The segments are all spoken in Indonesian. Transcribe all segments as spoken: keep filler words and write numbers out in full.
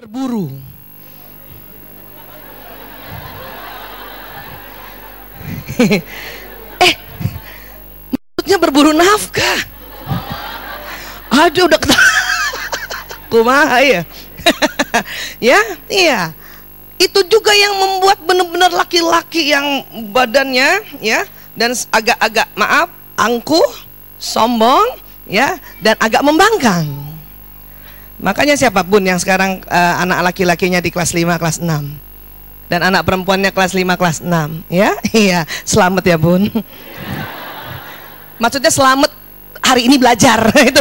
berburu. eh, maksudnya berburu nafkah. Aduh, udah kumaha ya. Ya, iya. Itu juga yang membuat benar-benar laki-laki yang badannya ya dan agak-agak maaf angkuh, sombong ya dan agak membangkang. Makanya siapapun yang sekarang uh, anak laki-lakinya di kelas lima, kelas enam dan anak perempuannya kelas lima, kelas enam ya, iya, selamat ya Bun. Maksudnya selamat hari ini belajar itu.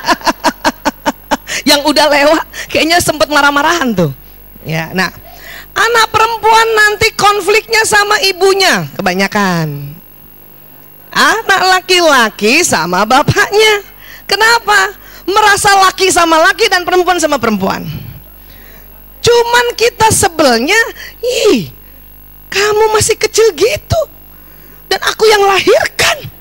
Yang udah lewat kayaknya sempet marah-marahan tuh. Ya, nah, anak perempuan nanti konfliknya sama ibunya kebanyakan. Anak laki-laki sama bapaknya. Kenapa? Merasa laki sama laki dan perempuan sama perempuan. Cuman kita sebelnya, ih, kamu masih kecil gitu dan aku yang lahirkan.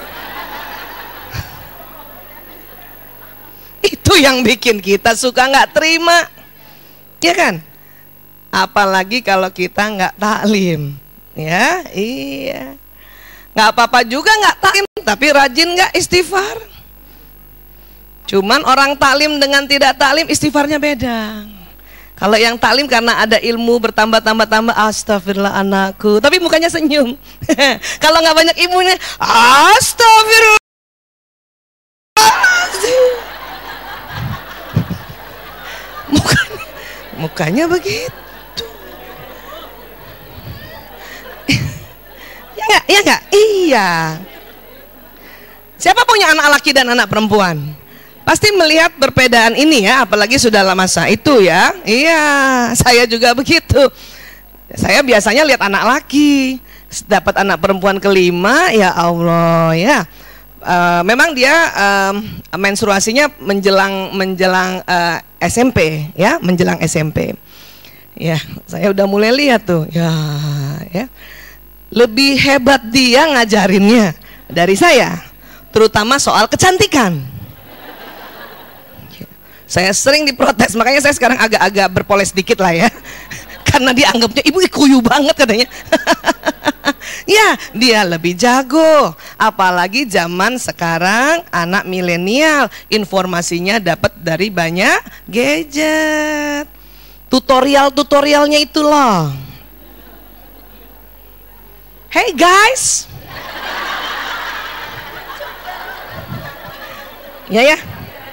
Itu yang bikin kita suka nggak terima, ya kan? Apalagi kalau kita nggak taklim, ya, iya. Nggak apa-apa juga nggak taklim, tapi rajin nggak istighfar. Cuman orang taklim dengan tidak taklim istighfarnya beda. Kalau yang taklim karena ada ilmu bertambah-tambah-tambah, astagfirullah anakku, tapi mukanya senyum. Kalau nggak banyak ilmunya, astagfirullah. Mukanya, mukanya begitu. Ya nggak, ya nggak, iya. Siapa punya anak laki dan anak perempuan? Pasti melihat perbedaan ini ya, apalagi sudah masa itu ya. Iya, saya juga begitu. Saya biasanya lihat anak laki, dapat anak perempuan kelima, ya Allah ya. Uh, memang dia um, menstruasinya menjelang menjelang uh, S M P ya, menjelang S M P. Ya, saya udah mulai lihat tuh. Ya, ya. Lebih hebat dia ngajarinnya dari saya, terutama soal kecantikan. Saya sering diprotes, makanya saya sekarang agak-agak berpoles dikit lah ya. Karena dianggapnya ibu ikuyu banget katanya. Ya, dia lebih jago. Apalagi zaman sekarang anak milenial, informasinya dapat dari banyak gadget. Tutorial-tutorialnya itu loh. Hey guys. Ya ya.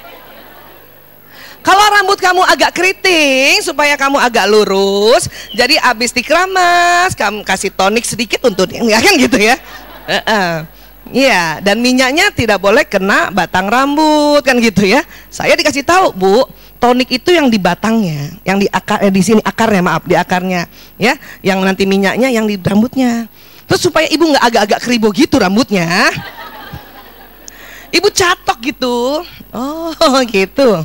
Kalau rambut kamu agak keriting supaya kamu agak lurus, jadi abis dikeramas, kamu kasih tonik sedikit untuk ya kan gitu ya. Iya, uh -uh. Yeah, dan minyaknya tidak boleh kena batang rambut kan gitu ya. Saya dikasih tahu, Bu, tonik itu yang di batangnya, yang di akar eh, di sini akarnya, maaf, di akarnya ya, yang nanti minyaknya yang di rambutnya. Terus supaya ibu nggak agak-agak keribo gitu rambutnya. Ibu catok gitu. Oh, gitu.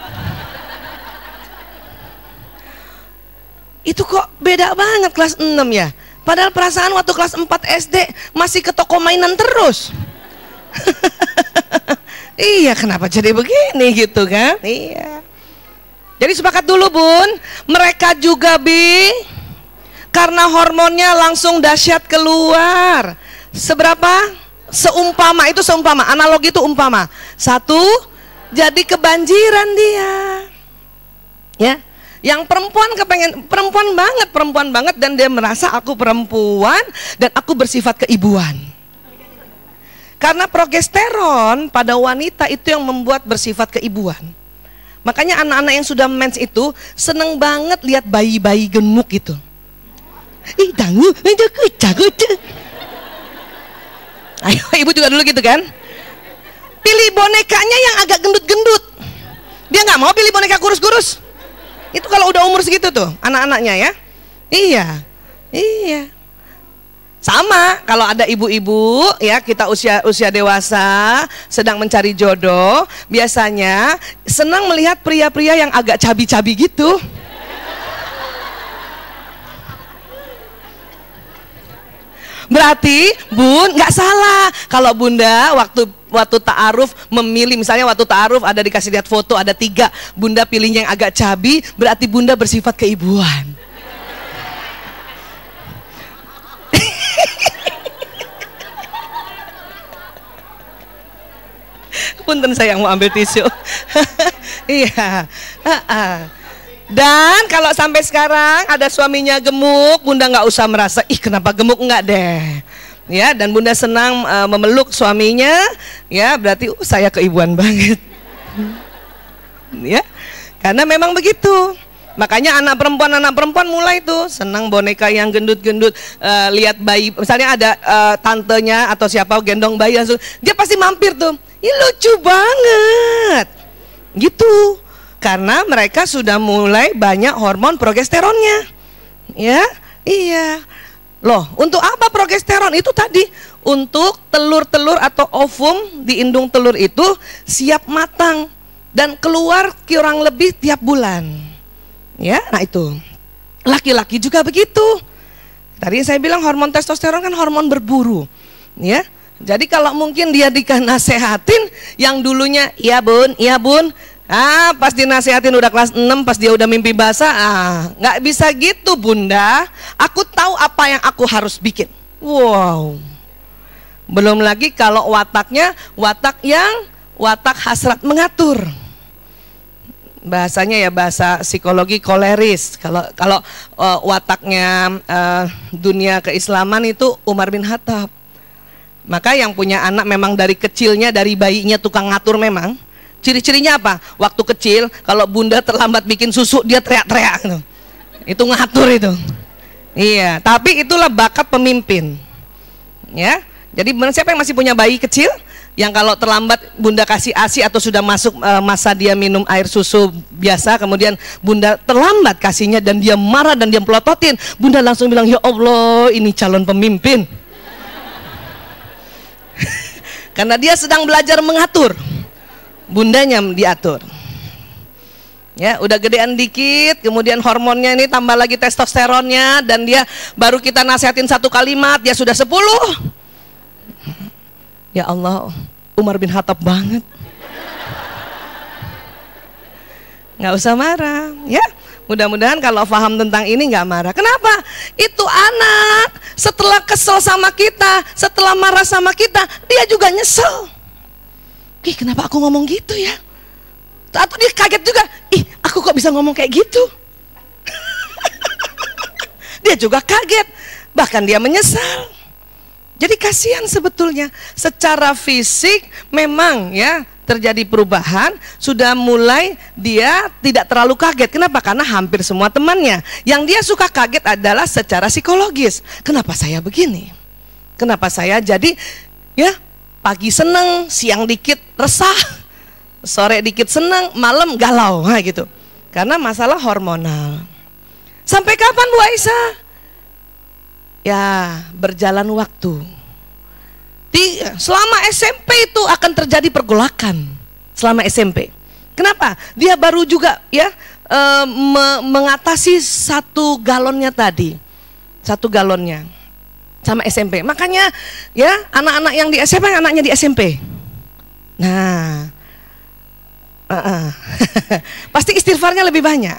Itu kok beda banget kelas enam ya. Padahal perasaan waktu kelas empat S D masih ke toko mainan terus. Iya, kenapa jadi begini gitu kan? Iya. Jadi sepakat dulu Bun, mereka juga Bi, karena hormonnya langsung dahsyat keluar. Seberapa? Seumpama, itu seumpama, analogi itu umpama. Satu, jadi kebanjiran dia. Ya. Yang perempuan kepengen, perempuan banget, perempuan banget dan dia merasa aku perempuan dan aku bersifat keibuan. Karena progesteron pada wanita itu yang membuat bersifat keibuan. Makanya anak-anak yang sudah mens itu seneng banget lihat bayi-bayi gemuk gitu. Ih, dangu, ayo, ibu juga dulu gitu kan? Pilih bonekanya yang agak gendut-gendut. Dia nggak mau pilih boneka kurus-kurus. Itu kalau udah umur segitu tuh anak-anaknya ya. Iya. Iya. Sama kalau ada ibu-ibu ya, kita usia usia dewasa sedang mencari jodoh, biasanya senang melihat pria-pria yang agak cabi-cabi gitu. Berarti Bun nggak salah kalau Bunda waktu waktu ta'aruf memilih, misalnya waktu ta'aruf ada dikasih lihat foto ada tiga, Bunda pilihnya yang agak cabi, berarti Bunda bersifat keibuan. Punten saya mau ambil tisu. Iya. Dan kalau sampai sekarang ada suaminya gemuk, Bunda nggak usah merasa ih kenapa gemuk, enggak deh. Ya, dan Bunda senang uh, memeluk suaminya, ya berarti uh, saya keibuan banget. Ya, karena memang begitu. Makanya anak perempuan anak perempuan mulai tuh senang boneka yang gendut-gendut, uh, lihat bayi, misalnya ada uh, tantenya atau siapa gendong bayi langsung dia pasti mampir tuh. Ini lucu banget. Gitu. Karena mereka sudah mulai banyak hormon progesteronnya. Ya? Iya. Loh, untuk apa progesteron? Itu tadi untuk telur-telur atau ovum di indung telur itu siap matang dan keluar kurang lebih tiap bulan. Ya, nah itu. Laki-laki juga begitu. Tadi saya bilang hormon testosteron kan hormon berburu. Ya. Jadi kalau mungkin dia dinasehatin yang dulunya iya Bun, iya Bun. Ah, pas dinasehatin udah kelas enam, pas dia udah mimpi basah, ah, nggak bisa gitu Bunda. Aku tahu apa yang aku harus bikin. Wow. Belum lagi kalau wataknya watak yang watak hasrat mengatur. Bahasanya ya bahasa psikologi koleris. Kalau kalau uh, wataknya uh, dunia keislaman itu Umar bin Khattab. Maka yang punya anak memang dari kecilnya, dari bayinya tukang ngatur memang. Ciri-cirinya apa? Waktu kecil kalau Bunda terlambat bikin susu dia teriak-teriak gitu. Itu ngatur itu. Iya, tapi itulah bakat pemimpin. Ya. Jadi siapa yang masih punya bayi kecil yang kalau terlambat Bunda kasih ASI atau sudah masuk uh, masa dia minum air susu biasa, kemudian Bunda terlambat kasihnya dan dia marah dan dia pelototin, Bunda langsung bilang, "Ya Allah, ini calon pemimpin." Karena dia sedang belajar mengatur, bundanya diatur. Ya, udah gedean dikit, kemudian hormonnya ini tambah lagi testosteronnya, dan dia baru kita nasihatin satu kalimat, dia sudah sepuluh. Ya Allah, Umar bin Khattab banget. Nggak usah marah, ya. Mudah-mudahan kalau paham tentang ini nggak marah. Kenapa? Itu anak setelah kesel sama kita, setelah marah sama kita, dia juga nyesel. Ih, kenapa aku ngomong gitu ya? Atau dia kaget juga, ih aku kok bisa ngomong kayak gitu. Dia juga kaget, bahkan dia menyesal. Jadi kasihan sebetulnya. Secara fisik memang ya terjadi perubahan, sudah mulai dia tidak terlalu kaget. Kenapa? Karena hampir semua temannya yang dia suka kaget adalah secara psikologis. Kenapa saya begini? Kenapa saya jadi ya pagi seneng, siang dikit resah, sore dikit seneng, malam galau, nah gitu. Karena masalah hormonal. Sampai kapan Bu Aisyah? Ya berjalan waktu. Di, selama S M P itu akan terjadi pergolakan. Selama S M P. Kenapa? Dia baru juga ya e, me, mengatasi satu galonnya tadi, satu galonnya sama S M P. Makanya ya anak-anak yang di S M P, anaknya di S M P. Nah, uh -uh. pasti istighfarnya lebih banyak.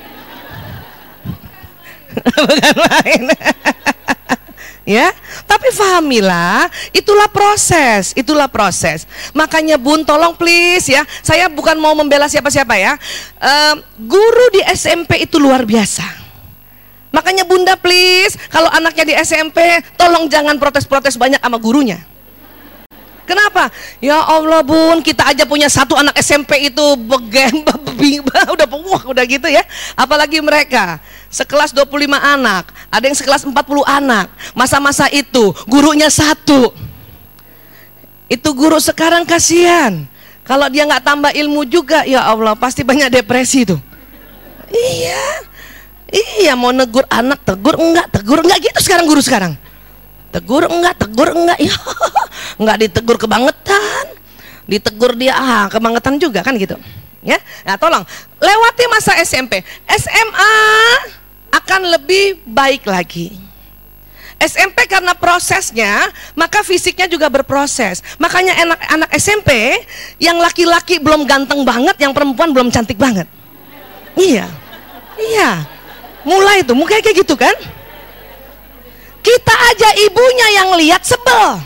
Bukan main. Ya, tapi fahamilah, itulah proses, itulah proses. Makanya Bun, tolong please ya, saya bukan mau membela siapa-siapa ya. Uh, guru di S M P itu luar biasa. Makanya Bunda please, kalau anaknya di S M P, tolong jangan protes-protes banyak sama gurunya. Kenapa? Ya Allah Bun, kita aja punya satu anak S M P itu begen, udah wah, udah gitu ya. Apalagi mereka sekelas dua puluh lima anak, ada yang sekelas empat puluh anak. Masa-masa itu gurunya satu. Itu guru sekarang kasihan. Kalau dia nggak tambah ilmu juga, ya Allah pasti banyak depresi tuh. Iya, iya mau negur anak, tegur enggak, tegur enggak gitu sekarang guru sekarang. Tegur enggak, tegur enggak, ya enggak ditegur kebangetan, ditegur dia ah kebangetan juga kan gitu. Ya, nah tolong lewati masa S M P, S M A akan lebih baik lagi. S M P karena prosesnya, maka fisiknya juga berproses. Makanya anak-anak S M P yang laki-laki belum ganteng banget, yang perempuan belum cantik banget. Iya, iya. Mulai tuh, mukanya kayak gitu kan? Kita aja ibunya yang lihat sebel.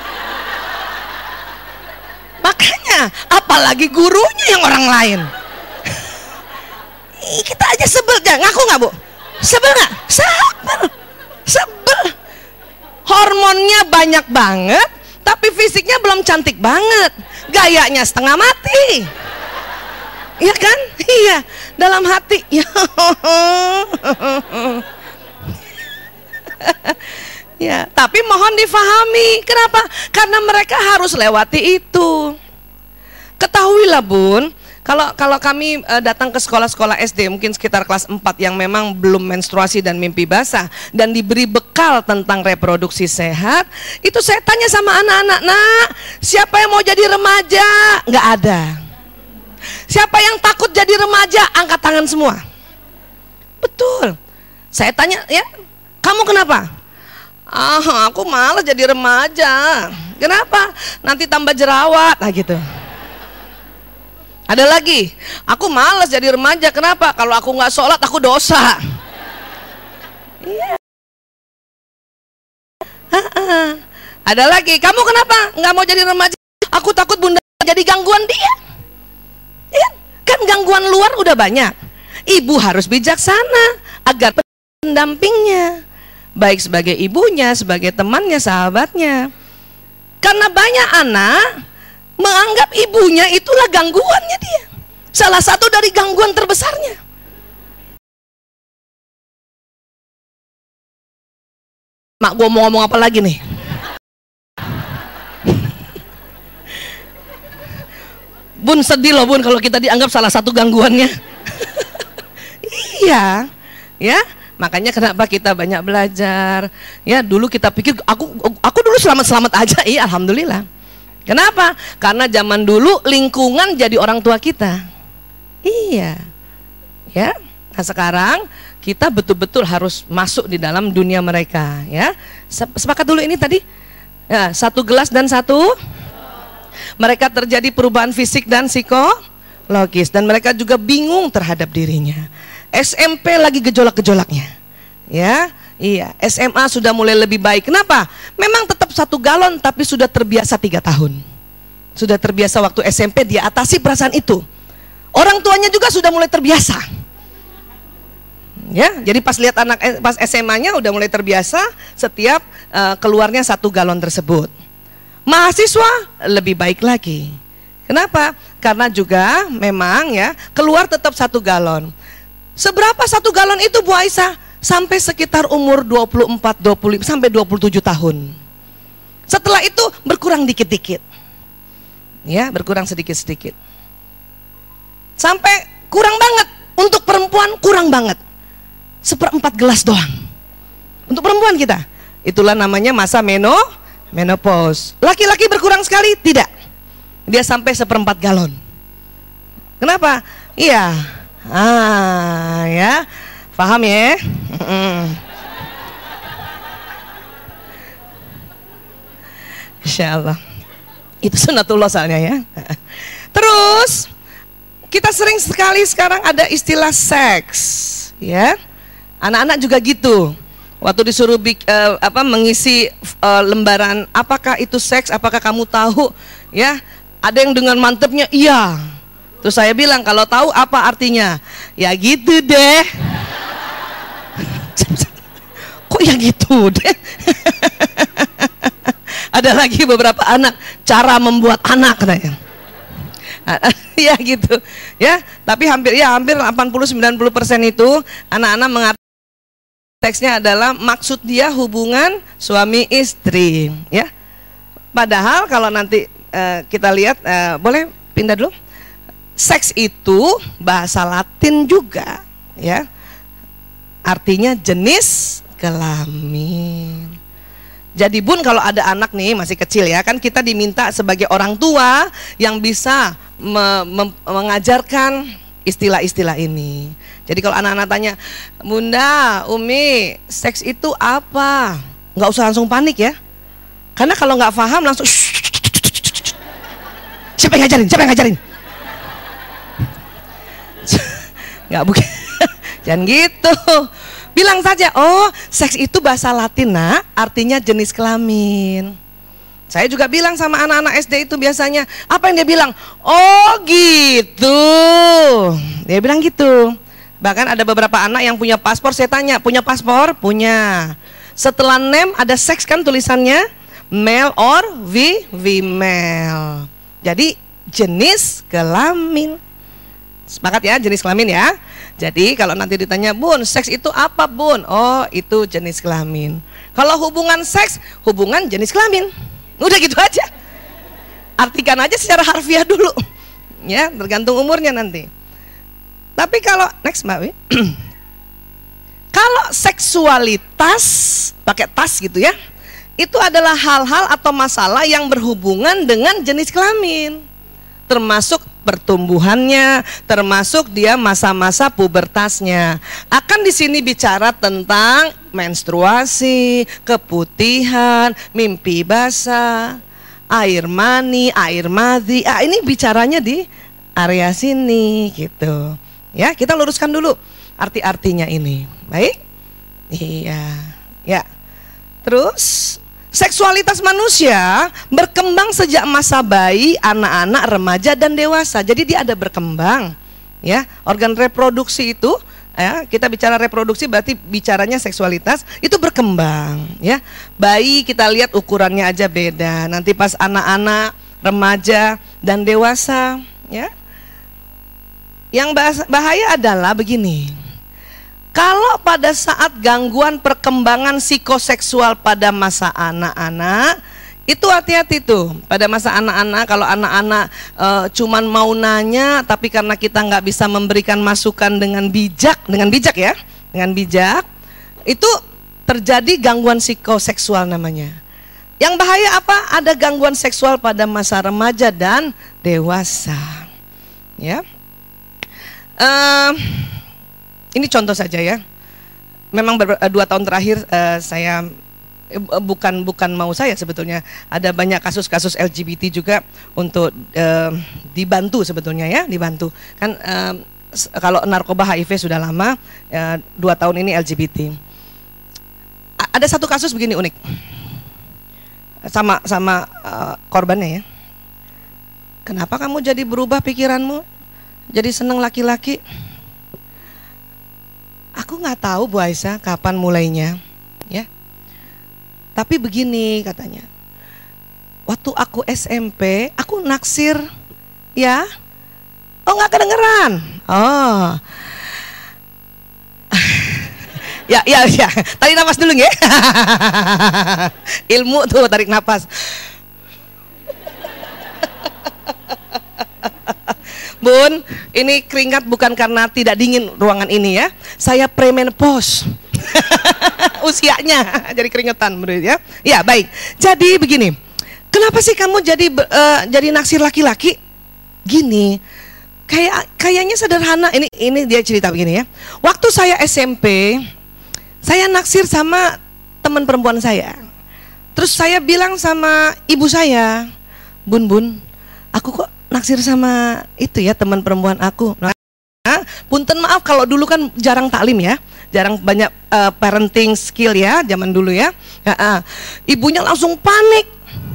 Makanya, apalagi gurunya yang orang lain. Kita aja sebel, jangan ngaku nggak bu? Sebel nggak? Sebel, sebel. Hormonnya banyak banget, tapi fisiknya belum cantik banget. Gayanya setengah mati. Iya kan? Iya, dalam hati. Ya, tapi mohon difahami. Kenapa? Karena mereka harus lewati itu. Ketahuilah bun, kalau kalau kami uh, datang ke sekolah-sekolah S D mungkin sekitar kelas empat yang memang belum menstruasi dan mimpi basah dan diberi bekal tentang reproduksi sehat, itu saya tanya sama anak-anak, nak, siapa yang mau jadi remaja? Nggak ada. Siapa yang takut jadi remaja? Angkat tangan semua. Betul. Saya tanya, ya, kamu kenapa? Ah, aku malas jadi remaja. Kenapa? Nanti tambah jerawat, nah gitu. Ada lagi, aku malas jadi remaja. Kenapa? Kalau aku nggak sholat, aku dosa. Iya. Ada lagi, kamu kenapa nggak mau jadi remaja? Aku takut bunda jadi gangguan dia. Ya, kan gangguan luar udah banyak. Ibu harus bijaksana agar pendampingnya, baik sebagai ibunya, sebagai temannya, sahabatnya. Karena banyak anak menganggap ibunya itulah gangguannya dia. Salah satu dari gangguan terbesarnya. Mak, gua mau ngomong apa lagi nih? Bun, sedih loh bun kalau kita dianggap salah satu gangguannya. Iya, ya. Makanya kenapa kita banyak belajar. Ya, dulu kita pikir aku aku dulu selamat-selamat aja. Iya, alhamdulillah. Kenapa? Karena zaman dulu lingkungan jadi orang tua kita. Iya. Ya. Nah, sekarang kita betul-betul harus masuk di dalam dunia mereka, ya. Sepakat dulu ini tadi. Ya, satu gelas dan satu mereka terjadi perubahan fisik dan psikologis dan mereka juga bingung terhadap dirinya. S M P lagi gejolak-gejolaknya, ya, iya. S M A sudah mulai lebih baik. Kenapa? Memang tetap satu galon, tapi sudah terbiasa tiga tahun. Sudah terbiasa waktu S M P dia atasi perasaan itu. Orang tuanya juga sudah mulai terbiasa. Ya, jadi pas lihat anak pas S M A-nya udah mulai terbiasa setiap uh, keluarnya satu galon tersebut. Mahasiswa lebih baik lagi. Kenapa? Karena juga memang ya keluar tetap satu galon. Seberapa satu galon itu Bu Aisyah? Sampai sekitar umur dua puluh empat, dua puluh lima sampai dua puluh tujuh tahun. Setelah itu berkurang dikit-dikit. Ya, berkurang sedikit-sedikit. Sampai kurang banget. Untuk perempuan kurang banget. Seperempat gelas doang. Untuk perempuan kita. Itulah namanya masa meno menopause. Laki-laki berkurang sekali? Tidak. Dia sampai seperempat galon. Kenapa? Iya. Ah, ya. Paham ya? Insya Allah. Itu sunatullah soalnya ya. Terus kita sering sekali sekarang ada istilah seks, ya. Anak-anak juga gitu. Waktu disuruh uh, apa mengisi uh, lembaran apakah itu seks, apakah kamu tahu, ya. Ada yang dengan mantepnya iya. Terus saya bilang kalau tahu apa artinya? Ya gitu deh. Kok ya gitu deh? Ada lagi beberapa anak cara membuat anak katanya. Ya gitu. Ya, tapi hampir ya hampir delapan puluh sampai sembilan puluh persen itu anak-anak mengatakan teksnya adalah maksud dia hubungan suami istri, ya. Padahal kalau nanti uh, kita lihat, uh, boleh pindah dulu. Seks itu bahasa Latin juga, ya. Artinya jenis kelamin. Jadi bun kalau ada anak nih masih kecil ya, kan kita diminta sebagai orang tua yang bisa me me mengajarkan istilah-istilah ini. Jadi kalau anak-anak tanya, Bunda, Umi, seks itu apa? nggak usah langsung panik ya, karena kalau nggak paham langsung siapa yang ngajarin, siapa yang ngajarin, nggak bukan, jangan gitu. Bilang saja, oh seks itu bahasa Latin nak, artinya jenis kelamin. Saya juga bilang sama anak-anak S D itu biasanya, apa yang dia bilang? Oh gitu, dia bilang gitu. Bahkan ada beberapa anak yang punya paspor, saya tanya, punya paspor? Punya. Setelah name ada seks kan tulisannya, male or v, female. Jadi jenis kelamin. Sepakat ya, jenis kelamin ya. Jadi kalau nanti ditanya, Bun, seks itu apa Bun? Oh itu jenis kelamin. Kalau hubungan seks, hubungan jenis kelamin. Udah gitu aja. Artikan aja secara harfiah dulu. Ya, tergantung umurnya nanti. Tapi kalau, next Mbak Wi. Kalau seksualitas, pakai tas gitu ya, itu adalah hal-hal atau masalah yang berhubungan dengan jenis kelamin. Termasuk pertumbuhannya, termasuk dia masa-masa pubertasnya. Akan di sini bicara tentang menstruasi, keputihan, mimpi basah, air mani, air madhi. Ah, ini bicaranya di area sini gitu. Ya, kita luruskan dulu arti-artinya ini. Baik? Iya. Ya. Terus seksualitas manusia berkembang sejak masa bayi, anak-anak, remaja dan dewasa. Jadi dia ada berkembang, ya. Organ reproduksi itu, ya, kita bicara reproduksi berarti bicaranya seksualitas itu berkembang, ya. Bayi kita lihat ukurannya aja beda. Nanti pas anak-anak, remaja dan dewasa, ya. Yang bahaya adalah begini. Kalau pada saat gangguan perkembangan psikoseksual pada masa anak-anak, itu hati-hati tuh. Pada masa anak-anak, kalau anak-anak e, cuman mau nanya, tapi karena kita nggak bisa memberikan masukan dengan bijak, dengan bijak ya, dengan bijak, itu terjadi gangguan psikoseksual namanya. Yang bahaya apa? Ada gangguan seksual pada masa remaja dan dewasa. Ya. Uh, Ini contoh saja ya. Memang ber, dua tahun terakhir uh, saya uh, bukan bukan mau saya sebetulnya, ada banyak kasus-kasus L G B T juga untuk uh, dibantu sebetulnya ya, dibantu. Kan uh, kalau narkoba H I V sudah lama, uh, dua tahun ini L G B T. A ada satu kasus begini unik. Sama sama uh, korbannya ya. Kenapa kamu jadi berubah pikiranmu? Jadi seneng laki-laki? Aku nggak tahu Bu Aisyah kapan mulainya, ya. Tapi begini katanya, waktu aku S M P, aku naksir, ya. Oh nggak kedengeran? Oh, ya ya ya. Tarik nafas dulu ya. Ilmu tuh tarik nafas. Bun, ini keringat bukan karena tidak dingin ruangan ini ya. Saya premenopause. Usianya jadi keringetan menurut ya. Ya, baik. Jadi begini. Kenapa sih kamu jadi uh, jadi naksir laki-laki? Gini. Kayak kayaknya sederhana. Ini ini dia cerita begini ya. Waktu saya S M P, saya naksir sama teman perempuan saya. Terus saya bilang sama ibu saya, "Bun, Bun, aku kok naksir sama itu ya teman perempuan aku." Nah, punten maaf kalau dulu kan jarang taklim ya, jarang banyak uh, parenting skill ya zaman dulu ya. Uh, uh. Ibunya langsung panik.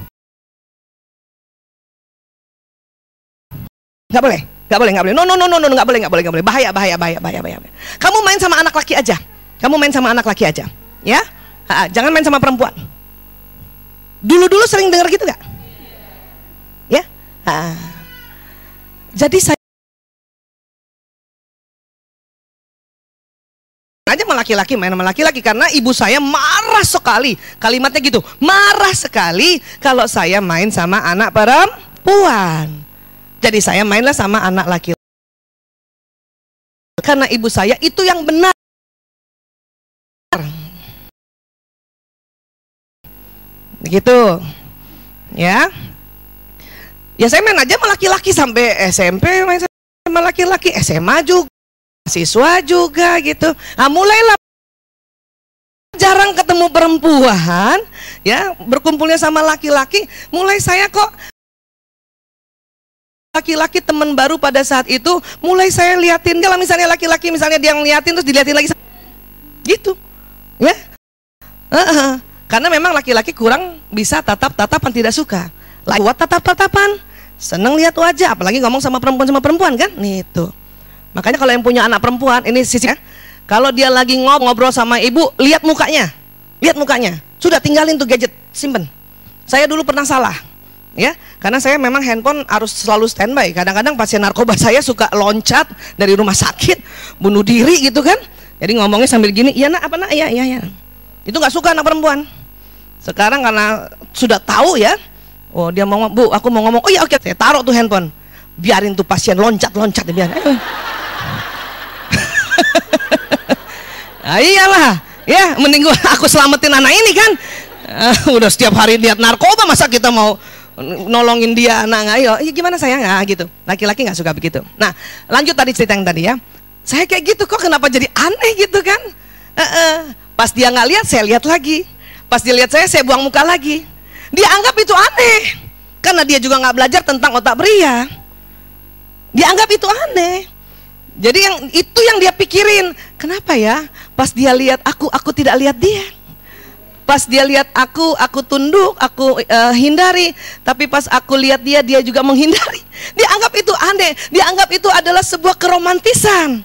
Nggak boleh, nggak boleh, nggak boleh. No no no no no nggak boleh, nggak boleh, nggak boleh. Bahaya, bahaya, bahaya, bahaya, bahaya. Kamu main sama anak laki aja. Kamu main sama anak laki aja, ya. Uh, uh. Jangan main sama perempuan. Dulu-dulu sering dengar gitu nggak? Ya. Uh. Jadi saya aja sama laki-laki, main sama laki-laki karena ibu saya marah sekali, kalimatnya gitu, marah sekali kalau saya main sama anak perempuan. Jadi saya mainlah sama anak laki-laki karena ibu saya itu yang benar. Begitu, ya. Ya saya main aja sama laki-laki sampai S M P, main sama laki-laki, S M A juga, siswa juga gitu. Nah mulailah jarang ketemu perempuan, ya, berkumpulnya sama laki-laki, mulai saya kok laki-laki teman baru pada saat itu, mulai saya liatin, kalau misalnya laki-laki misalnya dia ngeliatin terus diliatin lagi, gitu, ya, uh-uh. Karena memang laki-laki kurang bisa tatap-tatapan, tidak suka. Buat tatap-tatapan, seneng lihat wajah, apalagi ngomong sama perempuan sama perempuan kan, nih itu. Makanya kalau yang punya anak perempuan, ini sisinya, kalau dia lagi ngobrol sama ibu, lihat mukanya, lihat mukanya. Sudah tinggalin tuh gadget, simpen. Saya dulu pernah salah, ya, karena saya memang handphone harus selalu standby. Kadang-kadang pasien narkoba saya suka loncat dari rumah sakit, bunuh diri gitu kan. Jadi ngomongnya sambil gini, iya nak, apa nak, iya, iya, iya. Itu nggak suka anak perempuan. Sekarang karena sudah tahu ya, oh dia mau, bu, aku mau ngomong, oh iya oke, saya taruh tuh handphone, biarin tuh pasien loncat-loncat, biarin. Nah, iyalah, ya mending gua, aku selamatin anak ini kan. Uh, udah setiap hari lihat narkoba, masa kita mau nolongin dia anak? Ayo, ya gimana sayang, nah, gitu. Laki-laki nggak suka begitu. Nah, lanjut tadi cerita yang tadi ya. Saya kayak gitu kok, kenapa jadi aneh gitu kan? Uh -uh. Pas dia nggak lihat, saya lihat lagi. Pas dia lihat saya, saya buang muka lagi. Dia anggap itu aneh, karena dia juga nggak belajar tentang otak pria. Dia anggap itu aneh. Jadi yang itu yang dia pikirin, kenapa ya? Pas dia lihat aku, aku tidak lihat dia. Pas dia lihat aku, aku tunduk, aku uh, hindari. Tapi pas aku lihat dia, dia juga menghindari. Dia anggap itu aneh. Dia anggap itu adalah sebuah keromantisan.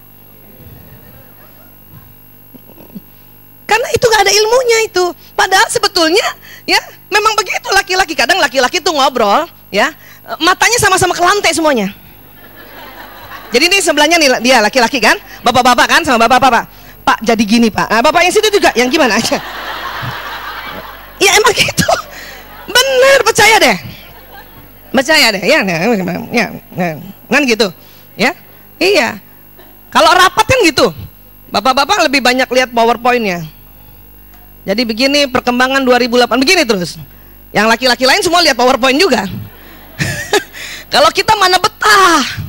Karena itu nggak ada ilmunya itu. Padahal sebetulnya, ya memang begitu laki-laki. Kadang laki-laki tuh ngobrol, ya matanya sama-sama ke lantai semuanya. Jadi ini sebelahnya nih dia laki-laki kan, bapak-bapak kan sama bapak-bapak. Pak jadi gini pak, nah, bapak yang situ juga, yang gimana aja? Ya emang gitu, bener, percaya deh, percaya deh, ya, ya, ya, ya, kan gitu, ya, iya. Kalau rapat kan gitu, bapak-bapak lebih banyak lihat PowerPoint-nya. Jadi begini perkembangan dua ribu delapan, begini terus. Yang laki-laki lain semua lihat PowerPoint juga. Kalau kita mana betah.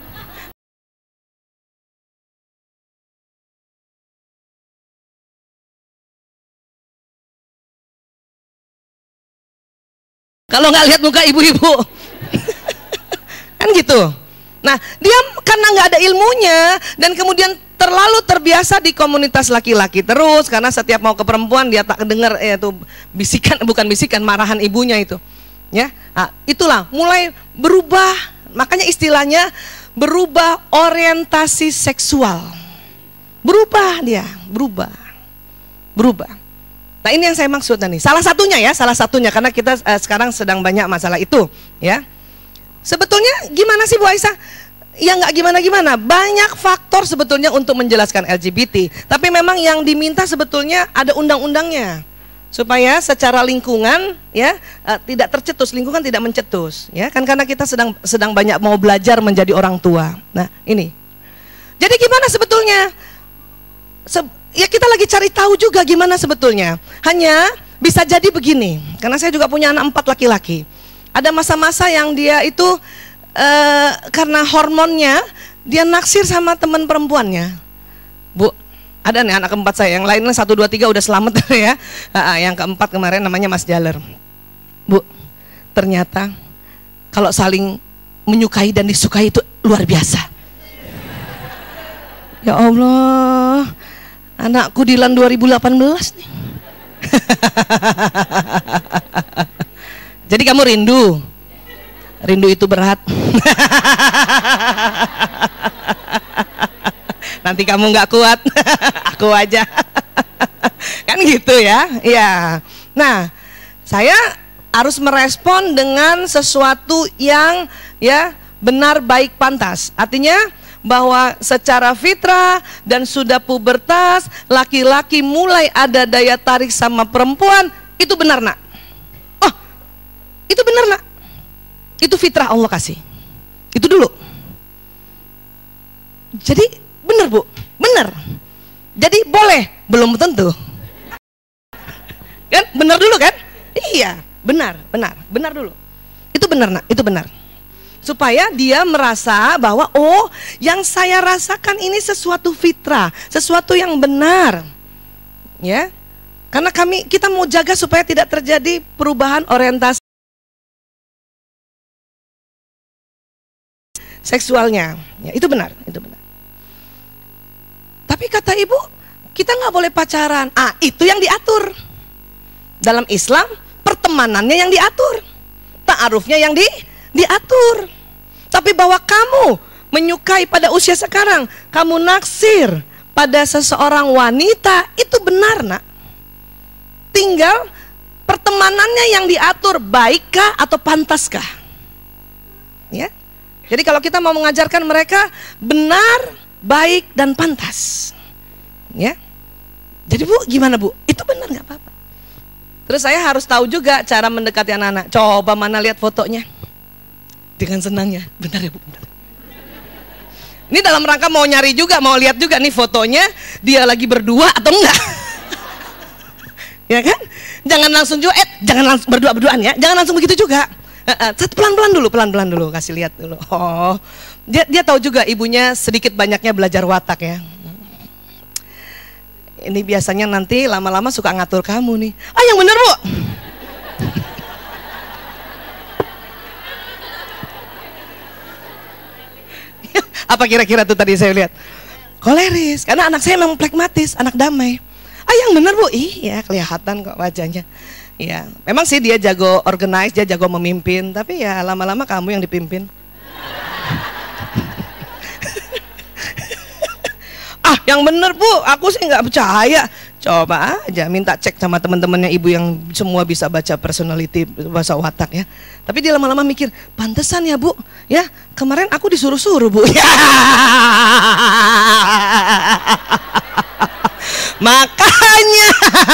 Kalau nggak lihat muka ibu-ibu, kan gitu. Nah, dia karena nggak ada ilmunya dan kemudian terlalu terbiasa di komunitas laki-laki terus, karena setiap mau ke perempuan dia tak dengar eh, itu bisikan, bukan bisikan, marahan ibunya itu, ya. Nah, itulah mulai berubah, makanya istilahnya berubah orientasi seksual, berubah dia, berubah, berubah. Nah ini yang saya maksud nih, salah satunya ya, salah satunya karena kita uh, sekarang sedang banyak masalah itu, ya. Sebetulnya gimana sih Bu Aisyah? Ya nggak gimana-gimana, banyak faktor sebetulnya untuk menjelaskan L G B T. Tapi memang yang diminta sebetulnya ada undang-undangnya, supaya secara lingkungan ya uh, tidak tercetus, lingkungan tidak mencetus, ya kan karena kita sedang sedang banyak mau belajar menjadi orang tua. Nah ini, jadi gimana sebetulnya? Se Ya kita lagi cari tahu juga gimana sebetulnya. Hanya bisa jadi begini, karena saya juga punya anak empat laki-laki. Ada masa-masa yang dia itu uh, karena hormonnya dia naksir sama teman perempuannya. Bu, ada nih anak keempat saya, yang lainnya satu dua tiga udah selamat ya. Uh, yang keempat kemarin namanya Mas Jaler. Bu, ternyata kalau saling menyukai dan disukai itu luar biasa. Ya Allah, anakku Dilan dua ribu delapan belas nih. Jadi kamu rindu, rindu itu berat. Nanti kamu nggak kuat, aku aja. Kan gitu ya, ya. Nah, saya harus merespon dengan sesuatu yang ya benar, baik, pantas. Artinya bahwa secara fitrah dan sudah pubertas, laki-laki mulai ada daya tarik sama perempuan, itu benar nak. Oh, itu benar nak. Itu fitrah Allah kasih. Itu dulu. Jadi benar Bu, benar. Jadi boleh, belum tentu. Kan benar dulu kan? Iya, benar, benar, benar dulu. Itu benar nak, itu benar. Supaya dia merasa bahwa oh, yang saya rasakan ini sesuatu fitrah, sesuatu yang benar. Ya. Karena kami kita mau jaga supaya tidak terjadi perubahan orientasi seksualnya. Ya, itu benar, itu benar. Tapi kata ibu, kita nggak boleh pacaran. Ah, itu yang diatur. Dalam Islam, pertemanannya yang diatur. Ta'arufnya yang di, diatur. Tapi bahwa kamu menyukai pada usia sekarang, kamu naksir pada seseorang wanita, itu benar, nak. Tinggal pertemanannya yang diatur, baikkah atau pantaskah? Ya. Jadi kalau kita mau mengajarkan mereka benar, baik dan pantas, ya. Jadi bu, gimana bu? Itu benar nggak apa-apa. Terus saya harus tahu juga cara mendekati anak-anak. Coba mana lihat fotonya. Dengan senangnya, benar ya bu? Benar. Ini dalam rangka mau nyari juga, mau lihat juga nih fotonya dia lagi berdua atau enggak. Ya kan? Jangan langsung juga, eh jangan langsung berdua-berduaan ya. Jangan langsung begitu juga. Satu pelan-pelan dulu, pelan-pelan dulu, kasih lihat dulu. Oh, dia dia tahu juga ibunya sedikit banyaknya belajar watak ya. Ini biasanya nanti lama-lama suka ngatur kamu nih. Ah, yang bener bu. Apa kira-kira tuh tadi saya lihat? Koleris, karena anak saya memang pragmatis, anak damai. Ah, yang bener bu. Iya, kelihatan kok wajahnya. Ya, memang sih dia jago organize, dia jago memimpin, tapi ya lama-lama kamu yang dipimpin. Ah, yang bener bu, aku sih nggak percaya. Coba aja minta cek sama teman-temannya ibu yang semua bisa baca personality, bahasa watak ya. Tapi dia lama-lama mikir, pantesan ya bu, ya kemarin aku disuruh-suruh bu. Makanya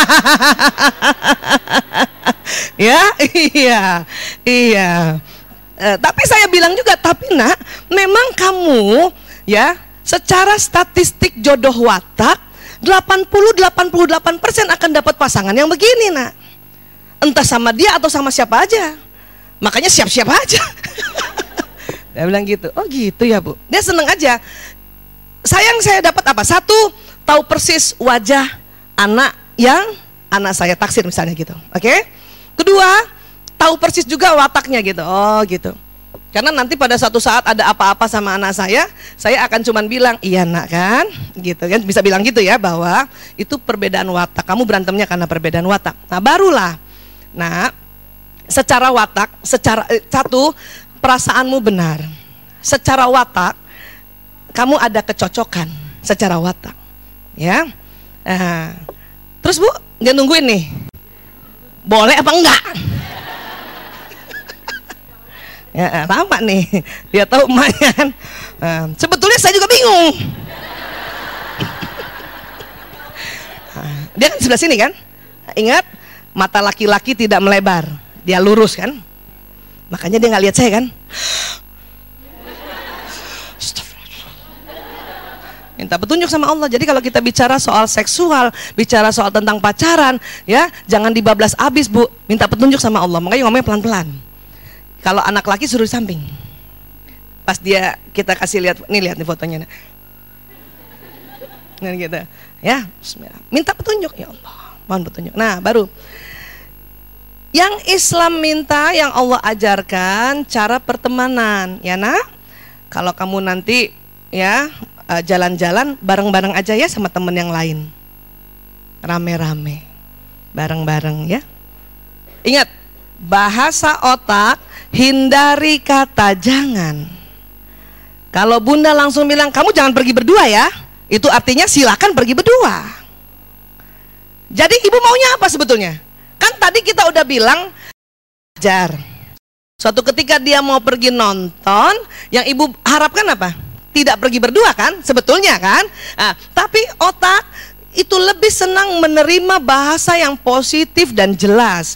ya iya iya eh, tapi saya bilang juga, tapi nak, memang kamu ya secara statistik jodoh watak delapan puluh sampai delapan puluh delapan persen akan dapat pasangan yang begini nak, entah sama dia atau sama siapa aja, makanya siap-siap aja. Dia bilang gitu. Oh gitu ya bu, dia seneng aja. Sayang saya dapat apa? Satu, tahu persis wajah anak yang anak saya taksir misalnya gitu. Oke? Okay? Kedua, tahu persis juga wataknya gitu. Oh gitu. Karena nanti pada suatu saat ada apa-apa sama anak saya, saya akan cuman bilang, iya nak kan, gitu kan, bisa bilang gitu ya, bahwa itu perbedaan watak. Kamu berantemnya karena perbedaan watak. Nah barulah, nah secara watak, secara eh, satu, perasaanmu benar. Secara watak, kamu ada kecocokan secara watak, ya. Nah, terus bu, dia nungguin nih, boleh apa enggak? Ya, lama nih, dia tahu emaknya kan. Nah, sebetulnya saya juga bingung. Nah, dia kan sebelah sini kan. Ingat, mata laki-laki tidak melebar, dia lurus kan. Makanya dia nggak lihat saya kan. Minta petunjuk sama Allah. Jadi kalau kita bicara soal seksual, bicara soal tentang pacaran, ya jangan dibablas abis bu. Minta petunjuk sama Allah. Makanya ngomongnya pelan-pelan. Kalau anak laki suruh di samping. Pas dia kita kasih lihat, nih lihat nih fotonya. Nah gitu, ya. Bismillah. Minta petunjuk ya Allah. Mohon petunjuk. Nah baru. Yang Islam minta, yang Allah ajarkan cara pertemanan, ya nak. Kalau kamu nanti ya jalan-jalan bareng-bareng aja ya sama temen yang lain, rame-rame, bareng-bareng ya. Ingat, bahasa otak, hindari kata jangan. Kalau bunda langsung bilang kamu jangan pergi berdua ya, itu artinya silakan pergi berdua. Jadi ibu maunya apa sebetulnya? Kan tadi kita udah bilang ajar. Suatu ketika dia mau pergi nonton, yang ibu harapkan apa? Tidak pergi berdua kan, sebetulnya kan. Nah, tapi otak itu lebih senang menerima bahasa yang positif dan jelas.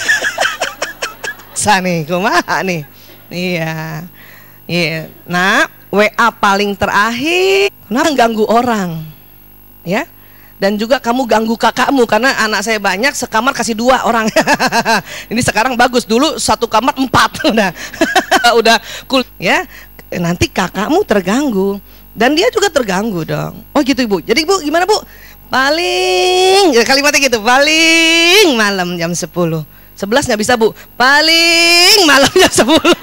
Sani, kumaha nih? Iya, iya. Nah, W A paling terakhir, nah ganggu orang, ya. Dan juga kamu ganggu kakakmu, karena anak saya banyak, sekamar kasih dua orang. Ini sekarang bagus, dulu satu kamar empat, udah, udah cool, ya. Nanti kakakmu terganggu dan dia juga terganggu dong. Oh gitu ibu. Jadi ibu gimana bu? paling kalimatnya gitu, paling malam jam sepuluh. sebelas nggak bisa Bu, paling malam jam sepuluh.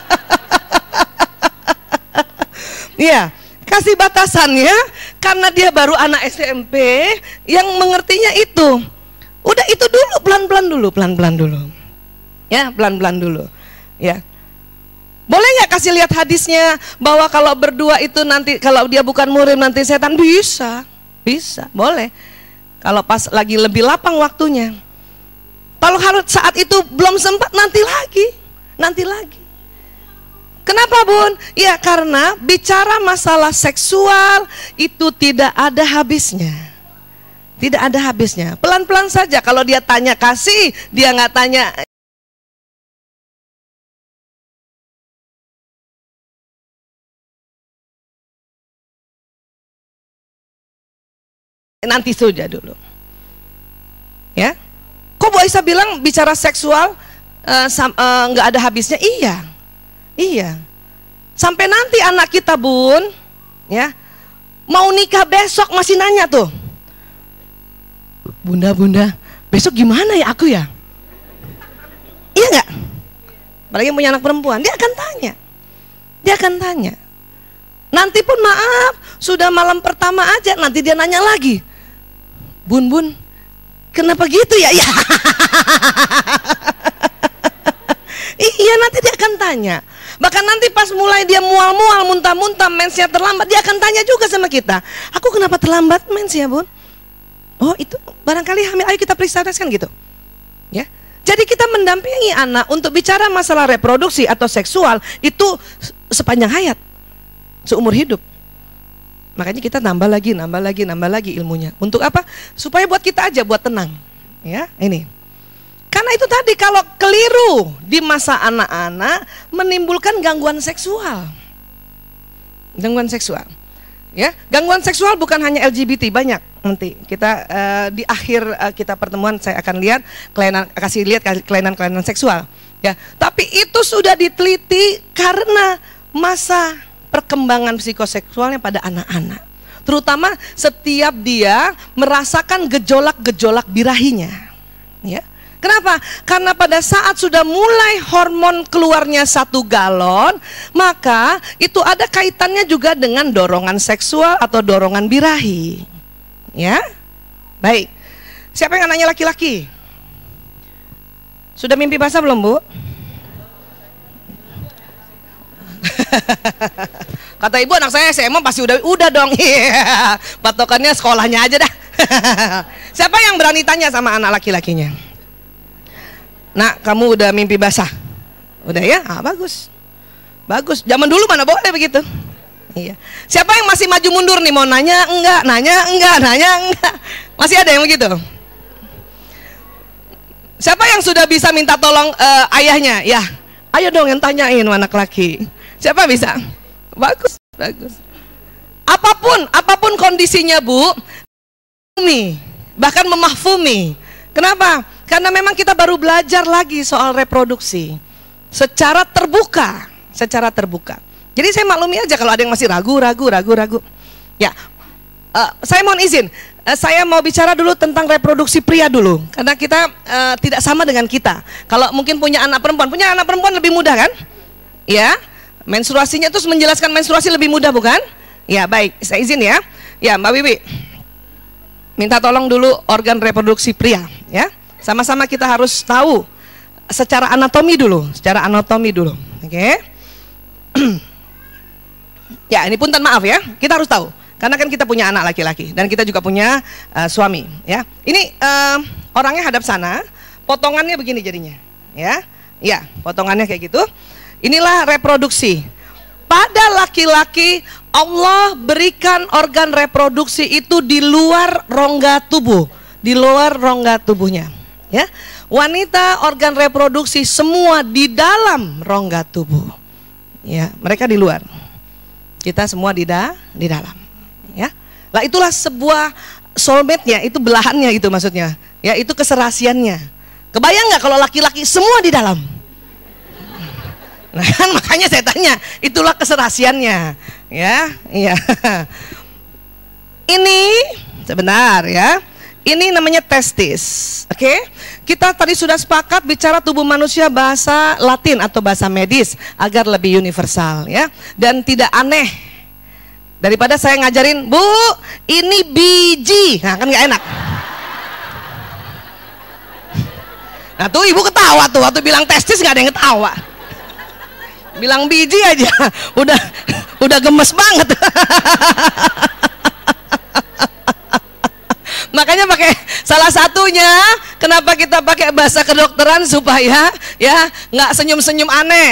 Iya, kasih batasannya karena dia baru anak S M P yang mengertinya itu. Udah itu dulu, pelan-pelan dulu, pelan-pelan dulu. Ya, pelan-pelan dulu. Ya. Boleh nggak kasih lihat hadisnya bahwa kalau berdua itu nanti kalau dia bukan murim nanti setan? Bisa, bisa, boleh. Kalau pas lagi lebih lapang waktunya. Kalau harus saat itu belum sempat, nanti lagi, nanti lagi. Kenapa Bun? Ya karena bicara masalah seksual itu tidak ada habisnya. Tidak ada habisnya. Pelan-pelan saja. Kalau dia tanya kasih, dia nggak tanya. Nanti saja dulu. Ya. Kok Bu Aisyah bilang bicara seksual nggak uh, uh, ada habisnya? Iya. Iya. Sampai nanti anak kita Bun, ya, mau nikah besok masih nanya tuh. Bunda, bunda, besok gimana ya aku ya? Iya nggak? Apalagi yang punya anak perempuan, dia akan tanya. Dia akan tanya. Nanti pun maaf, sudah malam pertama aja, nanti dia nanya lagi. Bun, bun, kenapa gitu ya? Ya. Iya, nanti dia akan tanya. Bahkan nanti pas mulai dia mual-mual, muntah-muntah, mensnya terlambat, dia akan tanya juga sama kita. Aku kenapa terlambat mens ya Bun? Oh itu barangkali hamil, ayo kita periksa tes kan gitu. Ya. Jadi kita mendampingi anak untuk bicara masalah reproduksi atau seksual itu sepanjang hayat, seumur hidup. Makanya kita nambah lagi, nambah lagi, nambah lagi ilmunya. Untuk apa? Supaya buat kita aja, buat tenang. Ya, ini. Karena itu tadi kalau keliru di masa anak-anak menimbulkan gangguan seksual. Gangguan seksual. Ya, gangguan seksual bukan hanya L G B T, banyak. Nanti kita uh, di akhir uh, kita pertemuan saya akan lihat kelainan, kasih lihat kelainan-kelainan seksual. Ya, tapi itu sudah diteliti karena masa perkembangan psikoseksualnya pada anak-anak. Terutama setiap dia merasakan gejolak-gejolak birahinya. Ya. Kenapa? Karena pada saat sudah mulai hormon keluarnya satu galon, maka itu ada kaitannya juga dengan dorongan seksual atau dorongan birahi. Ya, baik. Siapa yang anaknya laki-laki? Sudah mimpi basah belum Bu? Kata ibu anak saya S M A pasti udah udah dong. Patokannya sekolahnya aja dah. Siapa yang berani tanya sama anak laki-lakinya? Nak, kamu udah mimpi basah? Udah ya? Ah, bagus. Bagus. Zaman dulu mana boleh begitu. Iya. Siapa yang masih maju mundur nih, mau nanya enggak, nanya enggak, nanya enggak? Masih ada yang begitu? Siapa yang sudah bisa minta tolong uh, ayahnya? Ya, ayo dong yang tanyain anak laki. Siapa bisa? Bagus, bagus. Apapun, apapun kondisinya Bu, bahkan memahfumi. Kenapa? Karena memang kita baru belajar lagi soal reproduksi secara terbuka, secara terbuka. Jadi saya maklumi aja kalau ada yang masih ragu, ragu, ragu, ragu. Ya, uh, saya mohon izin, uh, saya mau bicara dulu tentang reproduksi pria dulu, karena kita uh, tidak sama dengan kita. Kalau mungkin punya anak perempuan, punya anak perempuan lebih mudah kan? Ya, menstruasinya terus menjelaskan menstruasi lebih mudah bukan? Ya, baik, saya izin ya. Ya, Mbak Wiwi, minta tolong dulu organ reproduksi pria, ya. Sama-sama kita harus tahu secara anatomi dulu, secara anatomi dulu, oke? Okay? Ya, ini punten maaf ya, kita harus tahu, karena kan kita punya anak laki-laki dan kita juga punya uh, suami, ya. Ini uh, orangnya hadap sana, potongannya begini jadinya, ya, ya, potongannya kayak gitu. Inilah reproduksi. Pada laki-laki Allah berikan organ reproduksi itu di luar rongga tubuh, di luar rongga tubuhnya. Ya, wanita organ reproduksi semua di dalam rongga tubuh. Ya, mereka di luar. Kita semua di da, di dalam. Ya, lah itulah sebuah soulmate-nya, itu belahannya gitu maksudnya. Ya, itu keserasiannya. Kebayang nggak kalau laki-laki semua di dalam? Nah kan makanya saya tanya, itulah keserasiannya. Ya, iya. Ini sebentar ya. Ini namanya testis. Oke, okay? Kita tadi sudah sepakat bicara tubuh manusia bahasa Latin atau bahasa medis agar lebih universal ya, dan tidak aneh. Daripada saya ngajarin, Bu, ini biji, nah kan nggak enak. Nah tuh ibu ketawa tuh waktu bilang testis, nggak ada yang ketawa. Bilang biji aja, udah udah gemes banget. Makanya pakai salah satunya kenapa kita pakai bahasa kedokteran supaya ya nggak senyum-senyum aneh.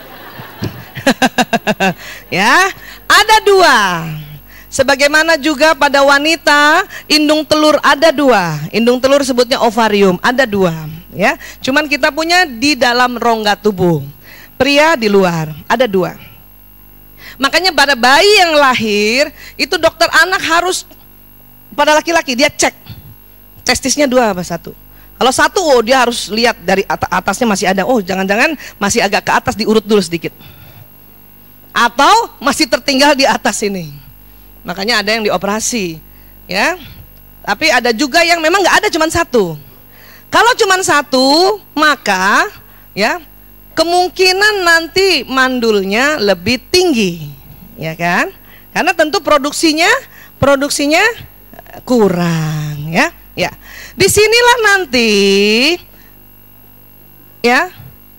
Ya, ada dua. Sebagaimana juga pada wanita, indung telur ada dua. Indung telur sebutnya ovarium, ada dua. Ya, cuman kita punya di dalam rongga tubuh. Pria di luar, ada dua. Makanya pada bayi yang lahir itu dokter anak harus, pada laki-laki dia cek testisnya dua apa satu. Kalau satu, oh dia harus lihat dari atasnya masih ada. Oh jangan-jangan masih agak ke atas, diurut dulu sedikit. Atau masih tertinggal di atas ini. Makanya ada yang dioperasi, ya. Tapi ada juga yang memang nggak ada, cuma satu. Kalau cuma satu, maka ya kemungkinan nanti mandulnya lebih tinggi, ya kan? Karena tentu produksinya produksinya kurang, ya. Ya. Disinilah nanti ya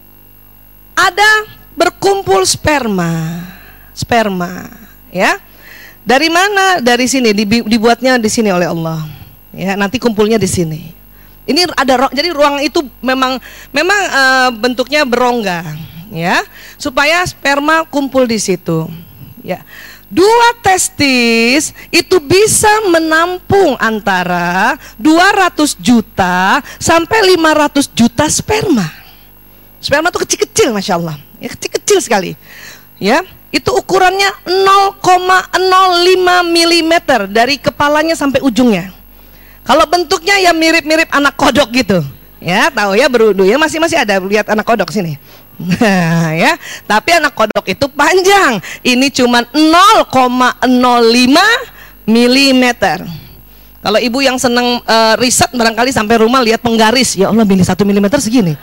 ada berkumpul sperma, sperma, ya. Dari mana? Dari sini, dibuatnya di sini oleh Allah. Ya, nanti kumpulnya di sini. Ini ada, jadi ruang itu memang memang e, bentuknya berongga, ya, supaya sperma kumpul di situ. Ya, dua testis itu bisa menampung antara dua ratus juta sampai lima ratus juta sperma. Sperma itu kecil-kecil, masya Allah, ya, kecil-kecil sekali, ya. Itu ukurannya nol koma nol lima milimeter dari kepalanya sampai ujungnya. Kalau bentuknya ya mirip-mirip anak kodok gitu, ya, tahu ya, berudu ya, masih masih ada, lihat anak kodok sini. Nah, ya, tapi anak kodok itu panjang. Ini cuma nol koma nol lima milimeter. Kalau ibu yang seneng uh, riset barangkali sampai rumah lihat penggaris, ya Allah, mili satu milimeter segini.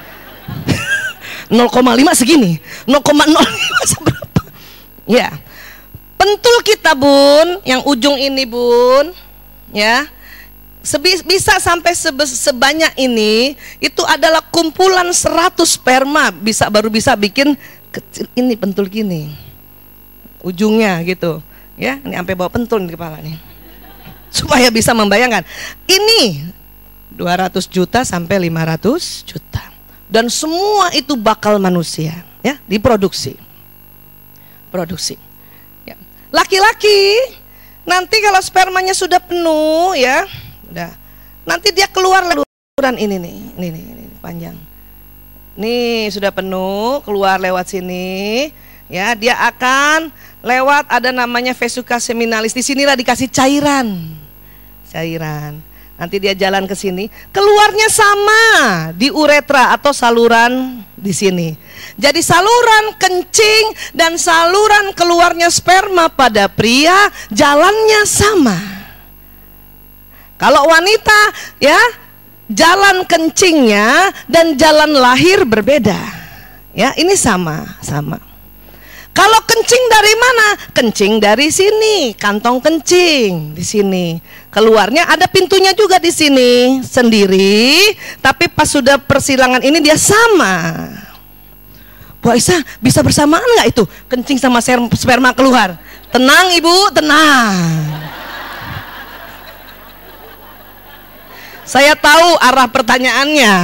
nol koma lima segini, nol koma nol lima seberapa? Ya, pentul kita bun, yang ujung ini bun, ya, sebi, bisa sampai sebe, sebanyak ini, itu adalah kumpulan seratus sperma, bisa baru bisa bikin kecil ini pentul gini, ujungnya gitu, ya, ini sampai bawa pentul di kepala nih, supaya bisa membayangkan, ini dua ratus juta sampai lima ratus juta, dan semua itu bakal manusia, ya, diproduksi. Produksi. Ya. Laki-laki nanti kalau spermanya sudah penuh, ya, udah, nanti dia keluar saluran ini nih, ini nih, ini panjang. Nih sudah penuh, keluar lewat sini, ya, dia akan lewat ada namanya vesica seminalis. Di sinilah dikasih cairan, cairan. Nanti dia jalan ke sini, keluarnya sama di uretra atau saluran di sini. Jadi saluran kencing dan saluran keluarnya sperma pada pria jalannya sama. Kalau wanita, ya, jalan kencingnya dan jalan lahir berbeda. Ya, ini sama, sama. Kalau kencing dari mana? Kencing dari sini, kantong kencing di sini. Keluarnya ada pintunya juga di sini sendiri, tapi pas sudah persilangan ini dia sama. Bu Aisyah, bisa bersamaan nggak itu kencing sama sperma keluar? Tenang ibu, tenang. Saya tahu arah pertanyaannya.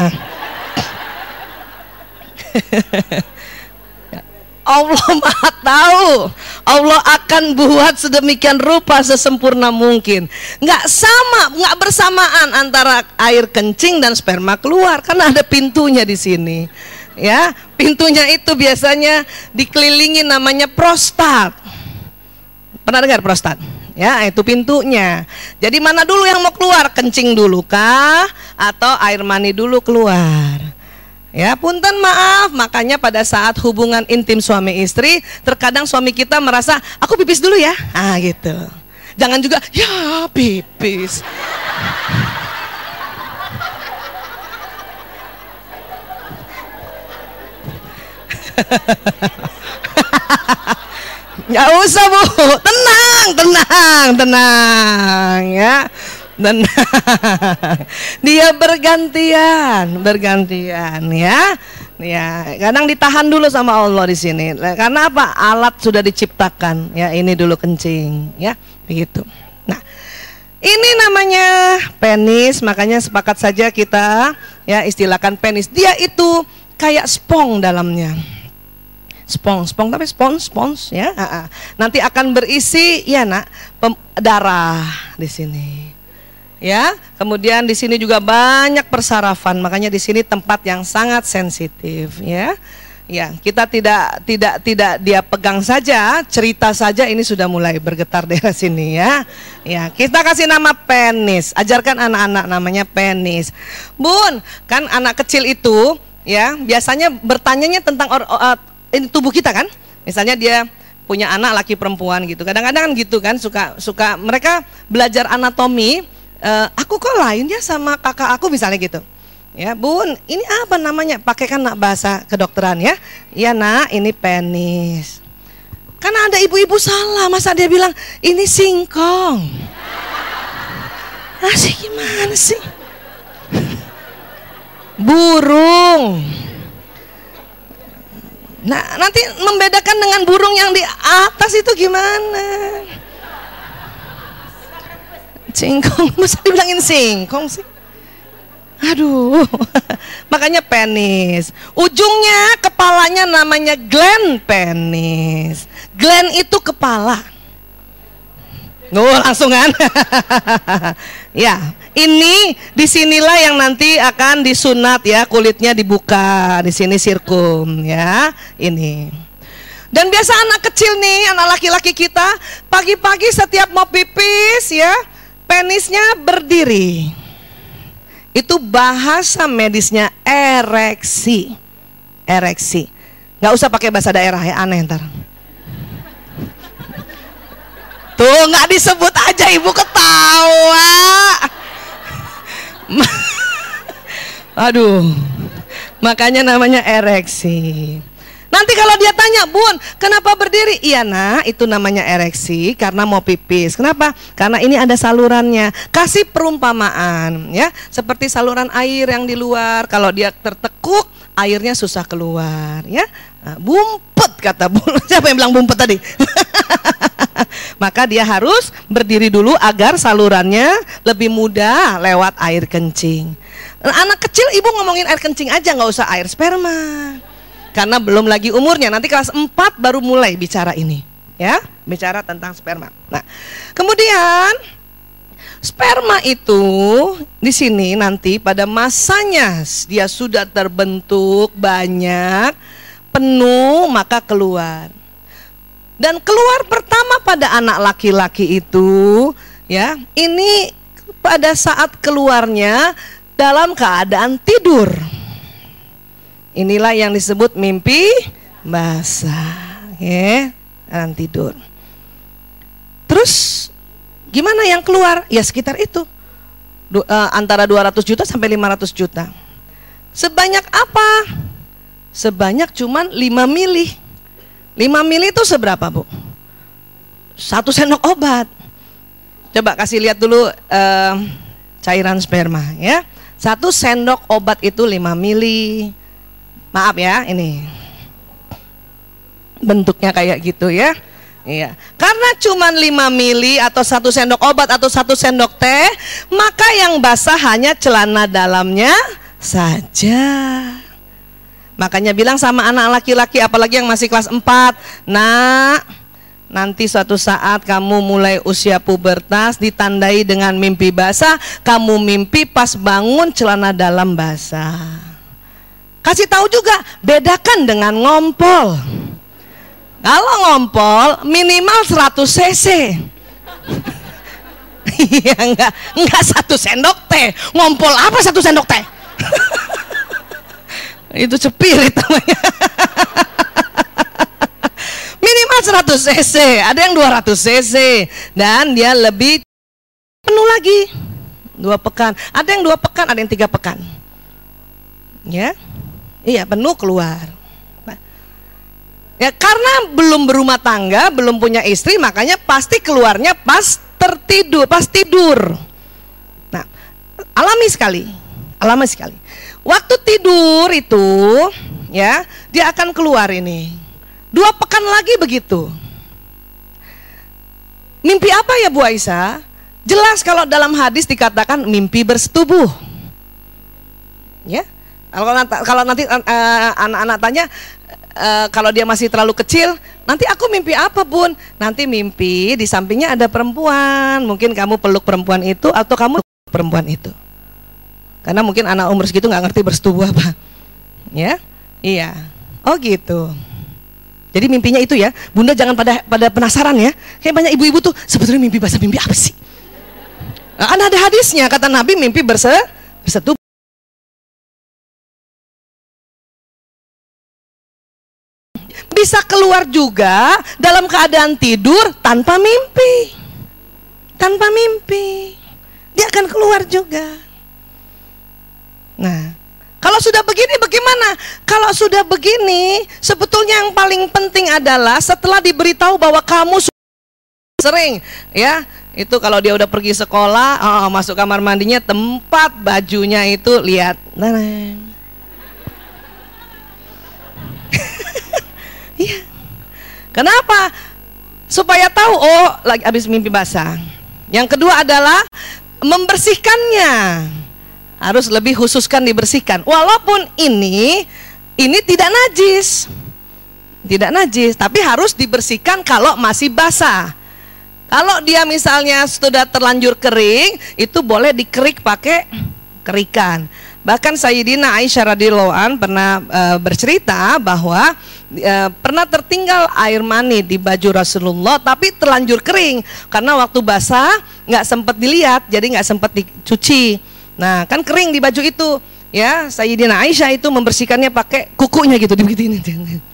Allah Maha tahu. Allah akan buat sedemikian rupa sesempurna mungkin. Nggak sama, nggak bersamaan antara air kencing dan sperma keluar, karena ada pintunya di sini. Ya, pintunya itu biasanya dikelilingi namanya prostat. Pernah dengar prostat? Ya, itu pintunya. Jadi mana dulu yang mau keluar? Kencing dulu kah? Atau air mani dulu keluar? Ya, punten maaf, makanya pada saat hubungan intim suami istri, terkadang suami kita merasa, aku pipis dulu ya, ah gitu. Jangan juga ya pipis. Nggak usah Bu, tenang, tenang, tenang ya, tenang. Dia bergantian, bergantian ya, ya. Kadang ditahan dulu sama Allah di sini. Karena apa? Alat sudah diciptakan ya. Ini dulu kencing ya, begitu. Nah, ini namanya penis. Makanya sepakat saja kita ya istilahkan penis. Dia itu kayak spong dalamnya. Spong, spong tapi spons, spons ya. Nanti akan berisi ya nak pem, darah di sini. Ya, kemudian di sini juga banyak persarafan. Makanya di sini tempat yang sangat sensitif ya. Ya, kita tidak tidak tidak dia pegang saja, cerita saja ini sudah mulai bergetar daerah sini ya. Ya, kita kasih nama penis. Ajarkan anak-anak namanya penis. Bun, kan anak kecil itu ya biasanya bertanyanya tentang or, or, ini tubuh kita kan, misalnya dia punya anak laki perempuan gitu, kadang-kadang kan gitu kan suka suka mereka belajar anatomi, e, aku kok lain ya sama kakak aku misalnya gitu, ya Bun, ini apa namanya? Pakai kan nak bahasa kedokteran ya, iya nak ini penis. Karena ada ibu-ibu salah, masa dia bilang ini singkong, ah sih gimana sih? Burung. Nah, nanti membedakan dengan burung yang di atas itu gimana? Singkong, masa dibilangin singkong sih? Aduh, makanya penis. Ujungnya kepalanya namanya gland penis. Gland itu kepala. Oh, langsung kan? Ya, ini disinilah yang nanti akan disunat ya, kulitnya dibuka di sini sirkum ya, ini. Dan biasa anak kecil nih, anak laki-laki kita pagi-pagi setiap mau pipis ya, penisnya berdiri. Itu bahasa medisnya ereksi, ereksi. Nggak usah pakai bahasa daerah ya, aneh ntar. Tuh nggak disebut aja ibu ketawa. Aduh, makanya namanya ereksi. Nanti kalau dia tanya, Bun, kenapa berdiri? Iya nak, itu namanya ereksi karena mau pipis. Kenapa? Karena ini ada salurannya. Kasih perumpamaan ya, seperti saluran air yang di luar. Kalau dia tertekuk, airnya susah keluar ya. Nah, bumpet kata Bun. Siapa yang bilang bumpet tadi? Maka dia harus berdiri dulu agar salurannya lebih mudah lewat air kencing. Anak kecil ibu ngomongin air kencing aja, nggak usah air sperma. Karena belum lagi umurnya, nanti kelas empat baru mulai bicara ini, ya, bicara tentang sperma. Nah, kemudian sperma itu di sini nanti pada masanya dia sudah terbentuk banyak, penuh maka keluar. Dan keluar pertama pada anak laki-laki itu, ya, ini pada saat keluarnya dalam keadaan tidur. Inilah yang disebut mimpi basah, ya, dalam tidur. Terus gimana yang keluar? Ya sekitar itu, du, uh, antara dua ratus juta sampai lima ratus juta. Sebanyak apa? Sebanyak cuman lima mili. lima mili itu seberapa Bu? Satu sendok obat. Coba kasih lihat dulu uh, cairan sperma ya. Satu sendok obat itu lima mili. Maaf ya, ini bentuknya kayak gitu ya. Iya. Karena cuma lima mili atau satu sendok obat atau satu sendok teh, maka yang basah hanya celana dalamnya saja. Makanya bilang sama anak laki-laki apalagi yang masih kelas empat, "Nak, nanti suatu saat kamu mulai usia pubertas ditandai dengan mimpi basah, kamu mimpi pas bangun celana dalam basah." Kasih tahu juga, bedakan dengan ngompol. Kalau ngompol minimal seratus cc. Iya, enggak, enggak satu sendok teh. Ngompol apa satu sendok teh? Itu cepirit namanya. Minimal seratus cc, ada yang dua ratus cc, dan dia lebih penuh lagi dua pekan. Ada yang dua pekan, ada yang tiga pekan. Ya, iya penuh keluar. Nah, ya karena belum berumah tangga, belum punya istri, makanya pasti keluarnya pas tertidur, pas tidur. Nah, alami sekali, alami sekali. Waktu tidur itu, ya, dia akan keluar ini. Dua pekan lagi begitu. Mimpi apa ya Bu Aisyah? Jelas kalau dalam hadis dikatakan mimpi bersetubuh. Ya, kalau nanti, kalau nanti uh, anak-anak tanya, uh, kalau dia masih terlalu kecil, nanti aku mimpi apa Bun? Nanti mimpi di sampingnya ada perempuan. Mungkin kamu peluk perempuan itu atau kamu peluk perempuan itu. Karena mungkin anak umur segitu nggak ngerti bersetubuh apa. Ya, iya. Oh gitu. Jadi mimpinya itu ya, Bunda jangan pada pada penasaran ya. Kayak banyak ibu-ibu tuh sebetulnya mimpi bahasa mimpi apa sih? Nah, kan ada hadisnya, kata Nabi mimpi berse bersetubuh. Bisa keluar juga dalam keadaan tidur tanpa mimpi. Tanpa mimpi. Dia akan keluar juga. Nah, kalau sudah begini bagaimana? Kalau sudah begini, sebetulnya yang paling penting adalah setelah diberitahu bahwa kamu sering, ya, itu kalau dia udah pergi sekolah, oh, masuk kamar mandinya, tempat bajunya itu lihat, nah, iya. Kenapa? Supaya tahu, oh, lagi habis mimpi basah. Yang kedua adalah membersihkannya. Harus lebih khususkan dibersihkan. Walaupun ini ini tidak najis. Tidak najis, tapi harus dibersihkan kalau masih basah. Kalau dia misalnya sudah terlanjur kering, itu boleh dikerik pakai kerikan. Bahkan Sayyidina Aisyah radhiyallahu an pernah e, bercerita bahwa e, pernah tertinggal air mani di baju Rasulullah, tapi terlanjur kering karena waktu basah nggak sempat dilihat, jadi nggak sempat dicuci. Nah, kan kering di baju itu, ya. Sayyidina Aisyah itu membersihkannya pakai kukunya gitu, dibegituin.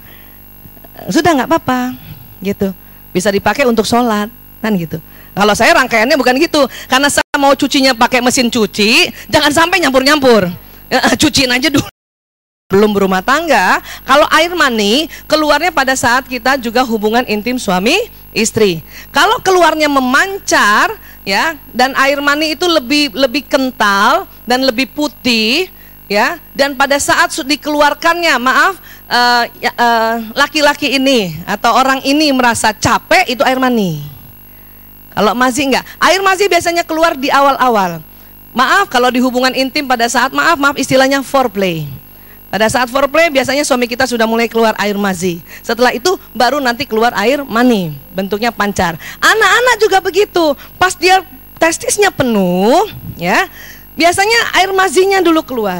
Sudah nggak apa-apa, gitu. Bisa dipakai untuk sholat, kan gitu. Kalau saya rangkaiannya bukan gitu, karena saya mau cucinya pakai mesin cuci, jangan sampai nyampur-nyampur. Cuciin aja dulu. Belum berumah tangga, kalau air mani keluarnya pada saat kita juga hubungan intim suami istri. Kalau keluarnya memancar, ya, dan air mani itu lebih lebih kental dan lebih putih, ya, dan pada saat dikeluarkannya, maaf, uh, ya, uh, laki-laki ini atau orang ini merasa capek, itu air mani. Kalau masih enggak, air masih biasanya keluar di awal-awal. Maaf kalau di hubungan intim pada saat maaf maaf istilahnya foreplay. Pada saat foreplay biasanya suami kita sudah mulai keluar air mazi. Setelah itu baru nanti keluar air mani, bentuknya pancar. Anak-anak juga begitu. Pas dia testisnya penuh, ya, biasanya air mazinya dulu keluar.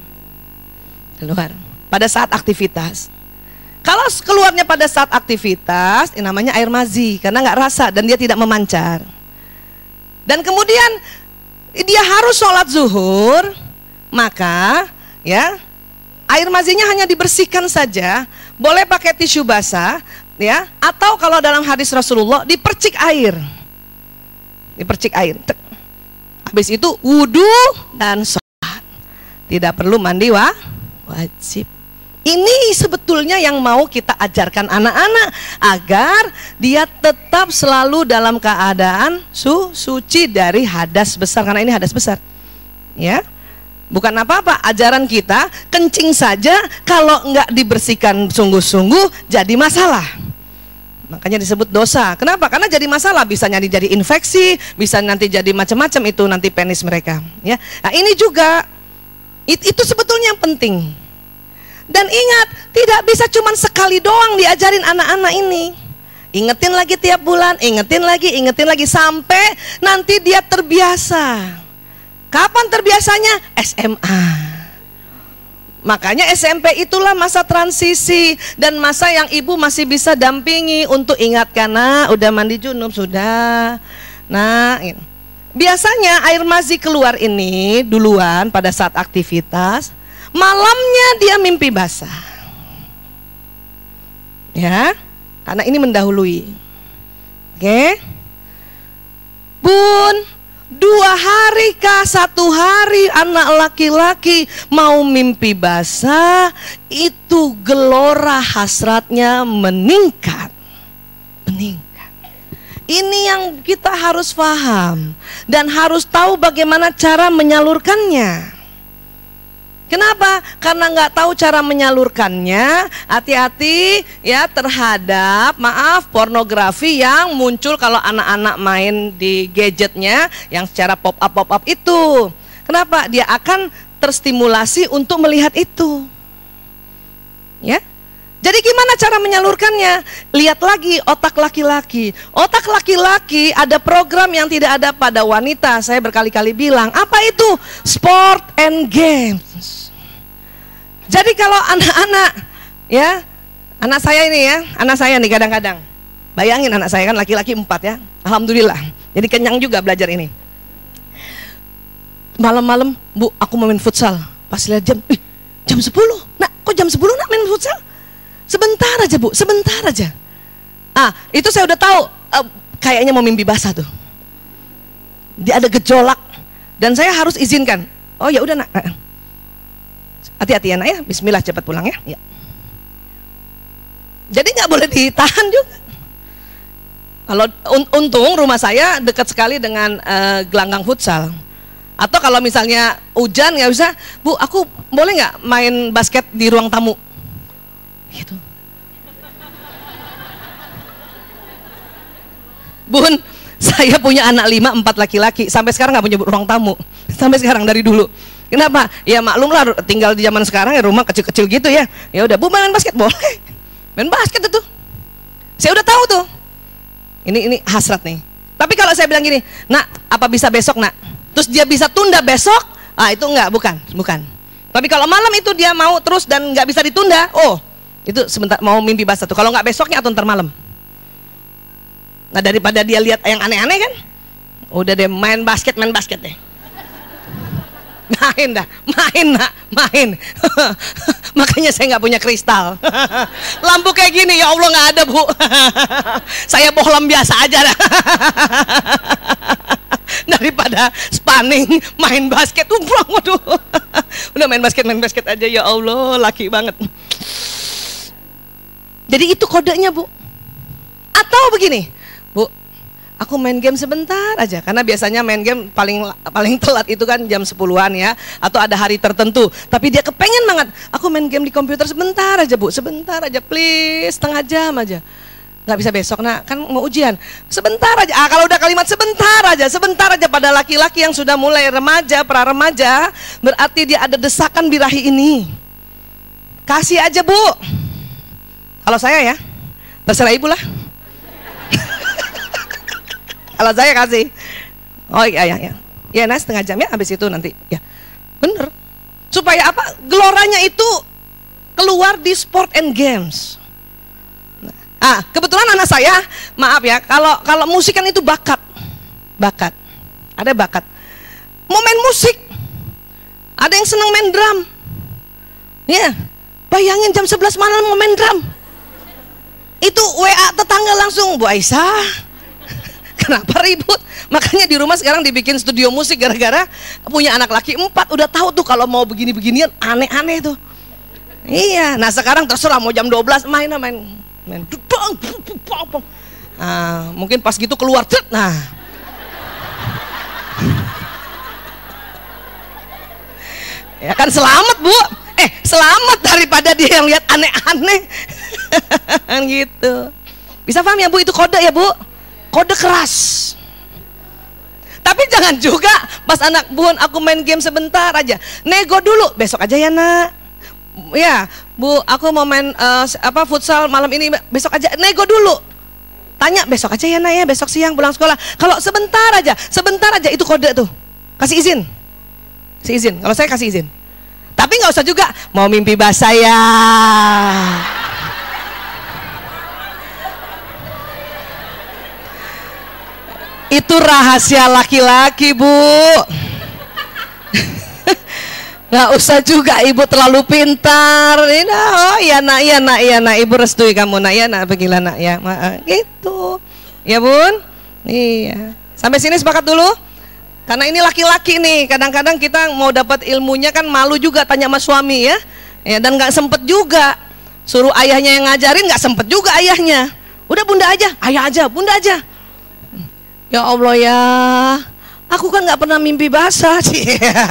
Keluar pada saat aktivitas. Kalau keluarnya pada saat aktivitas, ini namanya air mazi karena nggak rasa dan dia tidak memancar. Dan kemudian dia harus sholat zuhur, maka ya air mazinya hanya dibersihkan saja, boleh pakai tisu basah, ya, atau kalau dalam hadis Rasulullah dipercik air, dipercik air. Habis itu wudhu dan sholat, tidak perlu mandi wa, wajib. Ini sebetulnya yang mau kita ajarkan anak-anak agar dia tetap selalu dalam keadaan su suci dari hadas besar, karena ini hadas besar, ya. Bukan apa-apa, ajaran kita kencing saja kalau enggak dibersihkan sungguh-sungguh jadi masalah. Makanya disebut dosa. Kenapa? Karena jadi masalah, bisa nanti jadi infeksi, bisa nanti jadi macam-macam, itu nanti penis mereka, ya. Nah, ini juga it, itu sebetulnya yang penting. Dan ingat, tidak bisa cuma sekali doang diajarin anak-anak ini. Ingetin lagi tiap bulan, ingetin lagi, ingetin lagi sampai nanti dia terbiasa. Kapan terbiasanya? S M A. Makanya S M P itulah masa transisi dan masa yang ibu masih bisa dampingi untuk ingatkan, nah udah mandi junub sudah. Nah, biasanya air mazi keluar ini duluan pada saat aktivitas, malamnya dia mimpi basah. Ya, karena ini mendahului. Oke, Bun, dua hari kah satu hari anak laki-laki mau mimpi basah, itu gelora hasratnya meningkat, meningkat. Ini yang kita harus paham dan harus tahu bagaimana cara menyalurkannya. Kenapa? Karena nggak tahu cara menyalurkannya, hati-hati ya terhadap, maaf, pornografi yang muncul kalau anak-anak main di gadgetnya yang secara pop up pop up itu. Kenapa? Dia akan terstimulasi untuk melihat itu. Ya. Jadi gimana cara menyalurkannya? Lihat lagi otak laki-laki. Otak laki-laki ada program yang tidak ada pada wanita. Saya berkali-kali bilang, apa itu? Sport and games. Jadi kalau anak-anak, ya, anak saya ini ya, anak saya nih kadang-kadang, bayangin anak saya kan laki-laki empat ya, alhamdulillah, jadi kenyang juga belajar ini. Malam-malam, Bu, aku mau main futsal, pas lihat jam, ih, jam sepuluh, nak, kok jam sepuluh nak main futsal? Sebentar aja Bu, sebentar aja. Ah, itu saya udah tahu, uh, kayaknya mau mimpi basah tuh. Dia ada gejolak, dan saya harus izinkan. Oh ya udah nak. Hati-hati ya nak ya, bismillah cepat pulang ya. Ya. Jadi nggak boleh ditahan juga. Kalau un untung rumah saya dekat sekali dengan uh, gelanggang futsal. Atau kalau misalnya hujan nggak bisa, Bu, aku boleh nggak main basket di ruang tamu? Gitu. Bun, saya punya anak lima, empat laki-laki, sampai sekarang nggak punya ruang tamu, sampai sekarang dari dulu. Kenapa? Ya maklum lah, tinggal di zaman sekarang ya rumah kecil-kecil gitu ya. Ya udah, Bu, main basket boleh, main basket itu. Saya udah tahu tuh. Ini ini hasrat nih. Tapi kalau saya bilang gini, nak, apa bisa besok nak? Terus dia bisa tunda besok? Ah itu enggak, bukan, bukan. Tapi kalau malam itu dia mau terus dan nggak bisa ditunda, oh itu sebentar mau mimpi basah tuh. Kalau nggak besoknya atau ntar malam. Nah daripada dia lihat yang aneh-aneh kan, udah deh main basket, main basket deh. Main dah, main nak, main. Makanya saya nggak punya kristal. Lampu kayak gini ya Allah nggak ada Bu. Saya bohlam biasa aja dah. Daripada spanning main basket, uh, waduh. Udah main basket, main basket aja ya Allah, laki banget. Jadi itu kodenya Bu. Atau begini, Bu, aku main game sebentar aja, karena biasanya main game paling paling telat itu kan jam sepuluhan ya, atau ada hari tertentu. Tapi dia kepengen banget, aku main game di komputer sebentar aja Bu, sebentar aja please, setengah jam aja. Nggak bisa besok nak, kan mau ujian. Sebentar aja, ah, kalau udah kalimat sebentar aja, sebentar aja pada laki-laki yang sudah mulai remaja, pra remaja, berarti dia ada desakan birahi ini. Kasih aja Bu. Kalau saya ya, terserah ibu lah. Kalau saya kasih, oh iya ya, ya, ya, nah setengah jam ya, habis itu nanti, ya, bener. Supaya apa? Geloranya itu keluar di sport and games. Nah, ah, kebetulan anak saya, maaf ya, kalau kalau musik kan itu bakat, bakat, ada bakat. Mau main musik, ada yang senang main drum, ya, bayangin jam sebelas malam mau main drum, itu W A tetangga langsung, Bu Aisyah. Kenapa ribut? Makanya di rumah sekarang dibikin studio musik gara-gara punya anak laki empat, udah tahu tuh kalau mau begini-beginian aneh-aneh tuh. Iya, nah sekarang terserah mau jam dua belas main main main. Nah, mungkin pas gitu keluar, nah. Ya kan selamat Bu. Eh, selamat daripada dia yang lihat aneh-aneh. Gitu. Bisa paham ya Bu, itu kode ya Bu? Kode keras. Tapi jangan juga pas anak Bun, aku main game sebentar aja, nego dulu, besok aja ya nak. Ya Bu, aku mau main uh, apa futsal malam ini, besok aja, nego dulu. Tanya besok aja ya nak ya, besok siang pulang sekolah. Kalau sebentar aja, sebentar aja itu kode tuh. Kasih izin, kasih izin. Kalau saya kasih izin. Tapi nggak usah juga mau mimpi basah ya. Itu rahasia laki-laki Bu. Nggak usah juga ibu terlalu pintar. Oh iya nak, iya nak, iya nak, ibu restui kamu nak, ya nak, pergilah nak ya, Ma, gitu. Ya bun, iya. Sampai sini sepakat dulu. Karena ini laki-laki nih, kadang-kadang kita mau dapat ilmunya kan malu juga tanya sama suami ya, ya dan nggak sempet juga. Suruh ayahnya yang ngajarin, nggak sempet juga ayahnya. Udah bunda aja, ayah aja, bunda aja. Ya Allah ya, aku kan nggak pernah mimpi basah sih.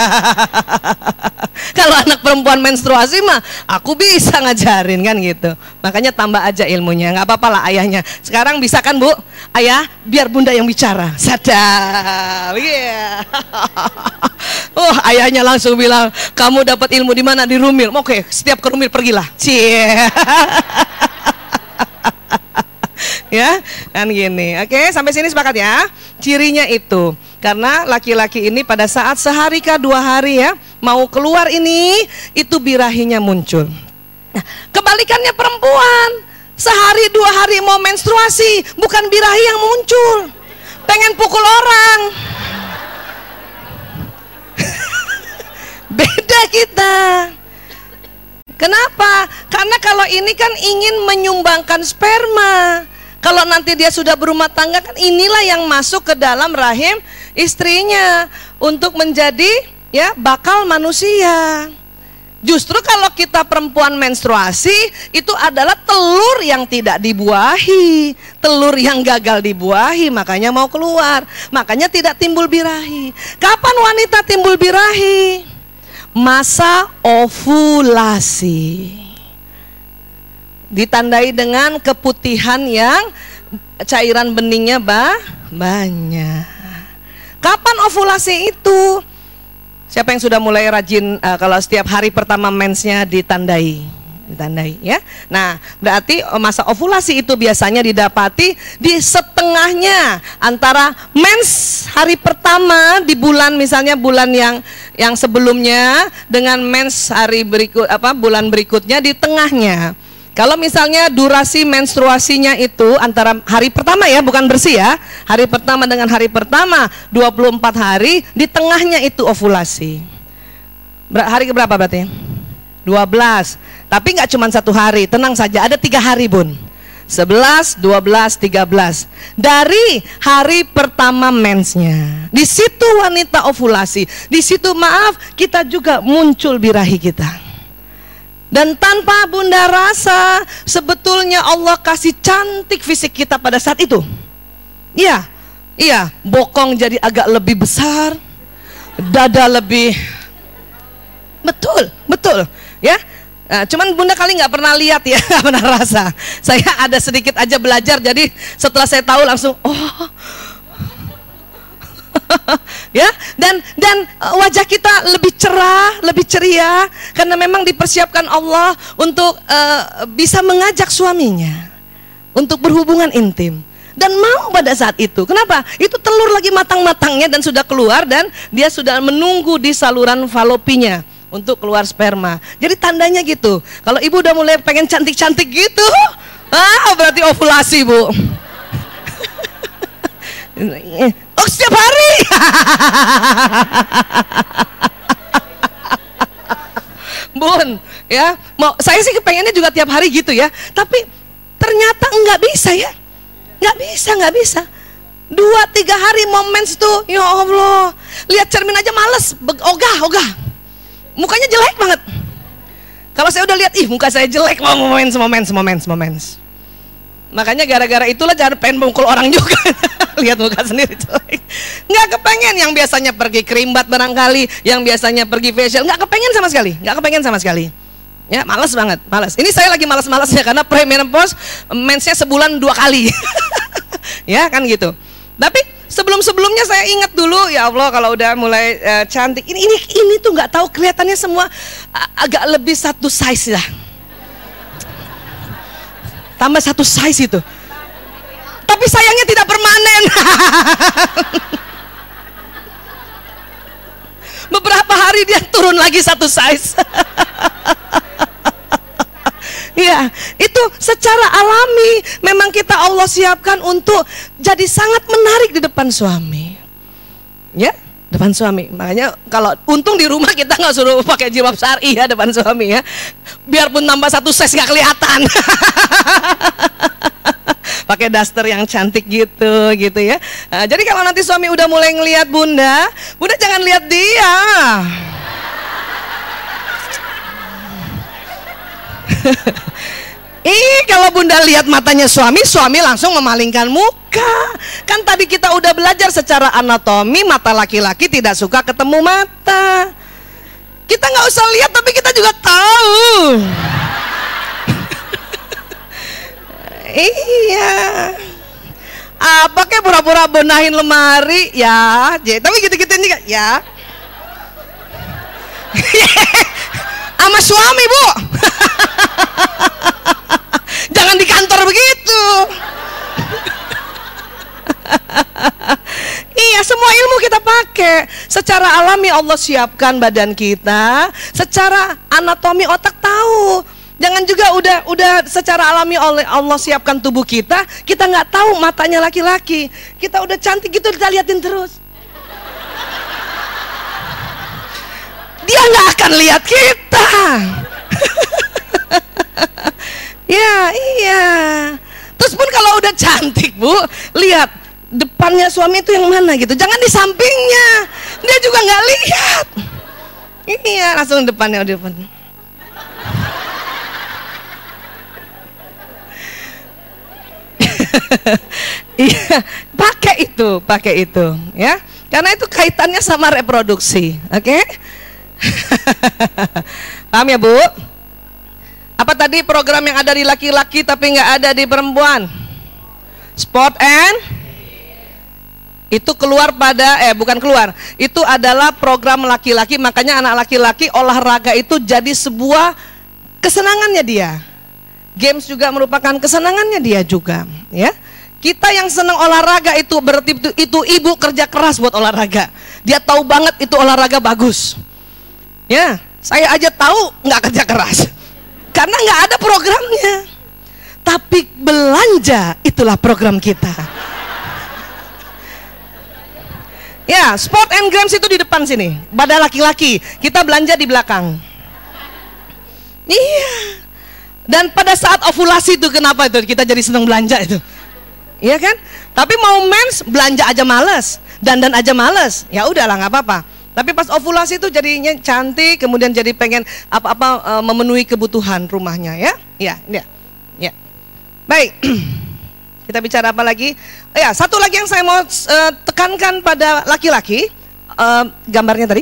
Kalau anak perempuan menstruasi mah aku bisa ngajarin kan gitu. Makanya tambah aja ilmunya, nggak apa-apa lah ayahnya. Sekarang bisa kan bu, ayah biar bunda yang bicara. Sadar, iya. Yeah. Oh ayahnya langsung bilang, kamu dapat ilmu di mana? Di Rumil. Oke, setiap ke Rumil pergilah. Cie. Ya kan gini. Oke sampai sini sepakat ya. Cirinya itu karena laki-laki ini pada saat sehari kah dua hari ya mau keluar ini itu birahinya muncul. Nah, kebalikannya perempuan sehari dua hari mau menstruasi bukan birahi yang muncul, pengen pukul orang. Beda kita. Kenapa? Karena kalau ini kan ingin menyumbangkan sperma. Kalau nanti dia sudah berumah tangga kan inilah yang masuk ke dalam rahim istrinya untuk menjadi ya bakal manusia. Justru kalau kita perempuan menstruasi itu adalah telur yang tidak dibuahi, telur yang gagal dibuahi, makanya mau keluar, makanya tidak timbul birahi. Kapan wanita timbul birahi? Masa ovulasi. Ditandai dengan keputihan yang cairan beningnya bah, banyak. Kapan ovulasi itu? Siapa yang sudah mulai rajin uh, kalau setiap hari pertama mensnya ditandai, ditandai ya. Nah, berarti masa ovulasi itu biasanya didapati di setengahnya antara mens hari pertama di bulan misalnya bulan yang yang sebelumnya dengan mens hari berikut apa bulan berikutnya di tengahnya. Kalau misalnya durasi menstruasinya itu antara hari pertama ya, bukan bersih ya, hari pertama dengan hari pertama dua puluh empat hari, di tengahnya itu ovulasi. Ber hari keberapa berarti? dua belas. Tapi nggak cuma satu hari, tenang saja, ada tiga hari bun. sebelas, dua belas, tiga belas. Dari hari pertama mensnya, di situ wanita ovulasi, di situ maaf kita juga muncul birahi kita. Dan tanpa bunda rasa sebetulnya Allah kasih cantik fisik kita pada saat itu. Iya, iya, bokong jadi agak lebih besar, dada lebih, betul, betul, ya. Nah, cuman bunda kali nggak pernah lihat ya, nggak pernah rasa. Saya ada sedikit aja belajar, jadi setelah saya tahu langsung, oh. Ya, dan dan wajah kita lebih cerah, lebih ceria karena memang dipersiapkan Allah untuk uh, bisa mengajak suaminya untuk berhubungan intim dan mau pada saat itu. Kenapa? Itu telur lagi matang-matangnya dan sudah keluar dan dia sudah menunggu di saluran falopinya untuk keluar sperma. Jadi tandanya gitu. Kalau ibu udah mulai pengen cantik-cantik gitu, ah berarti ovulasi bu. Oh setiap hari. Bun, ya, mau saya sih kepengennya juga tiap hari gitu ya. Tapi ternyata nggak bisa ya, nggak bisa, nggak bisa. Dua tiga hari moments tuh, ya Allah, lihat cermin aja males, ogah, ogah. Mukanya jelek banget. Kalau saya udah lihat, ih muka saya jelek, mau moments, moments, moments, moments. Makanya gara-gara itulah jangan pengen mukul orang juga. Lihat muka sendiri jelek. Nggak kepengen yang biasanya pergi kerimbat barangkali, yang biasanya pergi facial, nggak kepengen sama sekali, nggak kepengen sama sekali. Ya males banget, males. Ini saya lagi malas-malasnya karena premenopause mensnya sebulan dua kali. Ya kan gitu. Tapi sebelum-sebelumnya saya ingat dulu, ya Allah kalau udah mulai uh, cantik, ini ini ini tuh nggak tahu kelihatannya semua uh, agak lebih satu size lah. Tambah satu size itu. Tapi sayangnya tidak permanen. Beberapa hari dia turun lagi satu size. Ya, itu secara alami memang kita Allah siapkan untuk jadi sangat menarik di depan suami. Ya, Depan suami. Makanya kalau untung di rumah kita nggak suruh pakai jilbab syar'i ya depan suami ya. Biarpun tambah satu size nggak kelihatan. Pakai daster yang cantik gitu, gitu ya. Nah, jadi kalau nanti suami udah mulai ngelihat bunda, bunda jangan lihat dia. Ih, kalau bunda lihat matanya suami, suami langsung memalingkan muka. Kan tadi kita udah belajar secara anatomi, mata laki-laki tidak suka ketemu mata. Kita nggak usah lihat, tapi kita juga tahu. Iya. Apa kayak pura-pura benahin lemari ya, tapi gitu-gitu juga ya. Sama suami, Bu. Jangan di kantor begitu. Iya, semua ilmu kita pakai. Secara alami Allah siapkan badan kita, secara anatomi otak tahu. Jangan juga udah udah secara alami oleh Allah siapkan tubuh kita, kita nggak tahu matanya laki-laki. Kita udah cantik gitu, kita liatin terus. Dia nggak akan lihat kita. Ya, iya. Terus pun kalau udah cantik, Bu, lihat depannya suami itu yang mana gitu. Jangan di sampingnya. Dia juga nggak lihat. Iya, langsung depannya, udah depan. Iya, pakai itu, pakai itu, ya. Karena itu kaitannya sama reproduksi, oke? Okay? Paham ya, Bu? Apa tadi program yang ada di laki-laki tapi nggak ada di perempuan? Sport and itu keluar pada eh bukan keluar, itu adalah program laki-laki. Makanya anak laki-laki olahraga itu jadi sebuah kesenangannya dia. Games juga merupakan kesenangannya dia juga, ya. Kita yang senang olahraga itu berarti itu, itu ibu kerja keras buat olahraga. Dia tahu banget itu olahraga bagus. Ya, saya aja tahu nggak kerja keras. Karena nggak ada programnya. Tapi belanja itulah program kita. Ya, sport and games itu di depan sini. Pada laki-laki, kita belanja di belakang. Iya. Dan pada saat ovulasi itu kenapa itu kita jadi senang belanja itu? Iya kan? Tapi mau mens belanja aja males, dandan aja males. Ya udahlah nggak apa-apa. Tapi pas ovulasi itu jadinya cantik, kemudian jadi pengen apa-apa e, memenuhi kebutuhan rumahnya ya. Ya, ya. Ya. Baik. Kita bicara apa lagi? Ya, satu lagi yang saya mau e, tekankan pada laki-laki, e, gambarnya tadi.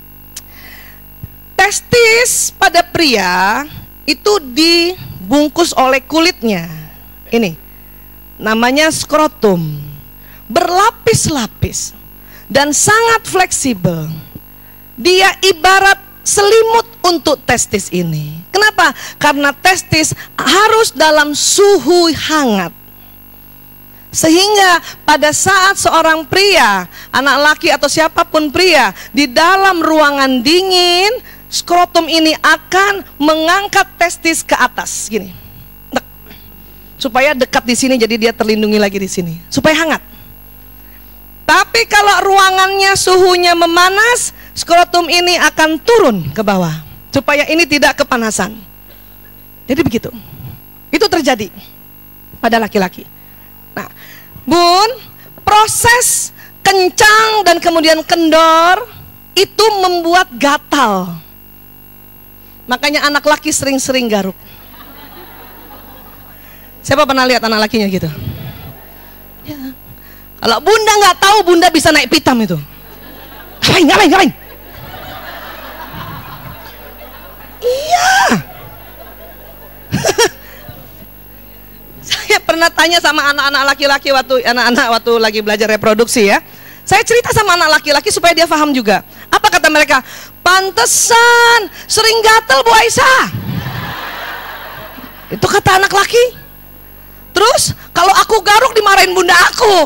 Testis pada pria itu dibungkus oleh kulitnya. Ini namanya skrotum, berlapis-lapis dan sangat fleksibel. Dia ibarat selimut untuk testis ini. Kenapa? Karena testis harus dalam suhu hangat. Sehingga pada saat seorang pria, anak laki atau siapapun pria di dalam ruangan dingin, skrotum ini akan mengangkat testis ke atas gini. Supaya dekat di sini, jadi dia terlindungi lagi di sini, supaya hangat. Tapi kalau ruangannya suhunya memanas, skrotum ini akan turun ke bawah, supaya ini tidak kepanasan. Jadi begitu. Itu terjadi pada laki-laki. Nah, Bun, proses kencang dan kemudian kendor itu membuat gatal. Makanya anak laki sering-sering garuk. Siapa pernah lihat anak lakinya gitu? Ya. Kalau bunda nggak tahu, bunda bisa naik pitam itu. Ngapain, ngapain, ngapain? Iya. Saya pernah tanya sama anak-anak laki-laki waktu anak-anak waktu lagi belajar reproduksi ya. Saya cerita sama anak laki-laki supaya dia paham juga. Apa kata mereka? Pantesan sering gatel Bu Aisyah. Itu kata anak laki. Terus kalau aku garuk dimarahin bunda aku.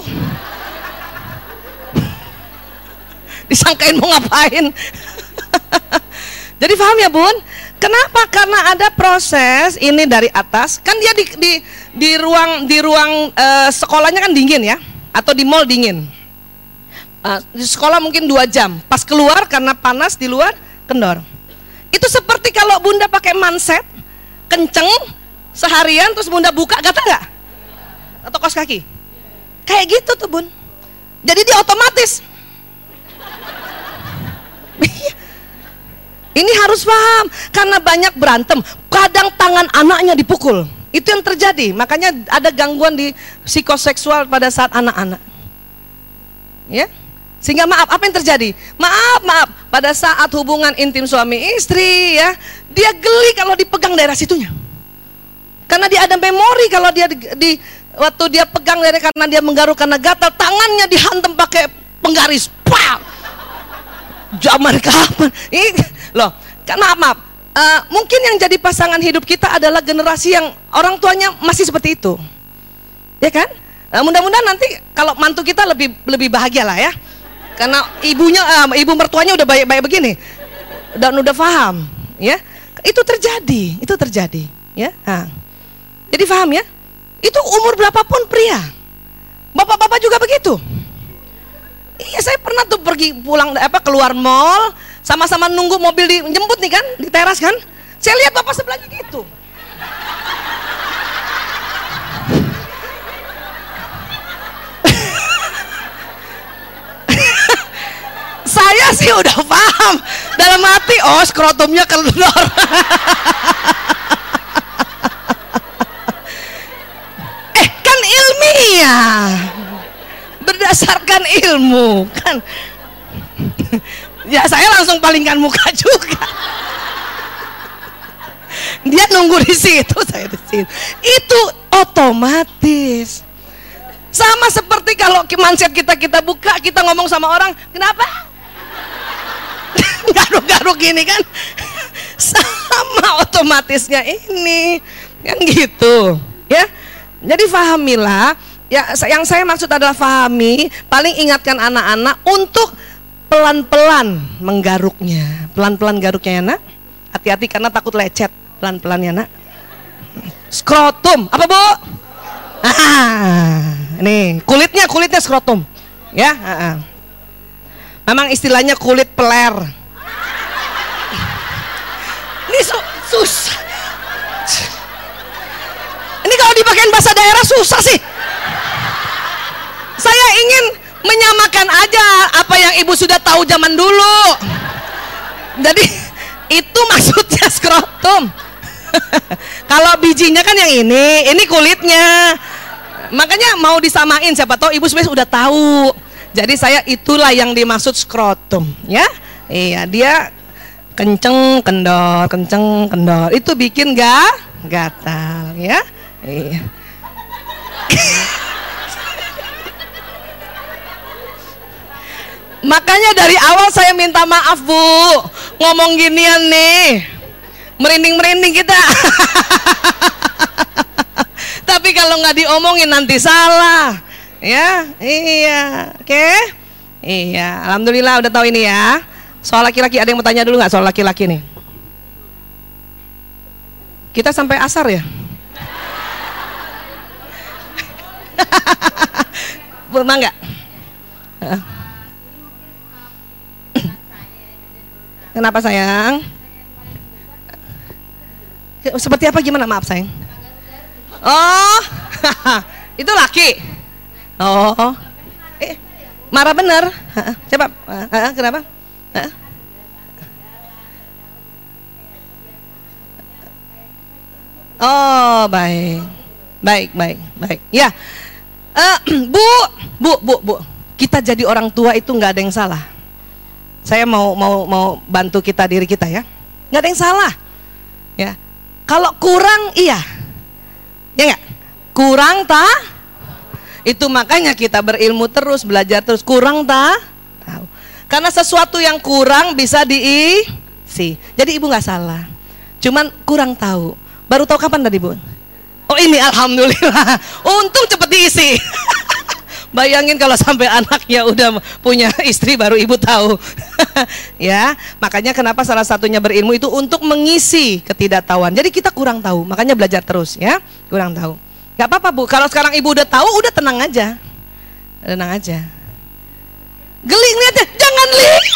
Disangkain mau ngapain. Jadi paham ya Bun? Kenapa? Karena ada proses ini dari atas. Kan dia di di, di ruang di ruang uh, sekolahnya kan dingin ya, atau di mall dingin. Uh, di sekolah mungkin dua jam, pas keluar karena panas di luar kendor. Itu seperti kalau bunda pakai manset kenceng seharian terus bunda buka gatal nggak? Atau kos kaki? Kayak gitu tuh bun. Jadi dia otomatis. Ini harus paham karena banyak berantem. Kadang tangan anaknya dipukul. Itu yang terjadi. Makanya ada gangguan di psikoseksual pada saat anak-anak. Ya. Sehingga maaf, apa yang terjadi? Maaf, maaf, pada saat hubungan intim suami istri ya, dia geli kalau dipegang daerah situnya. Karena dia ada memori kalau dia di, di waktu dia pegang daerah karena dia menggaruk karena gatal, tangannya dihantam pakai penggaris. Pam! Zaman kapan? Ini loh, kan maaf, maaf. Uh, mungkin yang jadi pasangan hidup kita adalah generasi yang orang tuanya masih seperti itu. Ya kan? Uh, mudah-mudahan nanti kalau mantu kita lebih lebih bahagia lah ya. Karena ibunya, uh, ibu mertuanya udah baik-baik begini dan udah paham, ya itu terjadi, itu terjadi, ya. Nah, jadi paham ya? Itu umur berapapun pria, bapak-bapak juga begitu. Iya, saya pernah tuh pergi pulang apa keluar mall, sama-sama nunggu mobil dijemput nih kan di teras kan, saya lihat bapak sebelahnya gitu. Saya sih udah paham dalam hati, oh skrotumnya kendor. Eh kan ilmiah, berdasarkan ilmu kan. Ya saya langsung palingkan muka juga. Dia nunggu di situ, saya di situ. Itu otomatis. Sama seperti kalau mindset kita kita buka, kita ngomong sama orang, kenapa? Garuk-garuk gini kan, sama otomatisnya ini kan gitu ya. Jadi fahamilah ya, yang saya maksud adalah fahami, paling ingatkan anak-anak untuk pelan-pelan menggaruknya, pelan-pelan garuknya ya nak, hati-hati karena takut lecet, pelan-pelan ya nak. Skrotum apa bu? Ah, nih kulitnya kulitnya skrotum ya. Ah, ah. Memang istilahnya kulit peler. Ini su susah. Ini kalau dipakai bahasa daerah susah sih. Saya ingin menyamakan aja apa yang ibu sudah tahu zaman dulu. Jadi itu maksudnya skrotum. Kalau bijinya kan yang ini, ini kulitnya. Makanya mau disamain, siapa tahu ibu sebenarnya udah tahu. Jadi saya itulah yang dimaksud skrotum, ya. Iya, dia kenceng kendor, kenceng kendor. Itu bikin gak gatal, ya. Iya. Makanya dari awal saya minta maaf bu, ngomong ginian nih, merinding-merinding kita. Tapi kalau nggak diomongin nanti salah, ya. Iya, oke. Okay? Iya, alhamdulillah udah tahu ini ya. Soal laki-laki ada yang mau tanya dulu nggak soal laki-laki nih? Kita sampai asar ya? Memang nggak? Kenapa sayang? Seperti apa gimana, maaf sayang? Oh, itu laki. Oh, eh, marah bener. Coba, kenapa? Oh, baik, baik, baik, baik. Ya, uh, bu, bu, bu, bu. Kita jadi orang tua itu nggak ada yang salah. Saya mau mau mau bantu kita diri kita ya, nggak ada yang salah. Ya, kalau kurang iya. Ya enggak? Kurang tak? Itu makanya kita berilmu terus, belajar terus. Kurang tak? Tahu. Karena sesuatu yang kurang bisa diisi. Jadi ibu nggak salah. Cuman kurang tahu. Baru tahu kapan tadi bu? Oh ini alhamdulillah. Untung cepet diisi. Bayangin kalau sampai anaknya udah punya istri baru ibu tahu. Ya, makanya kenapa salah satunya berilmu itu untuk mengisi ketidaktahuan. Jadi kita kurang tahu, makanya belajar terus ya. Kurang tahu. Gak apa-apa bu, kalau sekarang ibu udah tahu, udah tenang aja. Tenang aja. Geli ngeliatnya, jangan lihat.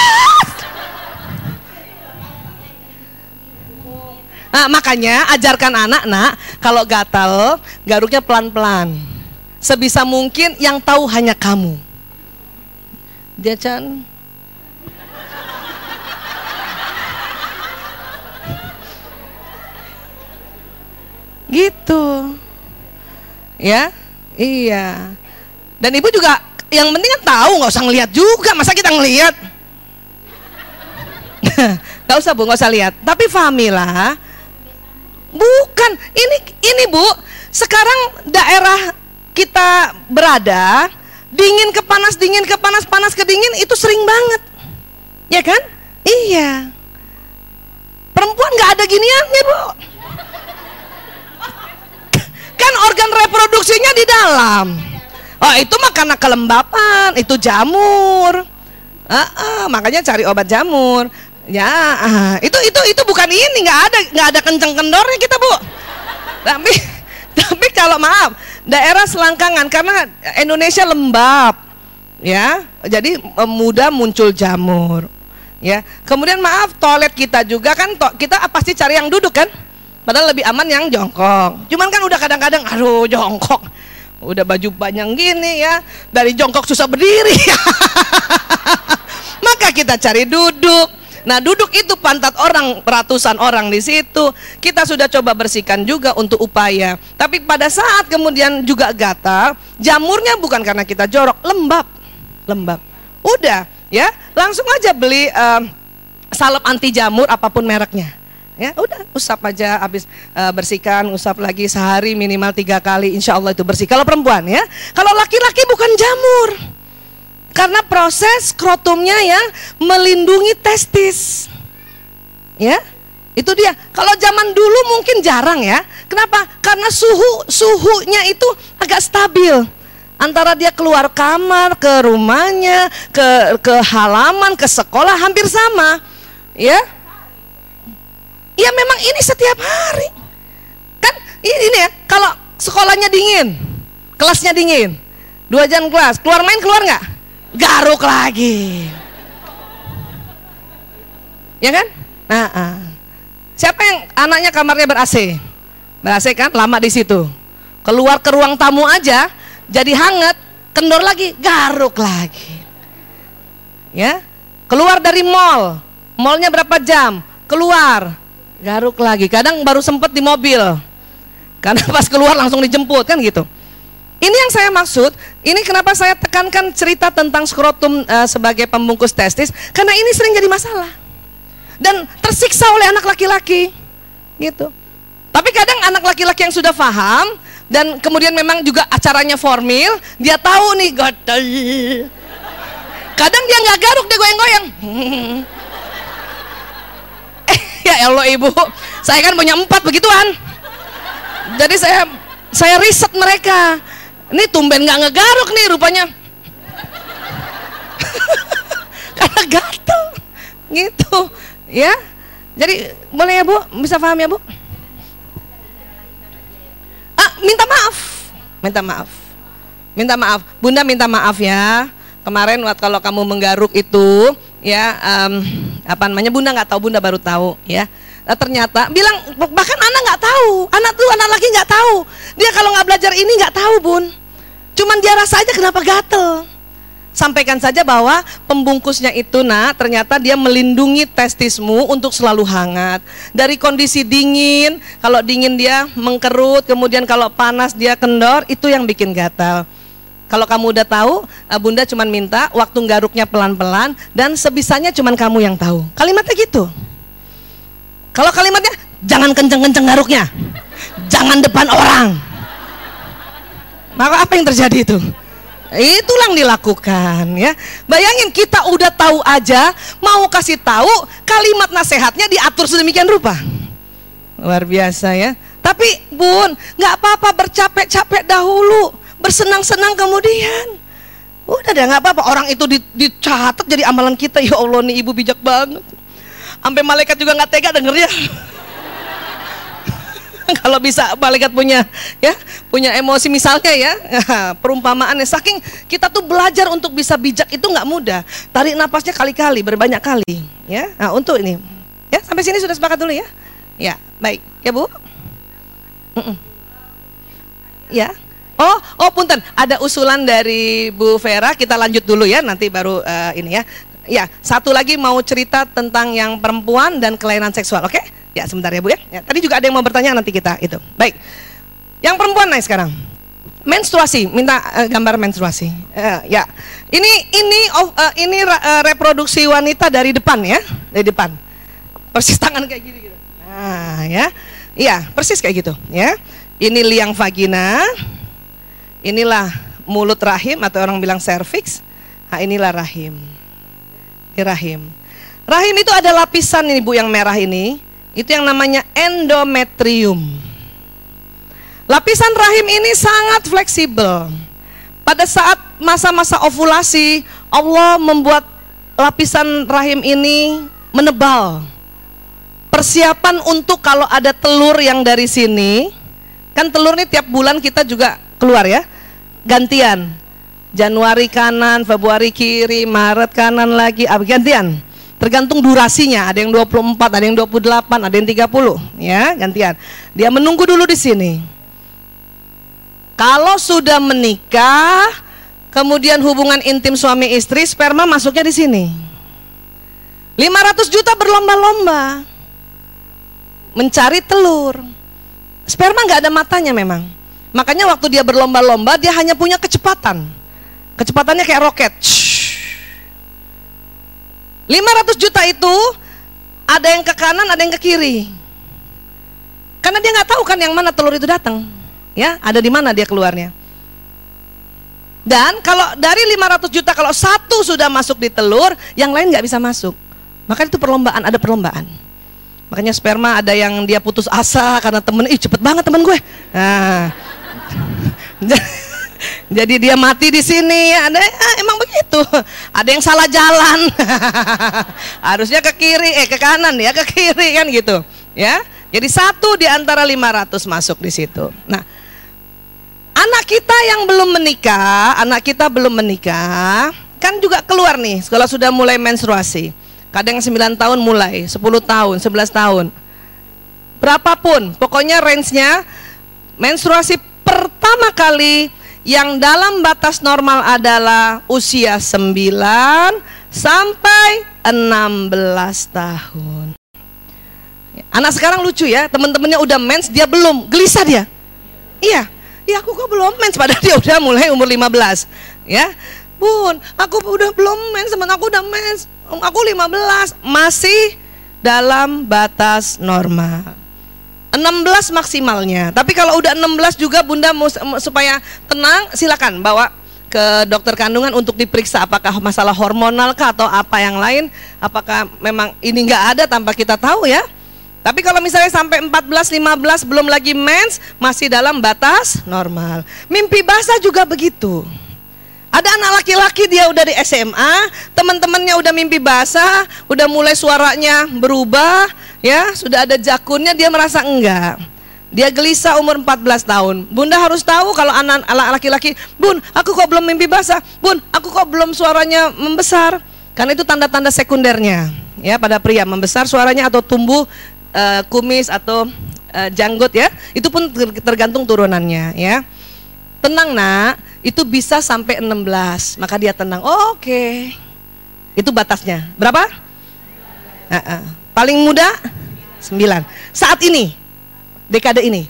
Nah, makanya ajarkan anak, nak, kalau gatal, garuknya pelan-pelan. Sebisa mungkin yang tahu hanya kamu. Dia Chan. Gitu. Ya, iya. Dan ibu juga yang penting kan tahu, nggak usah ngelihat juga. Masa kita ngelihat? Nggak usah bu, nggak usah lihat. Tapi fahamilah, bukan ini ini bu. Sekarang daerah kita berada, dingin ke panas, dingin ke panas, panas ke dingin itu sering banget, ya kan? Iya. Perempuan nggak ada giniannya bu. Kan organ reproduksinya di dalam. Oh itu mah karena kelembapan, itu jamur. Uh, uh, makanya cari obat jamur. Ya, uh, itu itu itu bukan ini, nggak ada nggak ada kenceng kendornya kita bu. Tapi tapi kalau maaf, daerah selangkangan karena Indonesia lembab, ya, jadi mudah muncul jamur. Ya, kemudian maaf toilet kita juga kan, to, kita pasti cari yang duduk kan. Padahal lebih aman yang jongkok. Cuman kan udah kadang-kadang aduh jongkok. Udah baju panjang gini ya, dari jongkok susah berdiri. Maka kita cari duduk. Nah, duduk itu pantat orang, ratusan orang di situ. Kita sudah coba bersihkan juga untuk upaya. Tapi pada saat kemudian juga gatal, jamurnya bukan karena kita jorok, lembab. Lembab. Udah, ya, langsung aja beli um, salep anti jamur apapun mereknya. Ya udah, usap aja, habis uh, bersihkan, usap lagi sehari minimal tiga kali, insya Allah itu bersih. Kalau perempuan ya, kalau laki-laki bukan jamur, karena proses skrotumnya yang melindungi testis. Ya, itu dia. Kalau zaman dulu mungkin jarang ya. Kenapa? Karena suhu suhunya itu agak stabil. Antara dia keluar kamar, ke rumahnya, ke ke halaman, ke sekolah hampir sama. Ya. Ya memang ini setiap hari. Kan ini ya, kalau sekolahnya dingin, kelasnya dingin, dua jam kelas, keluar main keluar nggak? Garuk lagi. Ya kan? Nah, uh. Siapa yang anaknya kamarnya ber-A C? Ber-A C kan, lama di situ. Keluar ke ruang tamu aja, jadi hangat, kendor lagi, garuk lagi. Ya, keluar dari mall, mallnya berapa jam? Keluar. Garuk lagi, kadang baru sempet di mobil karena pas keluar langsung dijemput kan gitu. Ini yang saya maksud, ini kenapa saya tekankan cerita tentang skrotum uh, sebagai pembungkus testis, karena ini sering jadi masalah dan tersiksa oleh anak laki-laki gitu. Tapi kadang anak laki-laki yang sudah paham dan kemudian memang juga acaranya formil, dia tahu nih gatel. Kadang dia nggak garuk, dia goyang-goyang. Ya Allah ibu, saya kan punya empat begituan. Jadi saya saya riset mereka. Ini tumben nggak ngegaruk nih rupanya. Karena gatel, gitu, ya. Jadi boleh ya bu, bisa paham ya bu? Ah, minta maaf, minta maaf, minta maaf. Bunda minta maaf ya. Kemarin waktu kalau kamu menggaruk itu, ya. Um, apa namanya, bunda nggak tahu, bunda baru tahu ya. Nah, ternyata bilang bahkan anak nggak tahu, anak tuh anak laki nggak tahu, dia kalau nggak belajar ini nggak tahu bun, cuman dia rasa aja kenapa gatel. Sampaikan saja bahwa pembungkusnya itu nak, ternyata dia melindungi testismu untuk selalu hangat dari kondisi dingin. Kalau dingin dia mengkerut, kemudian kalau panas dia kendor, itu yang bikin gatal. Kalau kamu udah tahu, bunda cuman minta waktu garuknya pelan-pelan dan sebisanya cuman kamu yang tahu. Kalimatnya gitu. Kalau kalimatnya jangan kenceng-kenceng garuknya, jangan depan orang, maka apa yang terjadi itu? Itulah yang dilakukan ya. Bayangin kita udah tahu aja, mau kasih tahu, kalimat nasihatnya diatur sedemikian rupa. Luar biasa ya. Tapi bun, nggak apa-apa bercapek-capek dahulu, bersenang-senang kemudian. Udah deh, nggak apa-apa. Orang itu dicatat jadi amalan kita. Ya Allah nih ibu bijak banget. Sampai malaikat juga nggak tega dengernya. Kalau bisa malaikat punya ya, punya emosi misalnya ya, perumpamaannya saking kita tuh belajar untuk bisa bijak itu nggak mudah. Tarik napasnya kali-kali, berbanyak kali ya. Nah, untuk ini ya, sampai sini sudah sepakat dulu ya. Ya, baik. Ya, Bu. Mm-mm. Ya. Oh, oh punten, ada usulan dari Bu Vera, kita lanjut dulu ya, nanti baru uh, ini ya. Ya, satu lagi mau cerita tentang yang perempuan dan kelainan seksual, oke? Okay? Ya, sebentar ya Bu ya. Ya. Tadi juga ada yang mau bertanya, nanti kita itu. Baik. Yang perempuan naik sekarang. Menstruasi, minta uh, gambar menstruasi. Uh, ya. Ini ini oh, uh, ini uh, reproduksi wanita dari depan ya, dari depan. Persis tangan kayak gini gitu. Nah, ya. Iya, persis kayak gitu, ya. Ini liang vagina. Inilah mulut rahim atau orang bilang serviks. Nah, inilah rahim. Ini rahim. Rahim itu ada lapisan ini Bu yang merah ini. Itu yang namanya endometrium. Lapisan rahim ini sangat fleksibel. Pada saat masa-masa ovulasi, Allah membuat lapisan rahim ini menebal. Persiapan untuk kalau ada telur yang dari sini, kan telur ini tiap bulan kita juga keluar ya, gantian. Januari kanan, Februari kiri, Maret kanan lagi, gantian. Tergantung durasinya, ada yang dua puluh empat, ada yang dua puluh delapan, ada yang tiga puluh, ya, gantian. Dia menunggu dulu di sini. Kalau sudah menikah, kemudian hubungan intim suami istri, sperma masuknya di sini. lima ratus juta berlomba-lomba mencari telur. Sperma nggak ada matanya memang. Makanya waktu dia berlomba-lomba, dia hanya punya kecepatan. Kecepatannya kayak roket. lima ratus juta itu ada yang ke kanan, ada yang ke kiri. Karena dia nggak tahu kan yang mana telur itu datang, ya, ada di mana dia keluarnya. Dan kalau dari lima ratus juta, kalau satu sudah masuk di telur, yang lain nggak bisa masuk. Maka itu perlombaan, ada perlombaan. Makanya sperma ada yang dia putus asa karena temen, ih cepet banget temen gue. Nah, jadi dia mati di sini. Ada ah, emang begitu. Ada yang salah jalan. Harusnya ke kiri, eh ke kanan ya, ke kiri kan gitu. Ya. Jadi satu di antara lima ratus masuk di situ. Nah, anak kita yang belum menikah, anak kita belum menikah, kan juga keluar nih kalau sudah mulai menstruasi. Kadang sembilan tahun mulai, sepuluh tahun, sebelas tahun. Berapapun, pokoknya range-nya menstruasi pertama kali yang dalam batas normal adalah usia sembilan sampai enam belas tahun. Anak sekarang lucu ya, teman-temannya udah mens, dia belum, gelisah dia. Iya, iya aku kok belum mens, padahal dia udah mulai umur lima belas. Ya, Bun, aku udah belum mens, teman aku udah mens, aku lima belas, masih dalam batas normal. enam belas maksimalnya. Tapi kalau udah enam belas juga Bunda mau, supaya tenang, silakan bawa ke dokter kandungan untuk diperiksa apakah masalah hormonal kah atau apa yang lain, apakah memang ini nggak ada tanpa kita tahu ya. Tapi kalau misalnya sampai empat belas, lima belas belum lagi mens, masih dalam batas normal. Mimpi basah juga begitu. Ada anak laki-laki dia udah di S M A, teman-temannya udah mimpi basah, udah mulai suaranya berubah, ya, sudah ada jakunnya, dia merasa enggak. Dia gelisah umur empat belas tahun. Bunda harus tahu kalau anak laki-laki, Bun, aku kok belum mimpi basah, Bun, aku kok belum suaranya membesar. Karena itu tanda-tanda sekundernya, ya, pada pria membesar suaranya atau tumbuh uh, kumis atau uh, janggut ya. Itu pun tergantung turunannya, ya. Tenang nak, itu bisa sampai enam belas, maka dia tenang. Oh, oke, okay. Itu batasnya. Berapa? Uh -uh. Paling muda sembilan. Saat ini, dekade ini,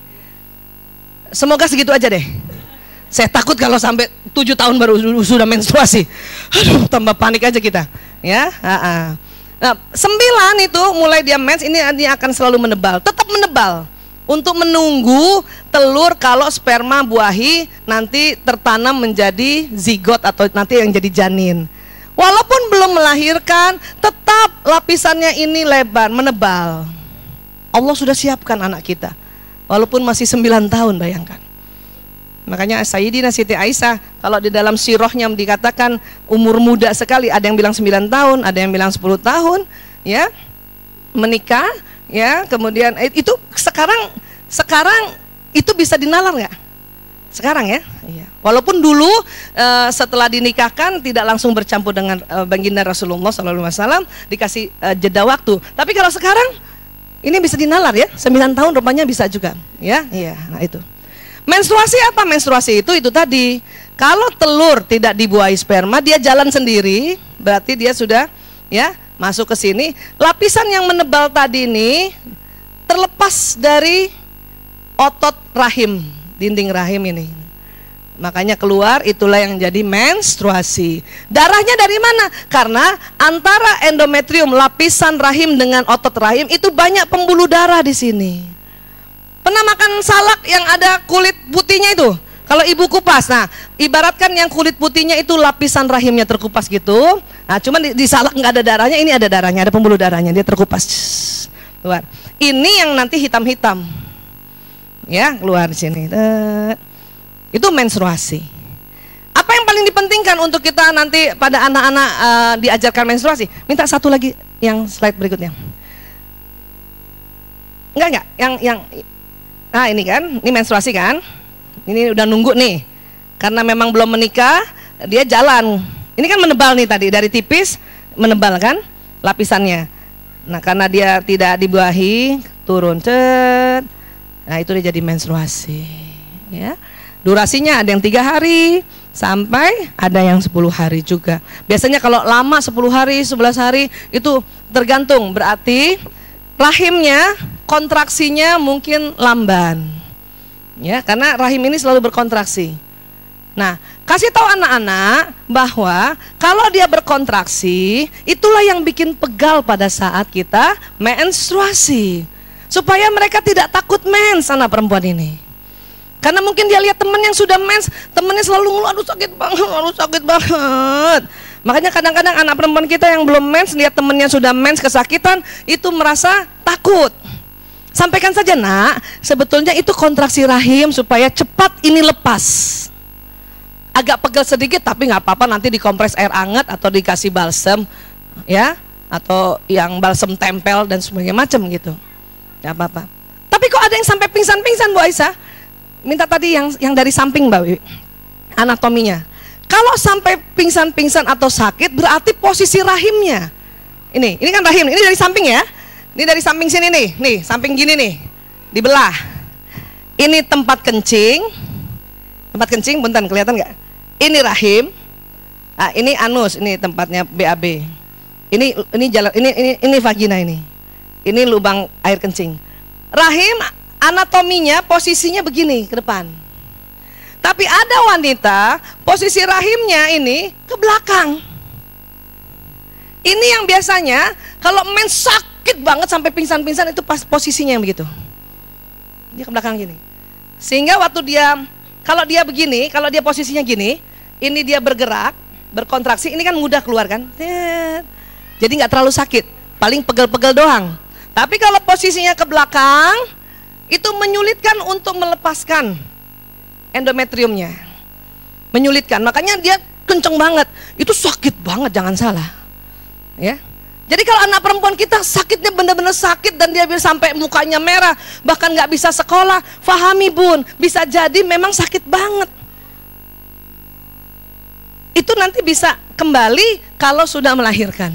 semoga segitu aja deh. Saya takut kalau sampai tujuh tahun baru sudah menstruasi. Aduh, tambah panik aja kita. Ya, uh -uh. Nah, sembilan itu mulai dia mens, ini dia akan selalu menebal, tetap menebal. Untuk menunggu telur kalau sperma buahi nanti tertanam menjadi zigot atau nanti yang jadi janin. Walaupun belum melahirkan, tetap lapisannya ini lebar, menebal. Allah sudah siapkan anak kita. Walaupun masih sembilan tahun, bayangkan. Makanya Sayyidina Siti Aisyah, kalau di dalam sirahnya dikatakan umur muda sekali, ada yang bilang sembilan tahun, ada yang bilang sepuluh tahun, ya, menikah. Ya, kemudian itu sekarang sekarang itu bisa dinalar nggak? Sekarang ya, iya. Walaupun dulu uh, setelah dinikahkan tidak langsung bercampur dengan uh, baginda Rasulullah shallallahu alaihi wasallam, dikasih uh, jeda waktu. Tapi kalau sekarang ini bisa dinalar ya, sembilan tahun rupanya bisa juga, ya, iya. Nah itu. Menstruasi apa? Menstruasi itu itu tadi. Kalau telur tidak dibuahi sperma, dia jalan sendiri, berarti dia sudah ya masuk ke sini. Lapisan yang menebal tadi ini terlepas dari otot rahim, dinding rahim ini. Makanya keluar, itulah yang jadi menstruasi. Darahnya dari mana? Karena antara endometrium, lapisan rahim dengan otot rahim itu banyak pembuluh darah di sini. Pernah makan salak yang ada kulit putihnya itu? Kalau ibu kupas, nah ibaratkan yang kulit putihnya itu lapisan rahimnya terkupas gitu. Nah cuman di, di salak nggak ada darahnya, ini ada darahnya, ada pembuluh darahnya, dia terkupas. Keluar. Ini yang nanti hitam-hitam. Ya, keluar di sini. Itu menstruasi. Apa yang paling dipentingkan untuk kita nanti pada anak-anak uh, diajarkan menstruasi? Minta satu lagi yang slide berikutnya. Enggak enggak, yang yang nah ini kan, ini menstruasi kan? Ini udah nunggu nih. Karena memang belum menikah, dia jalan. Ini kan menebal nih tadi, dari tipis menebal kan lapisannya. Nah, karena dia tidak dibuahi, turun cet. Nah, itu dia jadi menstruasi, ya. Durasinya ada yang tiga hari sampai ada yang sepuluh hari juga. Biasanya kalau lama sepuluh hari, sebelas hari itu tergantung, berarti rahimnya kontraksinya mungkin lamban. Ya, karena rahim ini selalu berkontraksi. Nah, kasih tahu anak-anak bahwa kalau dia berkontraksi, itulah yang bikin pegal pada saat kita menstruasi. Supaya mereka tidak takut mens anak perempuan ini. Karena mungkin dia lihat teman yang sudah mens, temannya selalu ngeluh, aduh sakit banget, aduh sakit banget. Makanya kadang-kadang anak perempuan kita yang belum mens, lihat temannya sudah mens kesakitan, itu merasa takut. Sampaikan saja nak, sebetulnya itu kontraksi rahim supaya cepat ini lepas. Agak pegel sedikit tapi nggak apa-apa, nanti dikompres air hangat atau dikasih balsem, ya, atau yang balsem tempel dan sebagainya macam gitu. Gak apa-apa. Tapi kok ada yang sampai pingsan-pingsan Bu Aisyah? Minta tadi yang yang dari samping Mbak Wiwi, anatominya. Kalau sampai pingsan-pingsan atau sakit berarti posisi rahimnya. Ini, ini kan rahim, ini dari samping ya. Ini dari samping sini nih, nih samping gini nih, dibelah. Ini tempat kencing, tempat kencing, bentar kelihatan nggak? Ini rahim, nah, ini anus, ini tempatnya B A B. Ini ini jalan, ini ini ini vagina ini. Ini lubang air kencing. Rahim anatominya posisinya begini ke depan. Tapi ada wanita posisi rahimnya ini ke belakang. Ini yang biasanya kalau mens sakit banget sampai pingsan-pingsan itu pas posisinya yang begitu. Dia ke belakang gini. Sehingga waktu dia kalau dia begini, kalau dia posisinya gini, ini dia bergerak, berkontraksi, ini kan mudah keluar kan. Jadi nggak terlalu sakit, paling pegel-pegel doang. Tapi kalau posisinya ke belakang, itu menyulitkan untuk melepaskan endometriumnya. Menyulitkan, makanya dia kenceng banget. Itu sakit banget, jangan salah. Ya. Jadi kalau anak perempuan kita sakitnya benar-benar sakit dan dia bisa sampai mukanya merah, bahkan nggak bisa sekolah, fahami bun, bisa jadi memang sakit banget. Itu nanti bisa kembali kalau sudah melahirkan.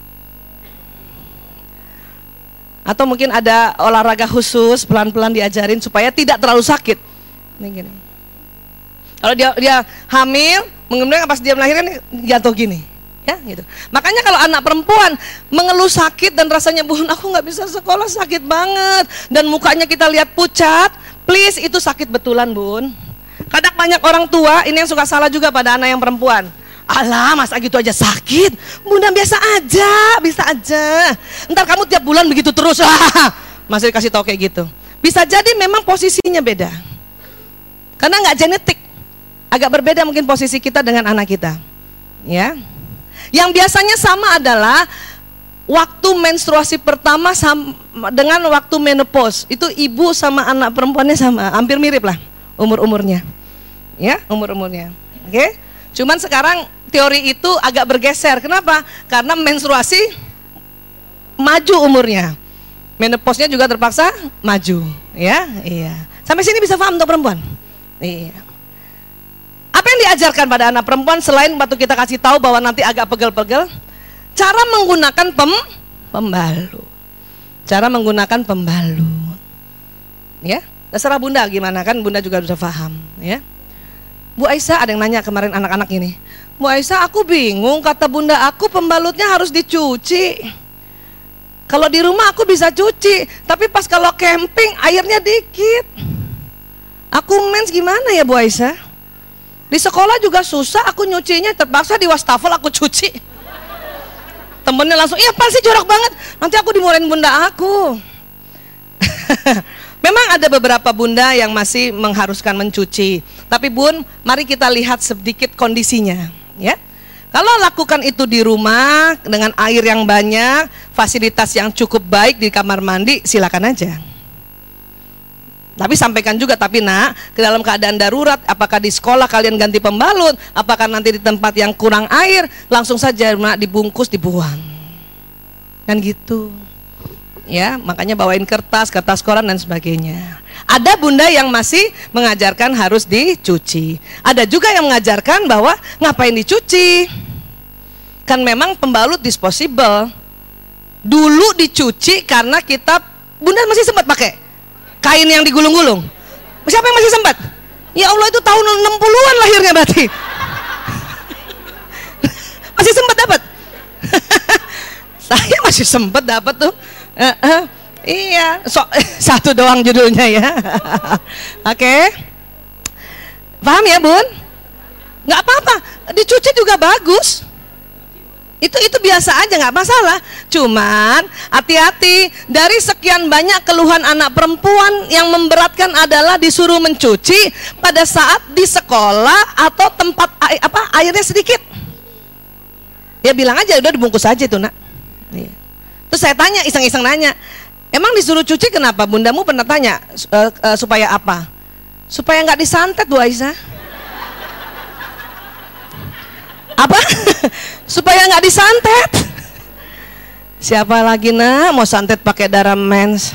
Atau mungkin ada olahraga khusus, pelan-pelan diajarin supaya tidak terlalu sakit. Ini gini. Kalau dia dia hamil, kemudian pas dia melahirkan jatuh gini, ya gitu. Makanya kalau anak perempuan mengeluh sakit dan rasanya bun, aku nggak bisa sekolah, sakit banget, dan mukanya kita lihat pucat, please itu sakit betulan bun. Kadang banyak orang tua ini yang suka salah juga pada anak yang perempuan. Alah masa gitu aja sakit, bunda biasa aja, bisa aja. Ntar kamu tiap bulan begitu terus, masih dikasih tahu kayak gitu. Bisa jadi memang posisinya beda, karena nggak genetik, agak berbeda mungkin posisi kita dengan anak kita. Ya, yang biasanya sama adalah waktu menstruasi pertama sama dengan waktu menopause. Itu ibu sama anak perempuannya sama, hampir mirip lah umur-umurnya. Ya, umur-umurnya. Oke. Okay? Cuman sekarang teori itu agak bergeser. Kenapa? Karena menstruasi maju umurnya, menopause-nya juga terpaksa maju. Ya, iya. Sampai sini bisa paham untuk perempuan? Iya. Apa yang diajarkan pada anak perempuan selain waktu kita kasih tahu bahwa nanti agak pegel-pegel? Cara menggunakan pem pembalut. Cara menggunakan pembalut. Ya, terserah Bunda gimana, kan Bunda juga sudah paham, ya. Bu Aisyah, ada yang nanya kemarin anak-anak ini. Bu Aisyah, aku bingung, kata Bunda aku pembalutnya harus dicuci. Kalau di rumah aku bisa cuci, tapi pas kalau camping airnya dikit. Aku mens gimana ya Bu Aisyah? Di sekolah juga susah, aku nyucinya terpaksa di wastafel aku cuci. Temennya langsung, iya pasti jorok banget, nanti aku dimarahin bunda aku. Memang ada beberapa bunda yang masih mengharuskan mencuci, tapi bun, mari kita lihat sedikit kondisinya, ya. Kalau lakukan itu di rumah dengan air yang banyak, fasilitas yang cukup baik di kamar mandi, silakan aja. Tapi sampaikan juga, tapi nak, ke dalam keadaan darurat, apakah di sekolah kalian ganti pembalut, apakah nanti di tempat yang kurang air, langsung saja nak dibungkus, dibuang. Kan gitu. Ya, makanya bawain kertas, kertas koran dan sebagainya. Ada bunda yang masih mengajarkan harus dicuci. Ada juga yang mengajarkan bahwa ngapain dicuci? Kan memang pembalut disposable. Dulu dicuci karena kita, bunda masih sempat pakai kain yang digulung-gulung. Siapa yang masih sempat? Ya Allah, itu tahun enam puluhan lahirnya berarti. Masih sempat dapat. Saya masih sempat dapat tuh. Uh, uh, iya, so, satu doang judulnya ya. Oke. Okay. Paham ya, Bun? Nggak apa-apa, dicuci juga bagus. Itu itu biasa aja, nggak masalah. Cuman hati-hati, dari sekian banyak keluhan anak perempuan yang memberatkan adalah disuruh mencuci pada saat di sekolah atau tempat air, apa airnya sedikit. Ya bilang aja udah dibungkus aja itu nak. Iya. Terus saya tanya, iseng-iseng nanya, emang disuruh cuci kenapa? Bundamu pernah tanya uh, uh, supaya apa? Supaya nggak disantet Bu Aisyah. Apa? Supaya nggak disantet. Siapa lagi nak mau santet pakai darah mens?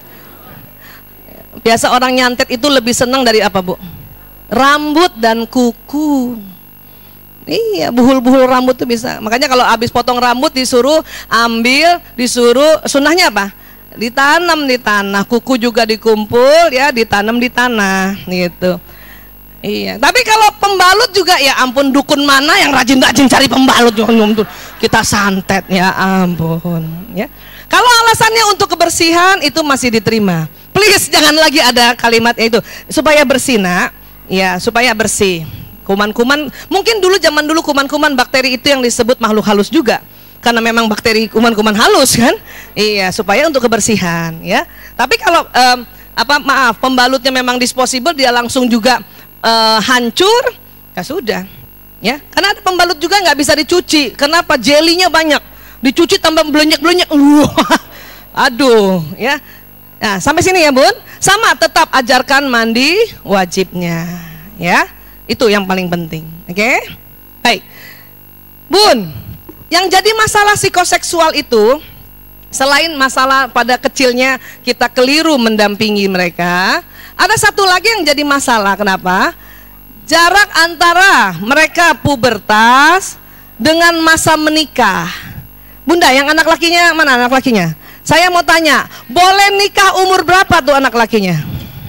Biasa orang nyantet itu lebih senang dari apa Bu? Rambut dan kuku. Iya, buhul-buhul rambut tuh bisa. Makanya kalau habis potong rambut disuruh ambil, disuruh sunnahnya apa? Ditanam di tanah. Kuku juga dikumpul ya, ditanam di tanah gitu. Iya, tapi kalau pembalut juga ya ampun, dukun mana yang rajin-rajin cari pembalut kita santet, ya ampun ya. Kalau alasannya untuk kebersihan itu masih diterima. Please jangan lagi ada kalimatnya itu, supaya bersih nak, ya supaya bersih. Kuman-kuman, mungkin dulu zaman dulu kuman-kuman bakteri itu yang disebut makhluk halus juga, karena memang bakteri kuman-kuman halus kan. Iya, supaya untuk kebersihan ya. Tapi kalau um, apa maaf pembalutnya memang disposable, dia langsung juga Uh, hancur, ya sudah, ya. Karena ada pembalut juga nggak bisa dicuci. Kenapa? Jelinya banyak. Dicuci tambah belenyek-belenyek. Aduh, ya. Nah, sampai sini ya Bun. Sama, tetap ajarkan mandi wajibnya, ya. Itu yang paling penting. Oke? Okay? Baik, Bun. Yang jadi masalah psikoseksual itu, selain masalah pada kecilnya kita keliru mendampingi mereka, ada satu lagi yang jadi masalah. Kenapa? Jarak antara mereka pubertas dengan masa menikah. Bunda, yang anak lakinya mana anak lakinya? Saya mau tanya, boleh nikah umur berapa tuh anak lakinya?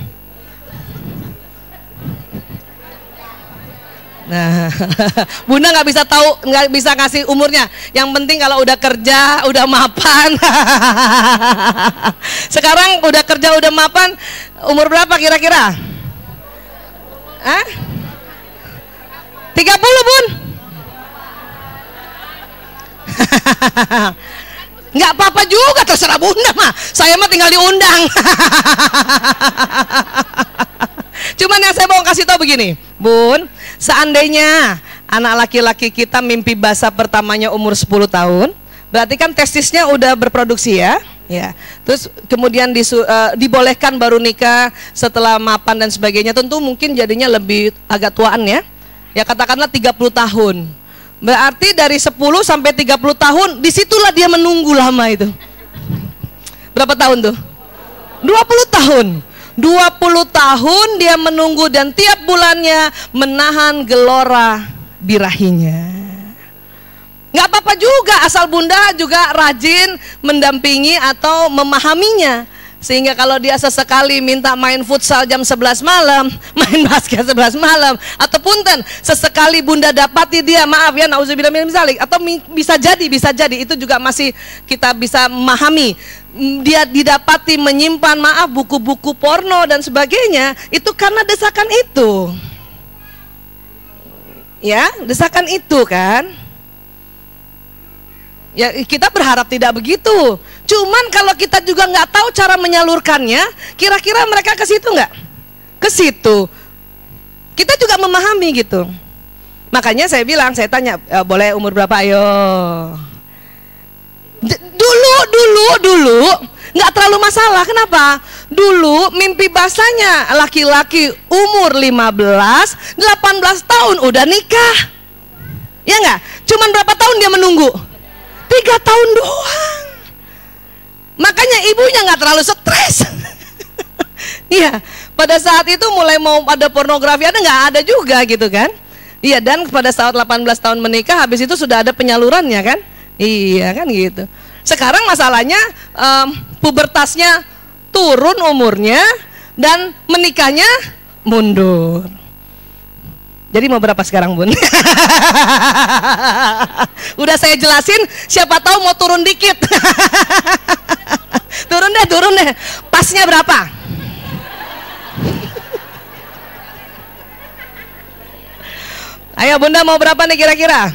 Nah, Bunda nggak bisa tahu, nggak bisa kasih umurnya. Yang penting kalau udah kerja, udah mapan. Sekarang udah kerja, udah mapan, umur berapa kira-kira? Hah? tiga puluh Bun? Nggak apa-apa juga, terserah Bunda mah. Saya mah tinggal diundang. Cuman yang saya mau kasih tahu begini, Bun. Seandainya anak laki-laki kita mimpi basah pertamanya umur sepuluh tahun, berarti kan testisnya udah berproduksi ya. Ya. Terus kemudian disu, uh, dibolehkan baru nikah setelah mapan dan sebagainya. Tentu mungkin jadinya lebih agak tuaan ya. Ya katakanlah tiga puluh tahun. Berarti dari sepuluh sampai tiga puluh tahun, disitulah dia menunggu lama itu. Berapa tahun tuh? dua puluh tahun. dua puluh tahun dia menunggu dan tiap bulannya menahan gelora birahinya. Nggak apa-apa juga asal bunda juga rajin mendampingi atau memahaminya. Sehingga kalau dia sesekali minta main futsal jam sebelas malam, main basket sebelas malam, atau punten sesekali bunda dapati dia, maaf ya, nauzubillah min dzalik, atau bisa jadi, bisa jadi itu juga masih kita bisa memahami. Dia didapati menyimpan, maaf, buku-buku porno dan sebagainya, itu karena desakan itu. Ya, desakan itu kan. Ya kita berharap tidak begitu. Cuman kalau kita juga nggak tahu cara menyalurkannya, kira-kira mereka ke situ nggak? Ke situ. Kita juga memahami gitu. Makanya saya bilang, saya tanya, e, boleh umur berapa? Ayo. D- dulu, dulu, dulu nggak terlalu masalah. Kenapa? Dulu mimpi basahnya laki-laki umur lima belas, delapan belas tahun udah nikah. Ya nggak? Cuman berapa tahun dia menunggu? Tiga tahun doang. Makanya ibunya nggak terlalu stres. Iya, pada saat itu mulai mau ada pornografi ada nggak ada juga gitu kan? Iya, dan pada saat delapan belas tahun menikah, habis itu sudah ada penyalurannya kan? Iya kan gitu. Sekarang masalahnya um, pubertasnya turun umurnya dan menikahnya mundur. Jadi mau berapa sekarang bun? Udah saya jelasin, siapa tahu mau turun dikit. Turun deh, turun deh. Pasnya berapa? Ayo bunda mau berapa nih kira-kira?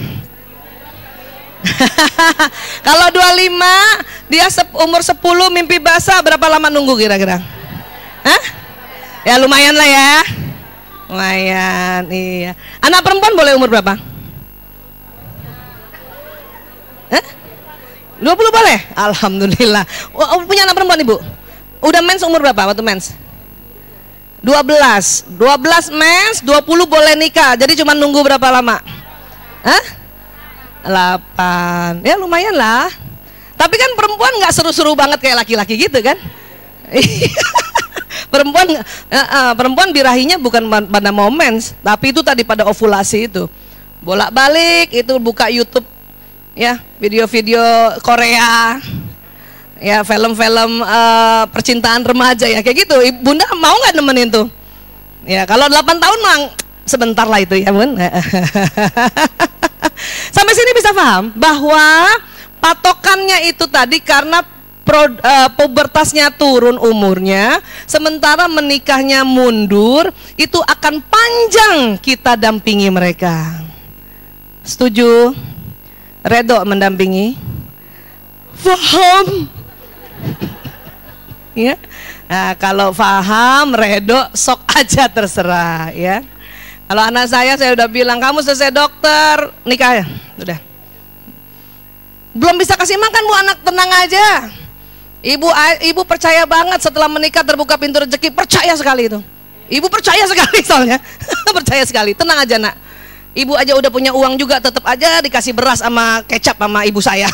Kalau dua puluh lima, dia umur sepuluh mimpi basah, berapa lama nunggu kira-kira? Hah? Ya lumayan lah ya. Lumayan, iya. Anak perempuan boleh umur berapa? Hah? dua puluh boleh? Alhamdulillah. Oh, punya anak perempuan ibu? Udah mens umur berapa waktu mens? dua belas. dua belas mens, dua puluh boleh nikah. Jadi cuma nunggu berapa lama? Hah? delapan. Ya lumayan lah. Tapi kan perempuan nggak seru-seru banget kayak laki-laki gitu kan? Perempuan uh, uh, perempuan birahinya bukan pada momen, tapi itu tadi pada ovulasi itu. Bolak-balik itu buka YouTube ya, video-video Korea. Ya, film-film uh, percintaan remaja ya kayak gitu. Bunda mau nggak nemenin tuh? Ya, kalau delapan tahun mang sebentar lah itu ya, Bun. Sampai sini bisa paham bahwa patokannya itu tadi karena Pro, uh, pubertasnya turun umurnya, sementara menikahnya mundur, itu akan panjang kita dampingi mereka. Setuju? Redo mendampingi? Faham? Ya. Nah, kalau faham, redo, sok aja terserah ya. Kalau anak saya, saya udah bilang kamu selesai dokter, nikah ya, udah. Belum bisa kasih makan bu, anak tenang aja. Ibu ibu percaya banget setelah menikah terbuka pintu rezeki, percaya sekali itu. Ibu percaya sekali soalnya, percaya sekali. Tenang aja nak. Ibu aja udah punya uang juga, tetap aja dikasih beras sama kecap sama ibu saya.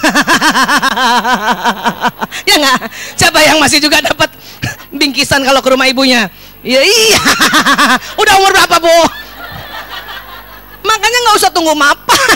Ya nggak? Siapa yang masih juga dapat bingkisan kalau ke rumah ibunya? Ya iya. Udah umur berapa bu? Makanya nggak usah tunggu mapan.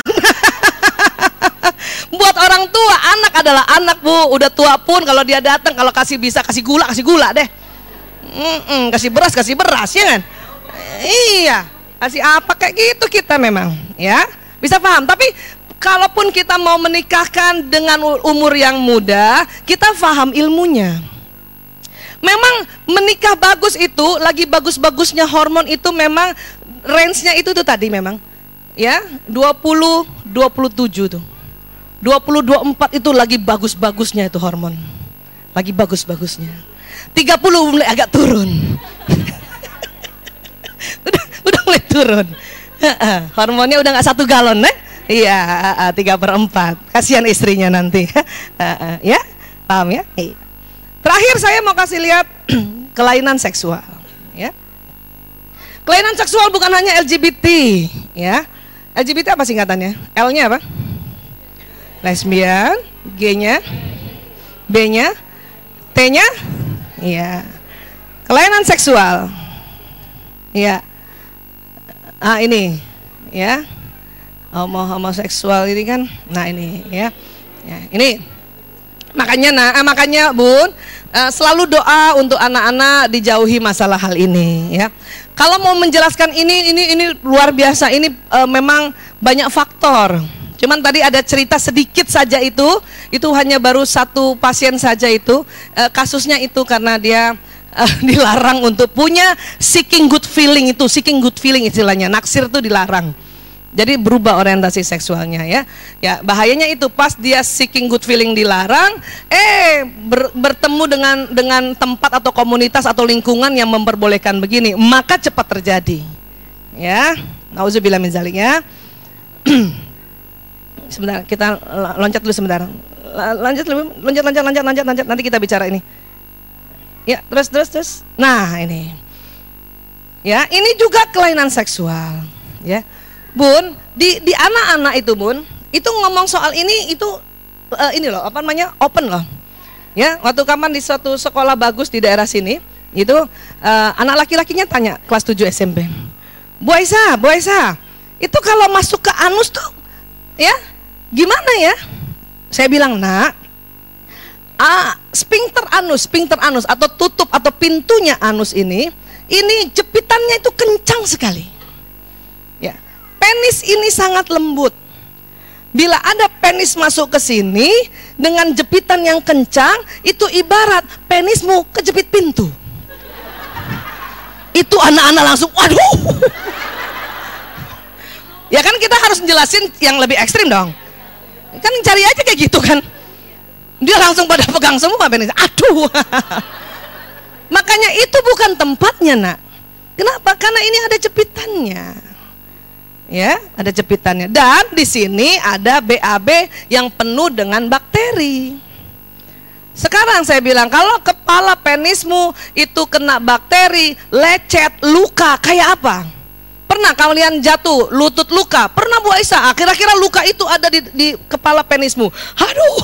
Buat orang tua, anak adalah anak bu. Udah tua pun kalau dia datang, kalau kasih bisa kasih gula, kasih gula deh. Mm-mm, kasih beras, kasih beras ya kan? Iya, kasih apa kayak gitu kita memang ya. Bisa paham, tapi kalaupun kita mau menikahkan dengan umur yang muda, kita paham ilmunya. Memang menikah bagus itu, lagi bagus-bagusnya hormon itu memang range-nya itu tuh tadi memang ya, dua puluh dua puluh tujuh tuh. dua puluh dua puluh empat itu lagi bagus-bagusnya itu hormon. Lagi bagus-bagusnya. tiga puluh mulai agak turun. udah, udah mulai turun. Hormonnya udah nggak satu galon eh? Iya, tiga per empat. Kasihan istrinya nanti. Ya, paham ya? Terakhir saya mau kasih lihat kelainan seksual. Ya, kelainan seksual bukan hanya L G B T. Ya, L G B T apa singkatannya? L-nya apa? Lesbian, G-nya, B-nya, T-nya, iya. Kelainan seksual. Ya. Ah ini, ya. Homo homoseksual ini kan. Nah ini, ya. Ya, ini. Makanya nah, eh, makanya Bun, eh, selalu doa untuk anak-anak dijauhi masalah hal ini, ya. Kalau mau menjelaskan ini, ini, ini luar biasa. Ini eh, memang banyak faktor. Cuman tadi ada cerita sedikit saja itu, itu hanya baru satu pasien saja itu, eh, kasusnya itu karena dia eh, dilarang untuk punya seeking good feeling itu, seeking good feeling istilahnya, naksir itu dilarang. Jadi berubah orientasi seksualnya ya. Ya bahayanya itu pas dia seeking good feeling dilarang, eh ber, bertemu dengan dengan tempat atau komunitas atau lingkungan yang memperbolehkan begini, maka cepat terjadi. Ya, nauzubillah min dzalik ya. Sebentar, kita loncat dulu sebentar. Lanjut loncat loncat loncat loncat loncat nanti kita bicara ini. Ya, terus terus terus. Nah, ini. Ya, ini juga kelainan seksual, ya. Bun, di di anak-anak itu, Bun, itu ngomong soal ini itu uh, ini loh, apa namanya? Open loh. Ya, waktu kapan di suatu sekolah bagus di daerah sini, itu uh, anak laki-lakinya tanya kelas tujuh S M P. Bu Aisyah, Bu Aisyah, itu kalau masuk ke anus tuh ya, gimana ya? Saya bilang, "Nak, ah, sphincter anus, sphincter anus atau tutup atau pintunya anus ini, ini jepitannya itu kencang sekali. Ya. Penis ini sangat lembut. Bila ada penis masuk ke sini dengan jepitan yang kencang, itu ibarat penismu kejepit pintu." Itu anak-anak langsung, waduh. Ya kan kita harus jelasin yang lebih ekstrim dong. Kan cari aja kayak gitu kan. Dia langsung pada pegang semua penis. Aduh. Makanya itu bukan tempatnya, Nak. Kenapa? Karena ini ada jepitannya. Ya, ada jepitannya. Dan di sini ada B A B yang penuh dengan bakteri. Sekarang saya bilang, kalau kepala penismu itu kena bakteri, lecet, luka, kayak apa? Pernah kalian jatuh, lutut luka? Pernah Bu Aisyah? Kira-kira luka itu ada di, di kepala penismu. Aduh.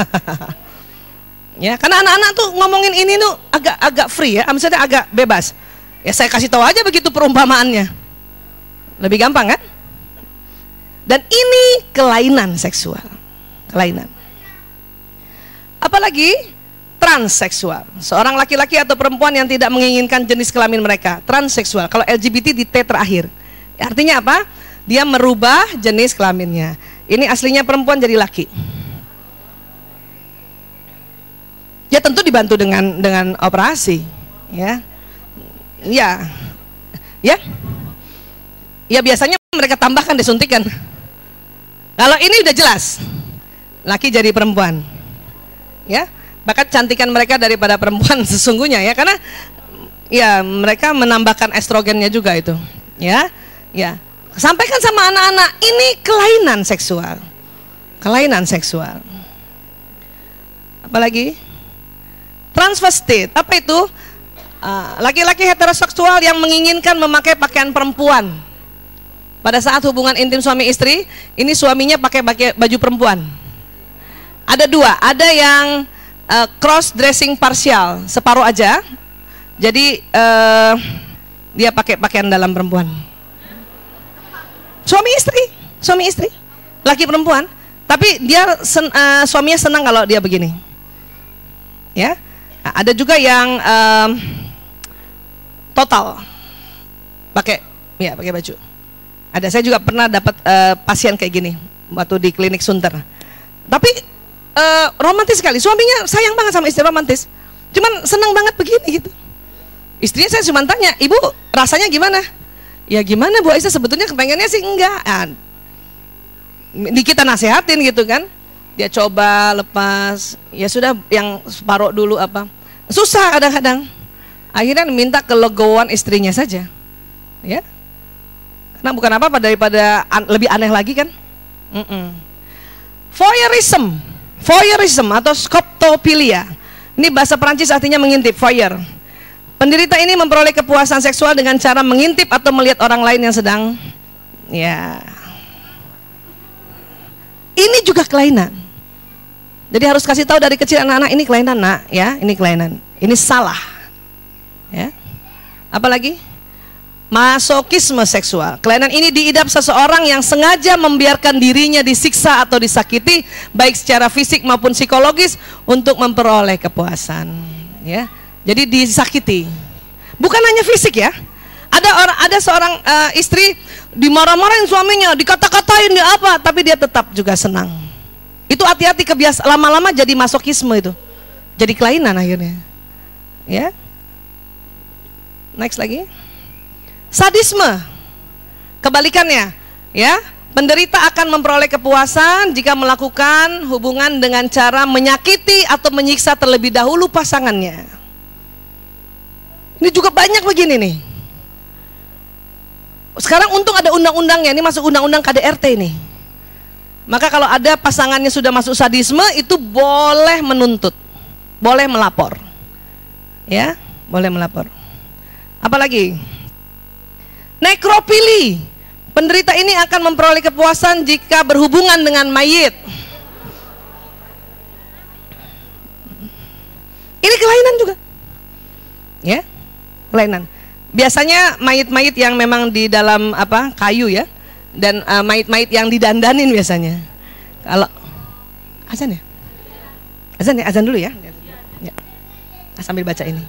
Ya, karena anak-anak tuh ngomongin ini tuh agak agak free ya, maksudnya agak bebas. Ya saya kasih tahu aja begitu perumpamaannya. Lebih gampang kan? Dan ini kelainan seksual. Kelainan. Apalagi transseksual. Seorang laki-laki atau perempuan yang tidak menginginkan jenis kelamin mereka, transseksual. Kalau L G B T di T terakhir. Artinya apa? Dia merubah jenis kelaminnya. Ini aslinya perempuan jadi laki. Ya tentu dibantu dengan dengan operasi, ya. Ya. Ya. Ya biasanya mereka tambahkan disuntikan. Kalau ini udah jelas. Laki jadi perempuan. Ya. Bahkan cantikan mereka daripada perempuan sesungguhnya ya, karena ya mereka menambahkan estrogennya juga itu. Ya. Ya, sampaikan sama anak-anak, ini kelainan seksual. Kelainan seksual. Apalagi? Transvestit, apa itu? Laki-laki uh, heteroseksual yang menginginkan memakai pakaian perempuan. Pada saat hubungan intim suami istri, ini suaminya pakai baju perempuan. Ada dua, ada yang uh, cross dressing parsial, separuh aja. Jadi uh, dia pakai pakaian dalam perempuan. Suami istri, suami istri, laki perempuan, tapi dia sen, uh, suaminya senang kalau dia begini. Ya, ada juga yang um, total pakai, ya pakai baju. Ada, saya juga pernah dapat uh, pasien kayak gini waktu di klinik Sunter. Tapi uh, romantis sekali, suaminya sayang banget sama istri, romantis. Cuman senang banget begini gitu. Istrinya saya cuma tanya, "Ibu rasanya gimana?" "Ya gimana Bu Aisyah, sebetulnya kepengennya sih enggak." Nah, di kita nasehatin gitu kan. Dia coba lepas, ya sudah yang separuh dulu apa. Susah kadang-kadang. Akhirnya minta kelegoan istrinya saja. Ya. Karena bukan apa-apa daripada an lebih aneh lagi kan. Mm -mm. Voyeurism. Voyeurism atau skoptopilia. Ini bahasa Perancis artinya mengintip, voyeur. Penderita ini memperoleh kepuasan seksual dengan cara mengintip atau melihat orang lain yang sedang, ya. Ini juga kelainan. Jadi harus kasih tahu dari kecil anak-anak, ini kelainan, Nak, ya, ini kelainan. Ini salah. Ya. Apalagi? Masokisme seksual. Kelainan ini diidap seseorang yang sengaja membiarkan dirinya disiksa atau disakiti baik secara fisik maupun psikologis untuk memperoleh kepuasan, ya. Jadi disakiti. Bukan hanya fisik ya. Ada orang, ada seorang uh, istri dimarah-marahin suaminya, dikata-katain dia apa, tapi dia tetap juga senang. Itu hati-hati, kebiasaan lama-lama jadi masokisme itu. Jadi kelainan akhirnya. Ya. Next lagi. Sadisme, kebalikannya, ya, penderita akan memperoleh kepuasan jika melakukan hubungan dengan cara menyakiti atau menyiksa terlebih dahulu pasangannya. Ini juga banyak begini nih. Sekarang untung ada undang-undangnya, ini masuk undang-undang K D R T ini. Maka kalau ada pasangannya sudah masuk sadisme, itu boleh menuntut, boleh melapor, ya, boleh melapor. Apalagi? Nekrofili, penderita ini akan memperoleh kepuasan jika berhubungan dengan mayit. Ini kelainan juga, ya, kelainan. Biasanya mayit-mayit yang memang di dalam apa kayu ya, dan uh, mayit-mayit yang didandanin biasanya. Kalau azan ya, azan ya, azan dulu ya. Ya. Nah, sambil baca ini.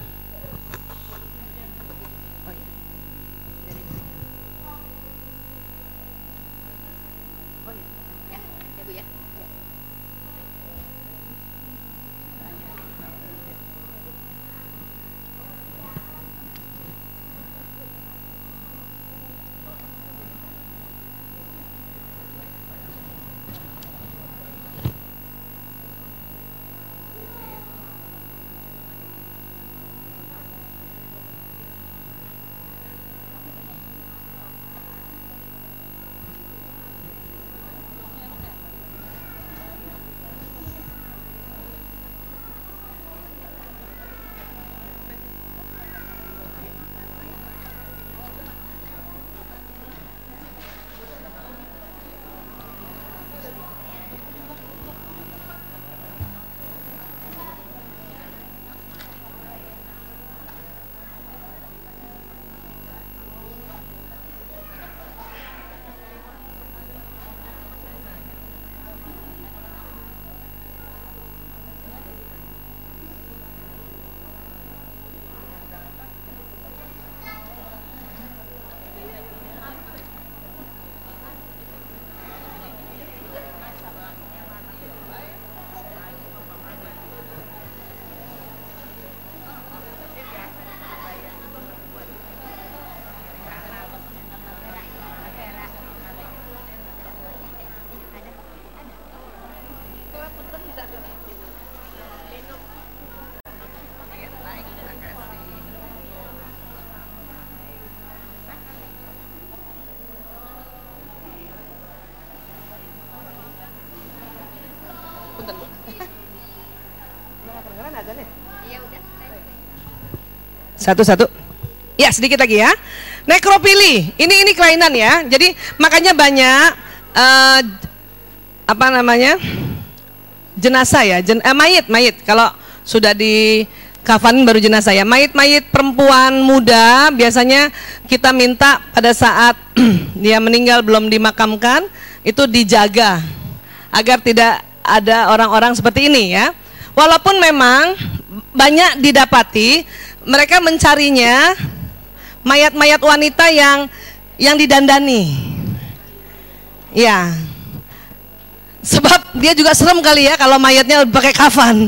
Satu-satu. Ya, sedikit lagi ya. Nekrofili, ini ini kelainan ya. Jadi makanya banyak uh, apa namanya jenazah ya, jen, eh, mayit mayit. Kalau sudah di kafan baru jenazah ya. Mayit-mayit perempuan muda biasanya kita minta pada saat dia meninggal belum dimakamkan itu dijaga agar tidak ada orang-orang seperti ini ya. Walaupun memang banyak didapati mereka mencarinya mayat-mayat wanita yang yang didandani. Ya. Sebab dia juga serem kali ya kalau mayatnya pakai kafan.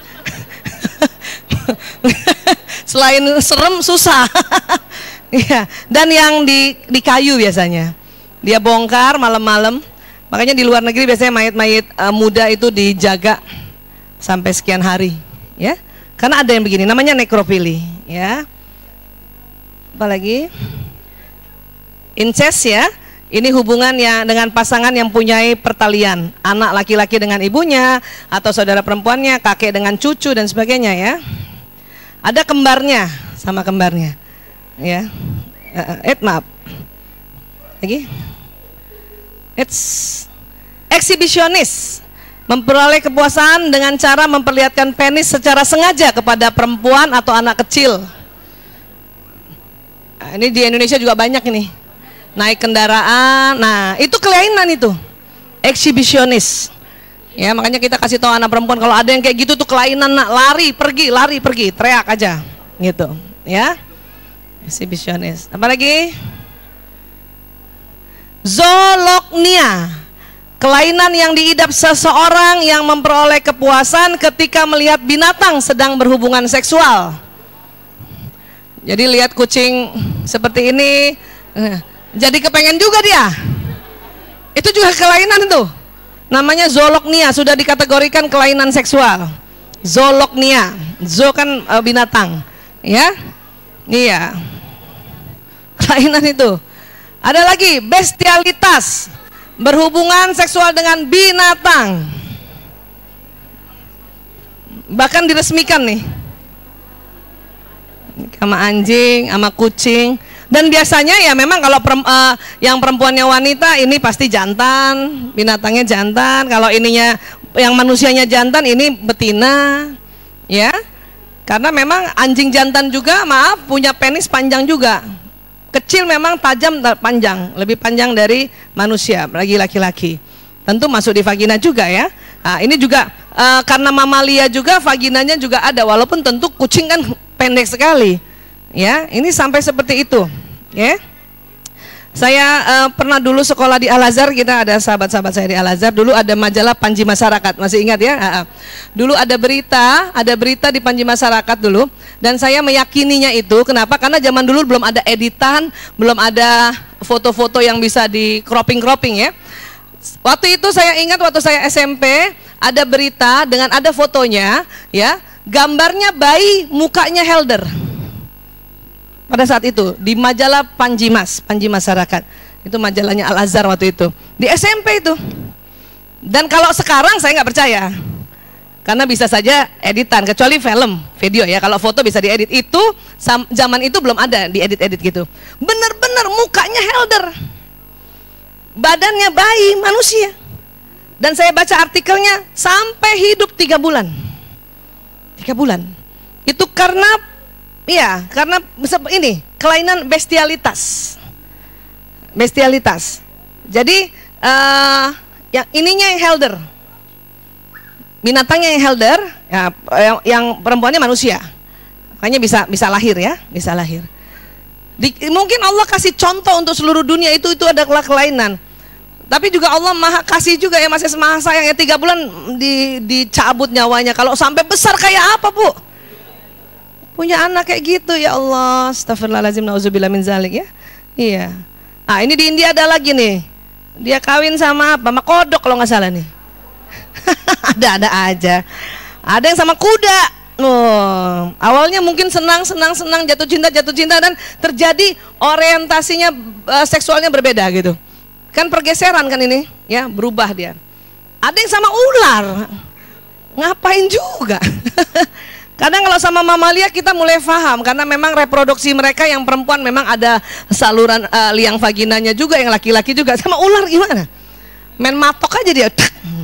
Selain serem susah. Ya, dan yang di di kayu biasanya. Dia bongkar malam-malam. Makanya di luar negeri biasanya mayat-mayat uh, muda itu dijaga sampai sekian hari, ya. Karena ada yang begini, namanya nekrofili, ya. Apalagi incest ya. Ini hubungannya dengan pasangan yang punyai pertalian, anak laki-laki dengan ibunya atau saudara perempuannya, kakek dengan cucu dan sebagainya ya. Ada kembarnya sama kembarnya, ya. Eh, maaf. Lagi. It's eksibisionis, memperoleh kepuasan dengan cara memperlihatkan penis secara sengaja kepada perempuan atau anak kecil. Nah, ini di Indonesia juga banyak ini. Naik kendaraan. Nah, itu kelainan itu. Eksibisionis. Ya, makanya kita kasih tahu anak perempuan kalau ada yang kayak gitu tuh kelainan, nak, lari, pergi, lari, pergi, teriak aja. Gitu, ya. Eksibisionis. Apa lagi? Zoolognia. Kelainan yang diidap seseorang yang memperoleh kepuasan ketika melihat binatang sedang berhubungan seksual. Jadi lihat kucing seperti ini, jadi kepengen juga dia. Itu juga kelainan itu. Namanya zoolognia, sudah dikategorikan kelainan seksual. Zoolognia, zoo kan e, binatang, ya. Iya. Kelainan itu. Ada lagi bestialitas. Berhubungan seksual dengan binatang, bahkan diresmikan nih, sama anjing, sama kucing. Dan biasanya ya memang kalau perem, uh, yang perempuannya wanita ini pasti jantan, binatangnya jantan. Kalau ininya yang manusianya jantan, ini betina, ya. Karena memang anjing jantan juga, maaf, punya penis panjang juga. Kecil memang, tajam, panjang, lebih panjang dari manusia, lagi laki-laki. Tentu masuk di vagina juga ya. Nah, ini juga uh, karena mamalia juga vaginanya juga ada, walaupun tentu kucing kan pendek sekali. Ya, ini sampai seperti itu. Ya. Saya uh, pernah dulu sekolah di Al-Azhar, kita ada sahabat-sahabat saya di Al-Azhar, dulu ada majalah Panji Masyarakat, masih ingat ya? Uh, uh. Dulu ada berita, ada berita di Panji Masyarakat dulu, dan saya meyakininya itu, kenapa? Karena zaman dulu belum ada editan, belum ada foto-foto yang bisa di cropping-cropping ya. Waktu itu saya ingat waktu saya S M P, ada berita dengan ada fotonya, ya, gambarnya bayi, mukanya helder. Pada saat itu di majalah Panji Mas, Panji Masyarakat, itu majalahnya Al-Azhar waktu itu, di S M P itu. Dan kalau sekarang saya nggak percaya, karena bisa saja editan, kecuali film, video ya. Kalau foto bisa diedit, itu zaman itu belum ada diedit-edit gitu. Bener-bener mukanya helder, badannya bayi manusia. Dan saya baca artikelnya sampai hidup tiga bulan, tiga bulan. Itu karena iya, karena ini kelainan bestialitas, bestialitas. Jadi uh, yang ininya yang helder, binatangnya yang helder, ya, yang, yang perempuannya manusia, makanya bisa bisa lahir ya, bisa lahir. Di, mungkin Allah kasih contoh untuk seluruh dunia, itu itu adalah kelainan. Tapi juga Allah maha kasih juga ya, masih maha sayang ya, tiga bulan di, dicabut nyawanya. Kalau sampai besar kayak apa, Bu? Punya anak kayak gitu, ya Allah, astagfirullahaladzim, na'udzubillah min zalik ya. Iya. Nah, ini di India ada lagi nih, dia kawin sama apa? Sama kodok kalau nggak salah nih. Ada-ada aja. Ada yang sama kuda. Oh, awalnya mungkin senang, senang, senang, jatuh cinta, jatuh cinta, dan terjadi orientasinya uh, seksualnya berbeda gitu. Kan pergeseran kan ini, ya, berubah dia. Ada yang sama ular. Ngapain juga? Kadang kalau sama mamalia kita mulai paham, karena memang reproduksi mereka yang perempuan memang ada saluran uh, liang vaginanya juga, yang laki-laki juga. Sama ular gimana? Main matok aja dia.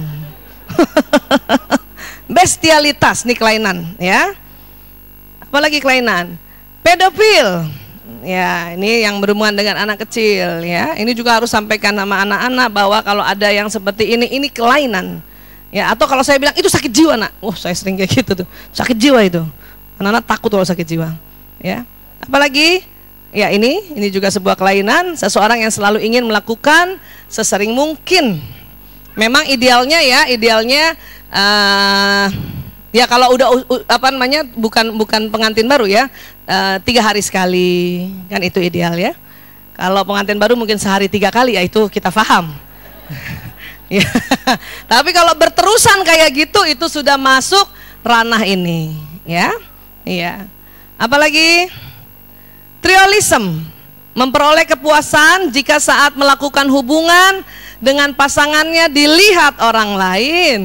Bestialitas nih kelainan ya. Apalagi kelainan? Pedofil. Ya, ini yang berhubungan dengan anak kecil ya. Ini juga harus sampaikan sama anak-anak bahwa kalau ada yang seperti ini, ini kelainan. Ya, atau kalau saya bilang itu sakit jiwa, nak. Oh, saya sering kayak gitu tuh. Sakit jiwa itu. Anak-anak takut kalau sakit jiwa. Ya. Apalagi ya ini, ini juga sebuah kelainan, seseorang yang selalu ingin melakukan sesering mungkin. Memang idealnya ya, idealnya uh, ya kalau udah uh, apa namanya, bukan bukan pengantin baru ya, uh, tiga hari sekali, kan itu ideal ya. Kalau pengantin baru mungkin sehari tiga kali, ya itu kita paham. Ya. Tapi kalau berterusan kayak gitu, itu sudah masuk ranah ini, ya. Iya. Apalagi triolism, memperoleh kepuasan jika saat melakukan hubungan dengan pasangannya dilihat orang lain.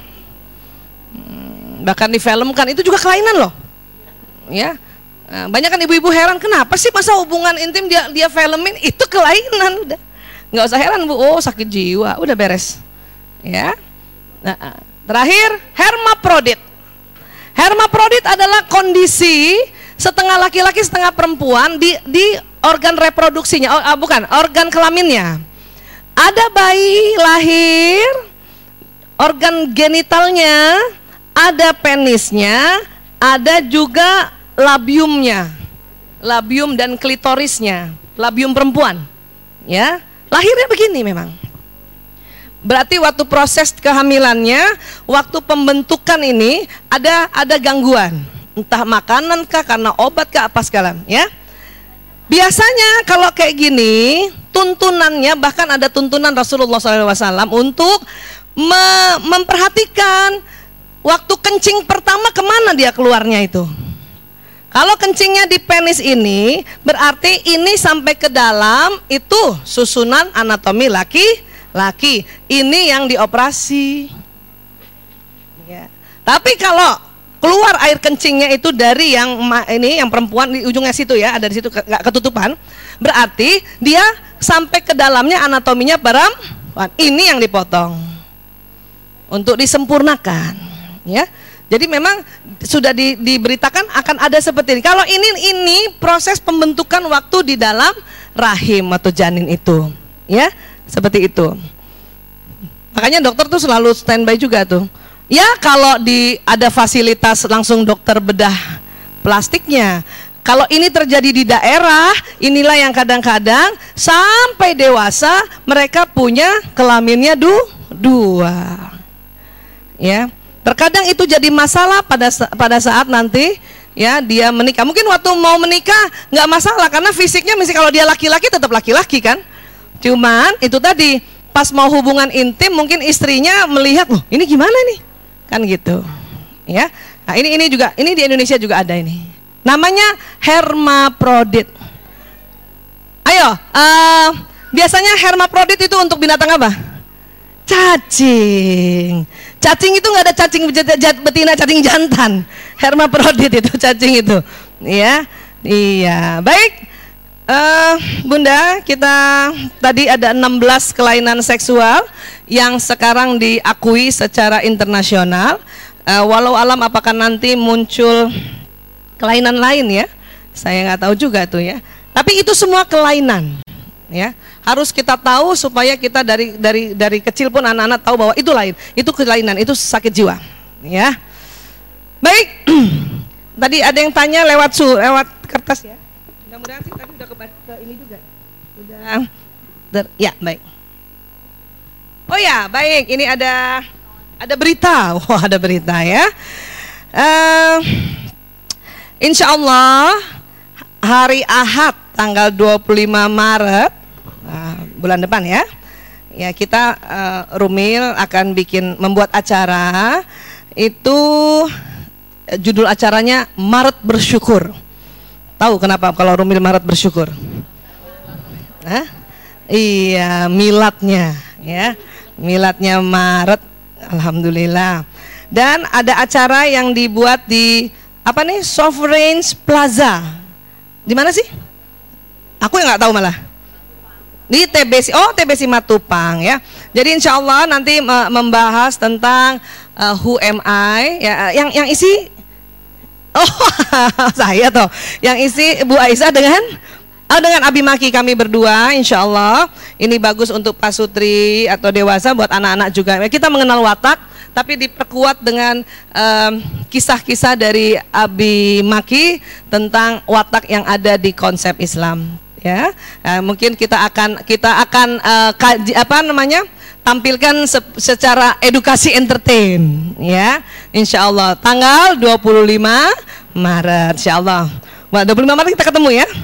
Hmm, bahkan difilmkan, itu juga kelainan loh. Ya. Nah, banyak kan ibu-ibu heran, kenapa sih masa hubungan intim dia dia filmin, itu kelainan udah. Nggak usah heran, Bu, oh sakit jiwa, udah beres. Ya. Nah, terakhir hermaprodit. Hermaprodit adalah kondisi setengah laki-laki setengah perempuan di, di organ reproduksinya, oh, ah, bukan, organ kelaminnya. Ada bayi lahir, organ genitalnya, ada penisnya, ada juga labiumnya, labium dan klitorisnya, labium perempuan, ya, lahirnya begini memang. Berarti waktu proses kehamilannya, waktu pembentukan ini ada ada gangguan, entah makanan kah, karena obat kah, apa segala, ya. Biasanya kalau kayak gini, tuntunannya bahkan ada tuntunan Rasulullah shallallahu alaihi wasallam untuk me memperhatikan waktu kencing pertama kemana dia keluarnya itu. Kalau kencingnya di penis ini, berarti ini sampai ke dalam itu susunan anatomi laki-laki. Ini yang dioperasi. Ya. Tapi kalau keluar air kencingnya itu dari yang ini yang perempuan di ujungnya situ ya, ada di situ nggak ketutupan, berarti dia sampai ke dalamnya anatominya perempuan. Ini yang dipotong untuk disempurnakan, ya. Jadi memang sudah di, diberitakan akan ada seperti ini. Kalau ini ini proses pembentukan waktu di dalam rahim atau janin itu, ya, seperti itu. Makanya dokter tuh selalu standby juga tuh. Ya kalau di ada fasilitas langsung dokter bedah plastiknya. Kalau ini terjadi di daerah, inilah yang kadang-kadang sampai dewasa mereka punya kelaminnya du, dua. Ya, terkadang itu jadi masalah pada pada saat nanti ya dia menikah. Mungkin waktu mau menikah nggak masalah karena fisiknya mesti, kalau dia laki-laki tetap laki-laki kan. Cuman itu tadi pas mau hubungan intim mungkin istrinya melihat, loh ini gimana nih? Kan gitu. Ya. Nah, ini ini juga ini di Indonesia juga ada ini. Namanya hermaprodit. Ayo, uh, biasanya hermaprodit itu untuk binatang apa? Cacing. Cacing itu nggak ada cacing betina, cacing jantan. Hermaprodit itu cacing itu. Ya, iya. Baik, uh, Bunda, kita tadi ada enam belas kelainan seksual yang sekarang diakui secara internasional. Uh, walau alam apakah nanti muncul kelainan lain ya, saya nggak tahu juga tuh ya. Tapi itu semua kelainan, ya. Harus kita tahu supaya kita dari dari dari kecil pun anak-anak tahu bahwa itu lain, itu kelainan, itu sakit jiwa, ya. Baik, tadi ada yang tanya lewat su, lewat kertas ya. Mudah-mudahan sih tadi udah ke, ke ini juga, udah, ter, ya baik. Oh ya, baik. Ini ada ada berita, wah ada berita ya. Uh, Insya Allah hari Ahad tanggal dua puluh lima Maret uh, bulan depan ya, ya kita uh, Rumil akan bikin membuat acara itu, judul acaranya Maret Bersyukur. Tahu kenapa kalau Rumil Maret Bersyukur? Hah? Iya, miladnya ya, miladnya Maret, alhamdulillah. Dan ada acara yang dibuat di apa nih, Sovereign Plaza. Di mana sih? Aku yang nggak tahu malah. Di T B C, oh T B C Matupang ya. Jadi insya Allah nanti uh, membahas tentang uh, Who Am I ya, yang yang isi, oh saya toh, yang isi Bu Aisyah dengan oh, dengan Abi Maki kami berdua. Insya Allah ini bagus untuk Pak Sutri atau dewasa, buat anak-anak juga. Kita mengenal watak, tapi diperkuat dengan kisah-kisah um, dari Abi Maki tentang watak yang ada di konsep Islam. Ya, uh, mungkin kita akan kita akan uh, kaji, apa namanya, tampilkan se secara edukasi entertain. Ya, Insya Allah tanggal dua puluh lima Maret. Insya Allah, dua puluh lima Maret kita ketemu ya.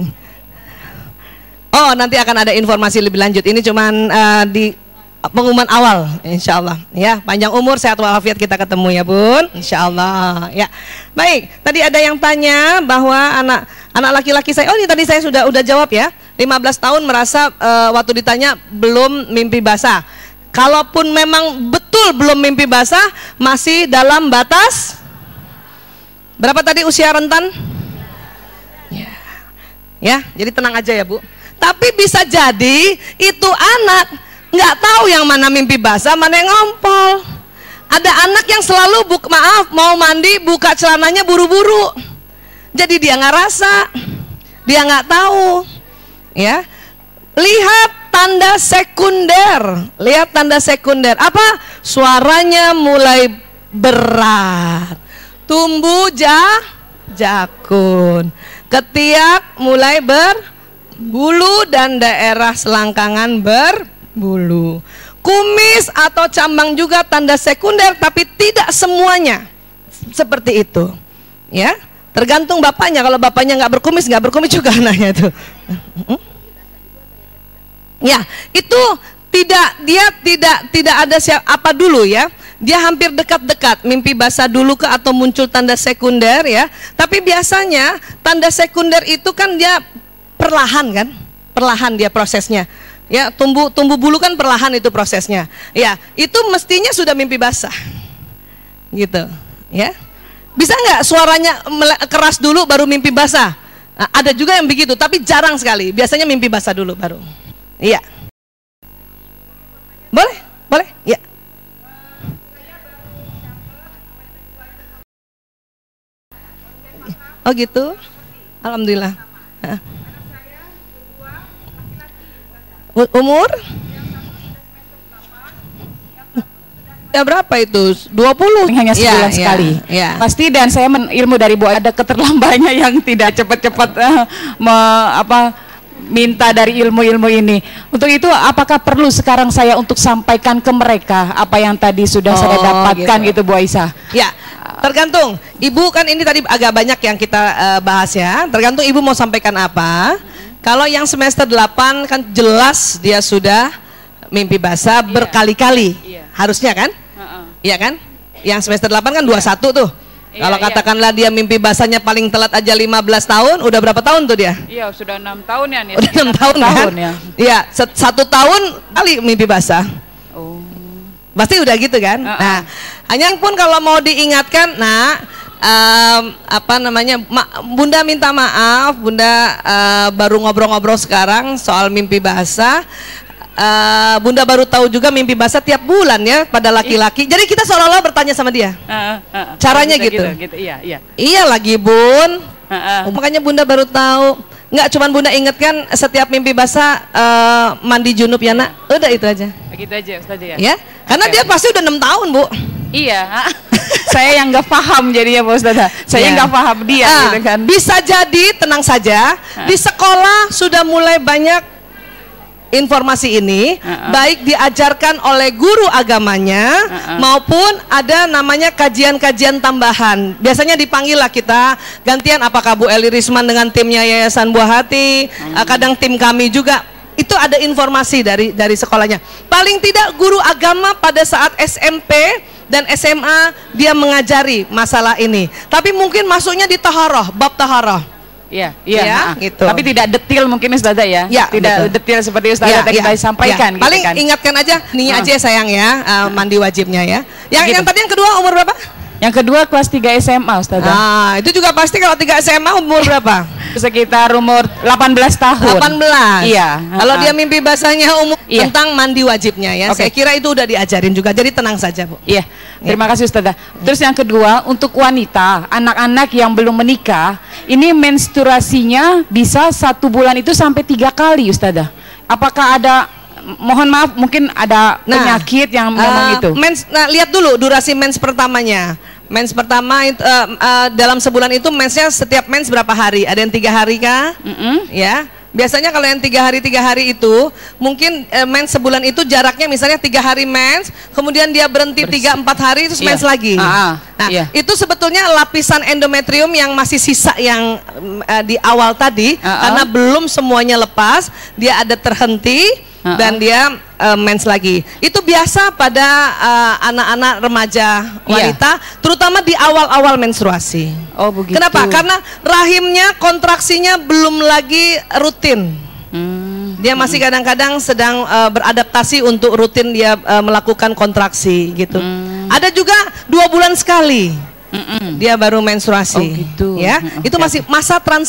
Oh, nanti akan ada informasi lebih lanjut. Ini cuman uh, di pengumuman awal, insya Allah ya. Panjang umur, sehat walafiat, kita ketemu ya Bun, insya Allah ya. Baik, tadi ada yang tanya bahwa anak anak laki-laki saya, oh ini tadi saya sudah udah jawab ya. lima belas tahun merasa uh, waktu ditanya belum mimpi basah. Kalaupun memang betul belum mimpi basah, masih dalam batas berapa tadi usia rentan? Ya, ya, jadi tenang aja ya Bu. Tapi bisa jadi itu anak nggak tahu yang mana mimpi basah, mana yang ngompol. Ada anak yang selalu buk, maaf mau mandi buka celananya buru-buru, jadi dia nggak rasa, dia nggak tahu. Ya. Lihat tanda sekunder. Lihat tanda sekunder. Apa? Suaranya mulai berat. Tumbuh ja, jakun. Ketiak mulai berbulu dan daerah selangkangan berbulu. Kumis atau cambang juga tanda sekunder, tapi tidak semuanya seperti itu. Ya, tergantung bapaknya. Kalau bapaknya nggak berkumis, nggak berkumis juga anaknya tuh. Ya, itu tidak, dia tidak tidak ada siapa apa dulu ya. Dia hampir dekat-dekat, mimpi basah dulu ke atau muncul tanda sekunder ya. Tapi biasanya tanda sekunder itu kan dia perlahan kan? Perlahan dia prosesnya. Ya, tumbuh tumbuh bulu kan perlahan itu prosesnya. Ya, itu mestinya sudah mimpi basah. Gitu, ya. Bisa nggak suaranya keras dulu baru mimpi basah? Nah, ada juga yang begitu, tapi jarang sekali. Biasanya mimpi basah dulu baru. Iya. Boleh? Boleh? Iya. Oh gitu? Alhamdulillah. Umur? Ya berapa itu? dua puluh? Hanya sebulan ya, sekali ya, ya. Pasti, dan saya men ilmu dari Bu ada keterlambannya yang tidak cepat-cepat uh, me, apa minta dari ilmu-ilmu ini. Untuk itu apakah perlu sekarang saya untuk sampaikan ke mereka apa yang tadi sudah oh, saya dapatkan gitu, gitu Bu Aisyah? Ya, tergantung. Ibu kan ini tadi agak banyak yang kita uh, bahas ya. Tergantung Ibu mau sampaikan apa. Kalau yang semester delapan kan jelas dia sudah mimpi basah iya. berkali-kali. Iya. Harusnya kan? Uh-uh. Iya kan? Yang semester delapan kan dua puluh satu tuh. Iya, kalau katakanlah iya. dia mimpi basahnya paling telat aja lima belas tahun, udah berapa tahun tuh dia? Iya, sudah enam tahun ya nih. Udah enam tahun, tahun kan? Ya. Iya, satu tahun kali mimpi basah. Oh. Pasti udah gitu kan? Uh-uh. Nah, hanya pun kalau mau diingatkan, nah um, apa namanya? Ma, Bunda minta maaf, Bunda uh, baru ngobrol-ngobrol sekarang soal mimpi basah. Uh, Bunda baru tahu juga mimpi basah tiap bulan ya pada laki-laki. Jadi kita seolah-olah bertanya sama dia. Uh, uh, uh, Caranya gitu. Gitu, gitu. Iya, iya. Iya lagi Bun. Uh, uh. Makanya Bunda baru tahu. Nggak cuman Bunda ingatkan setiap mimpi basah uh, mandi junub ya nak. Udah itu aja. Begitu aja Ustaz ya. Ya. Karena okay. dia pasti udah enam tahun Bu. Iya. Saya yang nggak paham jadinya Bu Ustaz. Saya nggak yeah. paham dia. Uh, gitu kan. Bisa jadi tenang saja. Uh. Di sekolah sudah mulai banyak informasi ini, uh-uh. baik diajarkan oleh guru agamanya uh-uh. maupun ada namanya kajian-kajian tambahan. Biasanya dipanggil lah kita gantian, apakah Bu Eli Risman dengan timnya Yayasan Buah Hati, uh-huh. kadang tim kami juga. Itu ada informasi dari dari sekolahnya. Paling tidak guru agama pada saat S M P dan S M A dia mengajari masalah ini. Tapi mungkin masuknya di taharah, bab taharah. Iya, iya, ya, gitu. Tapi tidak detail mungkin Ustazah ya. Ya, tidak betul. Detail seperti Ustazah ya, tadi ya, sampaikan. Ya. Paling gitu kan. Ingatkan aja, nih uh. aja sayang ya, uh, mandi wajibnya ya. Yang gitu. Yang tadi yang kedua umur berapa? Yang kedua kelas tiga S M A Ustazah. Ah, itu juga pasti kalau tiga S M A umur berapa? Sekitar umur delapan belas tahun. delapan belas. Iya. Kalau uh -huh. dia mimpi basahnya umur iya. tentang mandi wajibnya ya. Okay. Saya kira itu udah diajarin juga. Jadi tenang saja, Bu. Iya. Terima kasih Ustazah. Terus yang kedua, untuk wanita, anak-anak yang belum menikah, ini menstruasinya bisa satu bulan itu sampai tiga kali Ustazah. Apakah ada, mohon maaf mungkin ada nah, penyakit yang memang uh, itu? Mens, nah, lihat dulu durasi mens pertamanya. Mens pertama itu, uh, uh, dalam sebulan itu mensnya setiap mens berapa hari? Ada yang tiga hari kah? Mm -mm. Ya. Biasanya kalau yang tiga hari tiga hari itu mungkin eh, mens sebulan itu jaraknya misalnya tiga hari mens, kemudian dia berhenti tiga empat hari terus mens iya. lagi. Ah, nah iya. itu sebetulnya lapisan endometrium yang masih sisa yang eh, di awal tadi ah, karena ah. belum semuanya lepas, dia ada terhenti ah, dan ah. dia eh, mens lagi. Itu biasa pada anak-anak uh, remaja wanita, iya. terutama di awal-awal menstruasi. Oh begitu. Kenapa? Karena rahimnya kontraksinya belum lagi rutin. Hmm. Dia masih kadang-kadang sedang uh, beradaptasi untuk rutin dia uh, melakukan kontraksi gitu. Hmm. Ada juga dua bulan sekali mm -mm. dia baru menstruasi. Oh gitu. Ya, mm -mm. itu masih masa trans.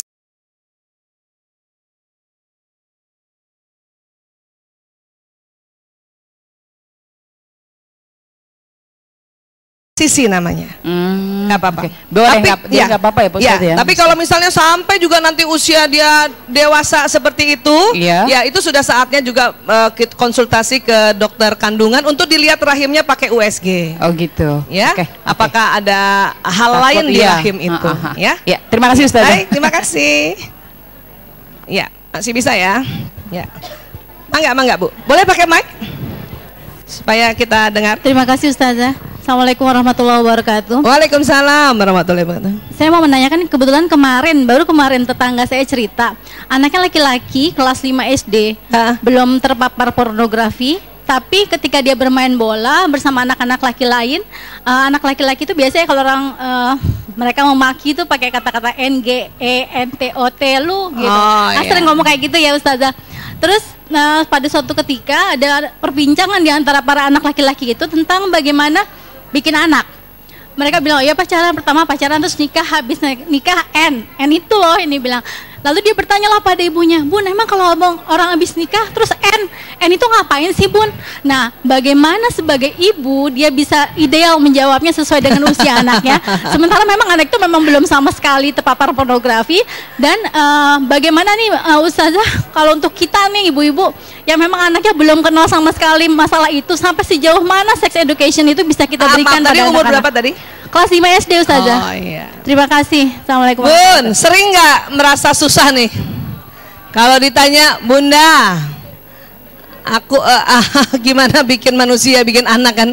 sisi namanya. Hmm, Nggak apa-apa. okay. Boleh, Tapi nggak ya, nggak apa-apa ya, Pak ya, Ustadz ya. tapi kalau misalnya sampai juga nanti usia dia dewasa seperti itu, Iya. ya itu sudah saatnya juga uh, kit- konsultasi ke dokter kandungan untuk dilihat rahimnya pakai U S G. Oh gitu. Ya, Oke, apakah ada hal Takut, lain di iya. rahim itu? Ah, ah, ah. Ya, Ya, terima kasih Ustazah. baik, terima kasih. Ya, masih bisa ya. Ya, mangga, mangga Bu. Boleh pakai mic supaya kita dengar. Terima kasih Ustazah. Assalamualaikum warahmatullahi wabarakatuh. Waalaikumsalam warahmatullahi wabarakatuh. Saya mau menanyakan, kebetulan kemarin, baru kemarin tetangga saya cerita, anaknya laki-laki kelas lima S D, Hah? belum terpapar pornografi, tapi ketika dia bermain bola bersama anak-anak laki lain, eh, anak laki-laki itu biasanya kalau orang eh, mereka memaki itu pakai kata-kata N G E N T O T lu gitu. Oh, Nah, iya. sering ngomong kayak gitu ya Ustazah. Terus nah, pada suatu ketika ada perbincangan di antara para anak laki-laki itu tentang bagaimana bikin anak. Mereka bilang, oh ya pacaran, pertama pacaran terus nikah, habis nikah N, N itu loh ini bilang. Lalu dia bertanya lah pada ibunya, Bun, emang kalau abang orang habis nikah terus N, N itu ngapain sih Bun? Nah, bagaimana sebagai ibu dia bisa ideal menjawabnya sesuai dengan usia anaknya. Sementara memang anak itu memang belum sama sekali terpapar pornografi. Dan eh, bagaimana nih eh, Ustazah, kalau untuk kita nih ibu-ibu yang memang anaknya belum kenal sama sekali masalah itu, sampai sejauh mana sex education itu bisa kita Ah, berikan maaf, tadi pada umur anak-anak? berapa tadi? Kelas lima S D Ustazah. Oh iya. Terima kasih. Assalamualaikum. Bun, sering nggak merasa susah nih? Kalau ditanya, Bunda, aku eh, ah, gimana bikin manusia, bikin anak kan?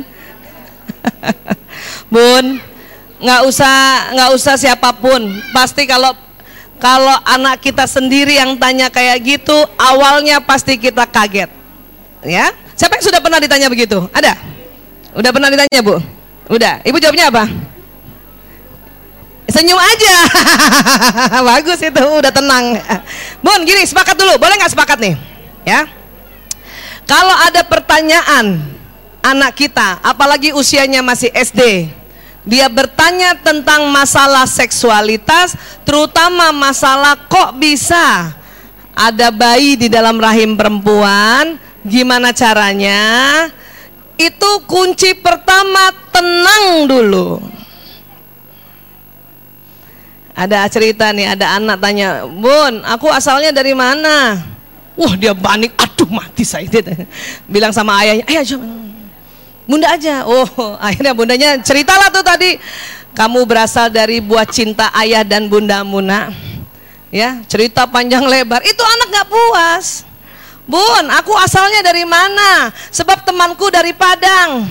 Bun, nggak usah nggak usah siapapun. Pasti kalau kalau anak kita sendiri yang tanya kayak gitu, awalnya pasti kita kaget. Ya, siapa yang sudah pernah ditanya begitu? Ada? Udah pernah ditanya Bu? Udah. Ibu jawabnya apa? Senyum aja. Bagus itu, udah tenang. Bun, gini, sepakat dulu. Boleh nggak sepakat nih? Ya. Kalau ada pertanyaan anak kita, apalagi usianya masih S D, dia bertanya tentang masalah seksualitas, terutama masalah kok bisa ada bayi di dalam rahim perempuan, gimana caranya? Itu kunci pertama, tenang dulu. Ada cerita nih, ada anak tanya, Bun, aku asalnya dari mana? Wah, dia panik, aduh mati saya. Bilang sama ayahnya, ayah coba, Bunda aja. Oh, akhirnya bundanya ceritalah tuh tadi, kamu berasal dari buah cinta ayah dan bundamu nak. Ya, cerita panjang lebar. Itu anak gak puas. Bun, aku asalnya dari mana? Sebab temanku dari Padang.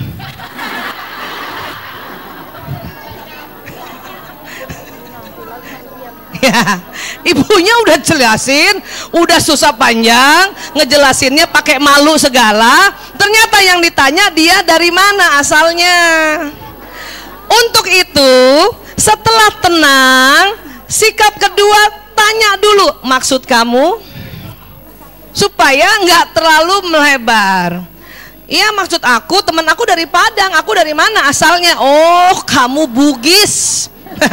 Ya, ibunya udah jelasin, udah susah panjang, ngejelasinnya pakai malu segala. Ternyata yang ditanya dia dari mana asalnya. Untuk itu, setelah tenang, sikap kedua, tanya dulu maksud kamu, supaya nggak terlalu melebar. Iya, maksud aku, teman aku dari Padang. Aku dari mana asalnya? Oh, kamu Bugis.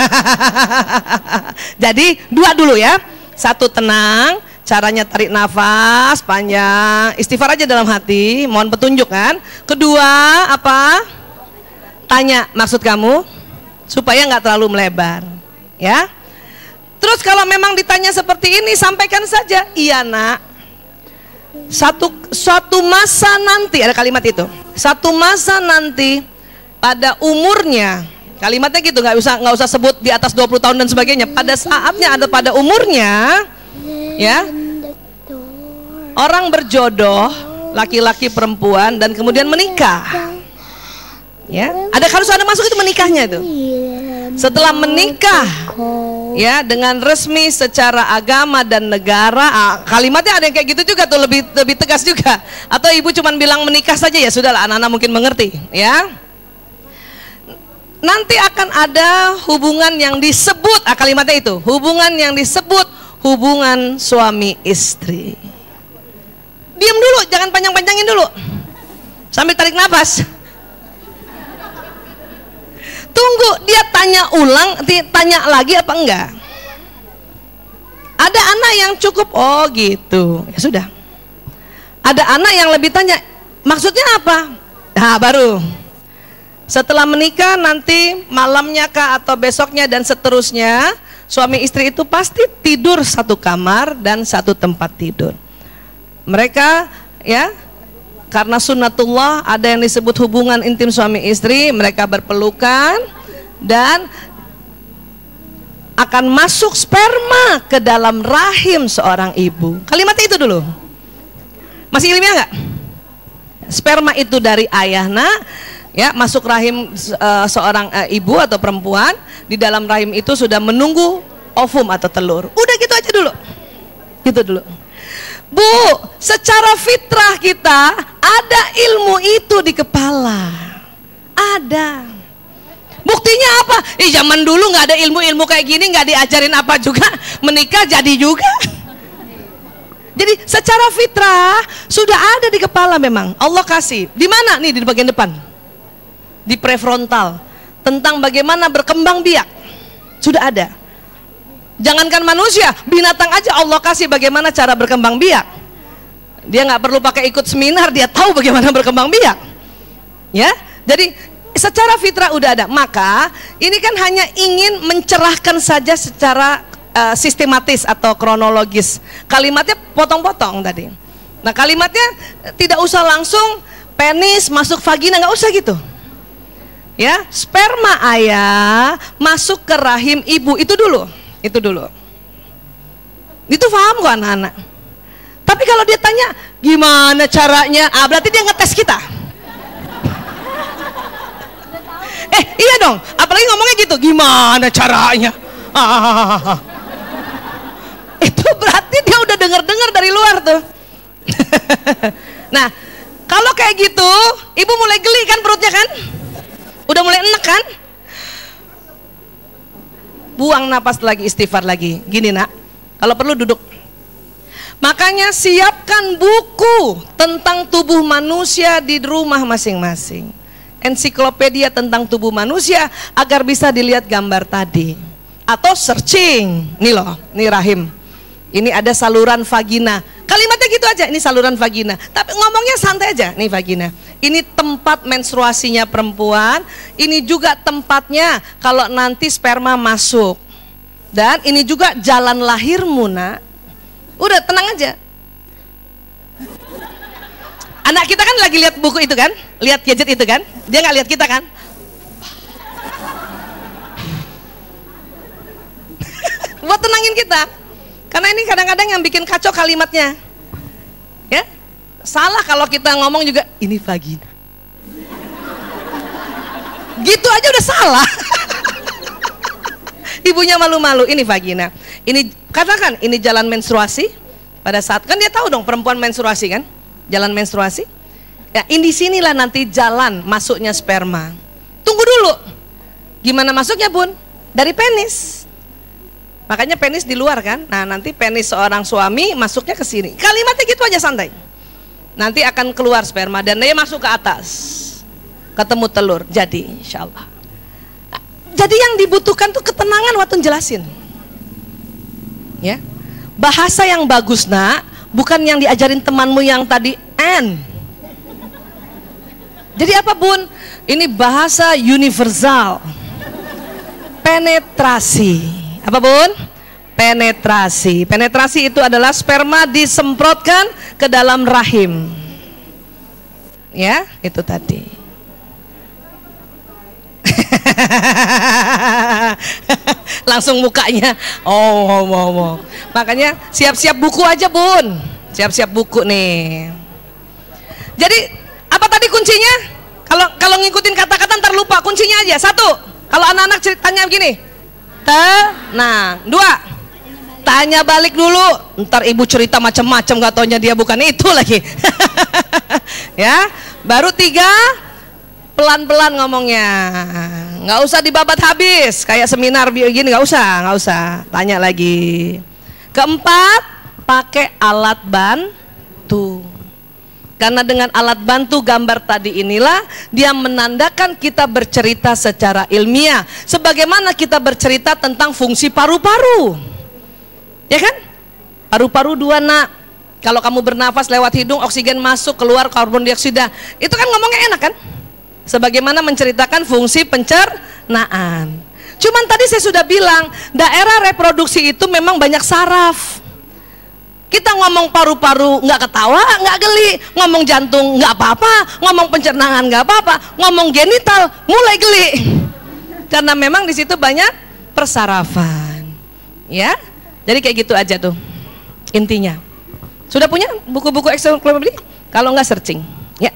Jadi dua dulu ya. Satu, tenang, caranya tarik nafas panjang, istighfar aja dalam hati, mohon petunjuk kan. Kedua, apa? Tanya maksud kamu, supaya nggak terlalu melebar, ya. Terus kalau memang ditanya seperti ini, sampaikan saja, iya nak, satu suatu masa nanti, ada kalimat itu, satu masa nanti pada umurnya, kalimatnya gitu, nggak usah nggak usah sebut di atas dua puluh tahun dan sebagainya, pada saatnya, ada pada umurnya, ya, orang berjodoh, laki-laki perempuan, dan kemudian menikah, ya, ada harus ada masuk itu menikahnya itu. Setelah menikah, ya, dengan resmi secara agama dan negara, ah, kalimatnya ada yang kayak gitu juga tuh, lebih lebih tegas juga. Atau ibu cuman bilang menikah saja, ya sudahlah, anak-anak mungkin mengerti, ya. Nanti akan ada hubungan yang disebut, ah, kalimatnya itu, hubungan yang disebut hubungan suami istri. Diam dulu, jangan panjang-panjangin dulu, sambil tarik nafas. Tunggu dia tanya ulang, tanya lagi apa enggak. Ada anak yang cukup, oh gitu, ya sudah. Ada anak yang lebih tanya, maksudnya apa? Nah baru, Setelah menikah nanti malamnya kah atau besoknya dan seterusnya, suami istri itu pasti tidur satu kamar dan satu tempat tidur. Mereka ya, karena sunnatullah ada yang disebut hubungan intim suami istri, mereka berpelukan dan akan masuk sperma ke dalam rahim seorang ibu. Kalimatnya itu dulu. Masih ilmiah nggak? Sperma itu dari ayah nak, ya masuk rahim uh, seorang uh, ibu atau perempuan. Di dalam rahim itu sudah menunggu ovum atau telur. Udah gitu aja dulu, gitu dulu. Bu, secara fitrah kita ada ilmu itu di kepala, ada. Buktinya apa? Eh zaman dulu nggak ada ilmu-ilmu kayak gini, nggak diajarin apa juga, menikah jadi juga. Jadi secara fitrah sudah ada di kepala memang. Allah kasih. Di mana nih? Di bagian depan. Di prefrontal. Tentang bagaimana berkembang biak. Sudah ada. Jangankan manusia, binatang aja Allah kasih bagaimana cara berkembang biak. Dia nggak perlu pakai ikut seminar, dia tahu bagaimana berkembang biak. Ya, jadi secara fitrah udah ada. Maka ini kan hanya ingin mencerahkan saja secara uh, sistematis atau kronologis. Kalimatnya potong-potong tadi. Nah kalimatnya tidak usah langsung penis masuk vagina, nggak usah gitu. Ya, sperma ayah masuk ke rahim ibu, itu dulu, itu dulu. Itu paham kok anak-anak. Tapi kalau dia tanya gimana caranya, ah berarti dia ngetes kita. Eh iya dong, apalagi ngomongnya gitu, gimana caranya? Ah, itu berarti dia udah dengar-dengar dari luar tuh. Nah, kalau kayak gitu, ibu mulai geli kan perutnya kan? Udah mulai enak kan? Buang napas lagi, istighfar lagi. Gini nak, kalau perlu duduk. Makanya siapkan buku tentang tubuh manusia di rumah masing-masing. Ensiklopedia tentang tubuh manusia agar bisa dilihat gambar tadi. Atau searching, nih loh, nih rahim. Ini ada saluran vagina. Kalimatnya gitu aja, ini saluran vagina. Tapi ngomongnya santai aja, nih vagina. Ini tempat menstruasinya perempuan. Ini juga tempatnya kalau nanti sperma masuk. Dan ini juga jalan lahirmu nak. Udah tenang aja. Anak kita kan lagi lihat buku itu kan, lihat gadget itu kan, dia nggak lihat kita kan. Buat tenangin kita, karena ini kadang-kadang yang bikin kacau kalimatnya. Ya, salah kalau kita ngomong juga ini vagina. Gitu aja udah salah. Ibunya malu-malu, ini vagina. Ini katakan ini jalan menstruasi. Pada saat kan dia tahu dong perempuan menstruasi kan, jalan menstruasi. Ya, ini sinilah nanti jalan masuknya sperma. Tunggu dulu, gimana masuknya bun? Dari penis. Makanya penis di luar kan. Nah nanti penis seorang suami masuknya ke sini. Kalimatnya gitu aja santai. Nanti akan keluar sperma dan dia masuk ke atas. Ketemu telur. Jadi insya Allah. Jadi yang dibutuhkan tuh ketenangan waktu jelasin. Ya. Bahasa yang bagus nak, bukan yang diajarin temanmu yang tadi N. Jadi apa bun? Ini bahasa universal. Penetrasi. Apa bun? Penetrasi. Penetrasi itu adalah sperma disemprotkan ke dalam rahim. Ya, itu tadi. Langsung mukanya. Oh, oh, oh, oh. Makanya siap-siap buku aja bun. Siap-siap buku nih. Jadi apa tadi kuncinya? Kalau kalau ngikutin kata-kata ntar lupa. Kuncinya aja satu. Kalau anak-anak ceritanya begini. Tenang. Dua, tanya balik dulu. Ntar ibu cerita macam-macam, gak taunya dia bukan itu lagi. Ya. Baru tiga, pelan-pelan ngomongnya. Nggak usah dibabat habis kayak seminar begini, nggak usah, nggak usah. Tanya lagi. Keempat, pakai alat bantu. Karena dengan alat bantu gambar tadi inilah dia menandakan kita bercerita secara ilmiah. Sebagaimana kita bercerita tentang fungsi paru-paru. Ya kan? Paru-paru dua nak. Kalau kamu bernafas lewat hidung, oksigen masuk, keluar karbon dioksida. Itu kan ngomongnya enak kan? sebagaimana menceritakan fungsi pencernaan. Cuman tadi saya sudah bilang, daerah reproduksi itu memang banyak saraf. Kita ngomong paru-paru nggak ketawa, nggak geli, ngomong jantung nggak apa-apa, ngomong pencernaan nggak apa-apa, ngomong genital mulai geli. Karena memang di situ banyak persarafan, ya. Jadi kayak gitu aja tuh intinya. Sudah punya buku-buku ensiklopedia? Kalau nggak searching, ya.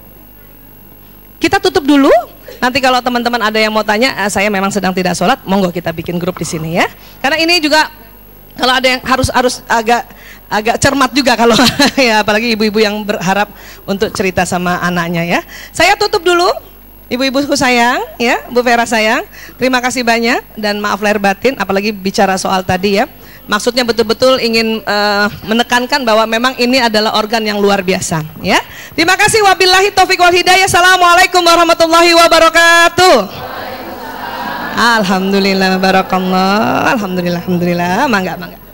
Kita tutup dulu. Nanti kalau teman-teman ada yang mau tanya, ah, saya memang sedang tidak sholat, monggo kita bikin grup di sini ya. Karena ini juga kalau ada yang harus harus agak agak cermat juga kalau ya, apalagi ibu-ibu yang berharap untuk cerita sama anaknya ya. Saya tutup dulu, ibu-ibuku sayang, ya, Bu Vera sayang. Terima kasih banyak dan maaf lahir batin, apalagi bicara soal tadi ya. Maksudnya betul-betul ingin uh, menekankan bahwa memang ini adalah organ yang luar biasa ya. Terima kasih, wabillahi taufiq wal hidayah. Assalamualaikum warahmatullahi wabarakatuh. Alhamdulillah barakallah. Alhamdulillah alhamdulillah. Mangga mangga.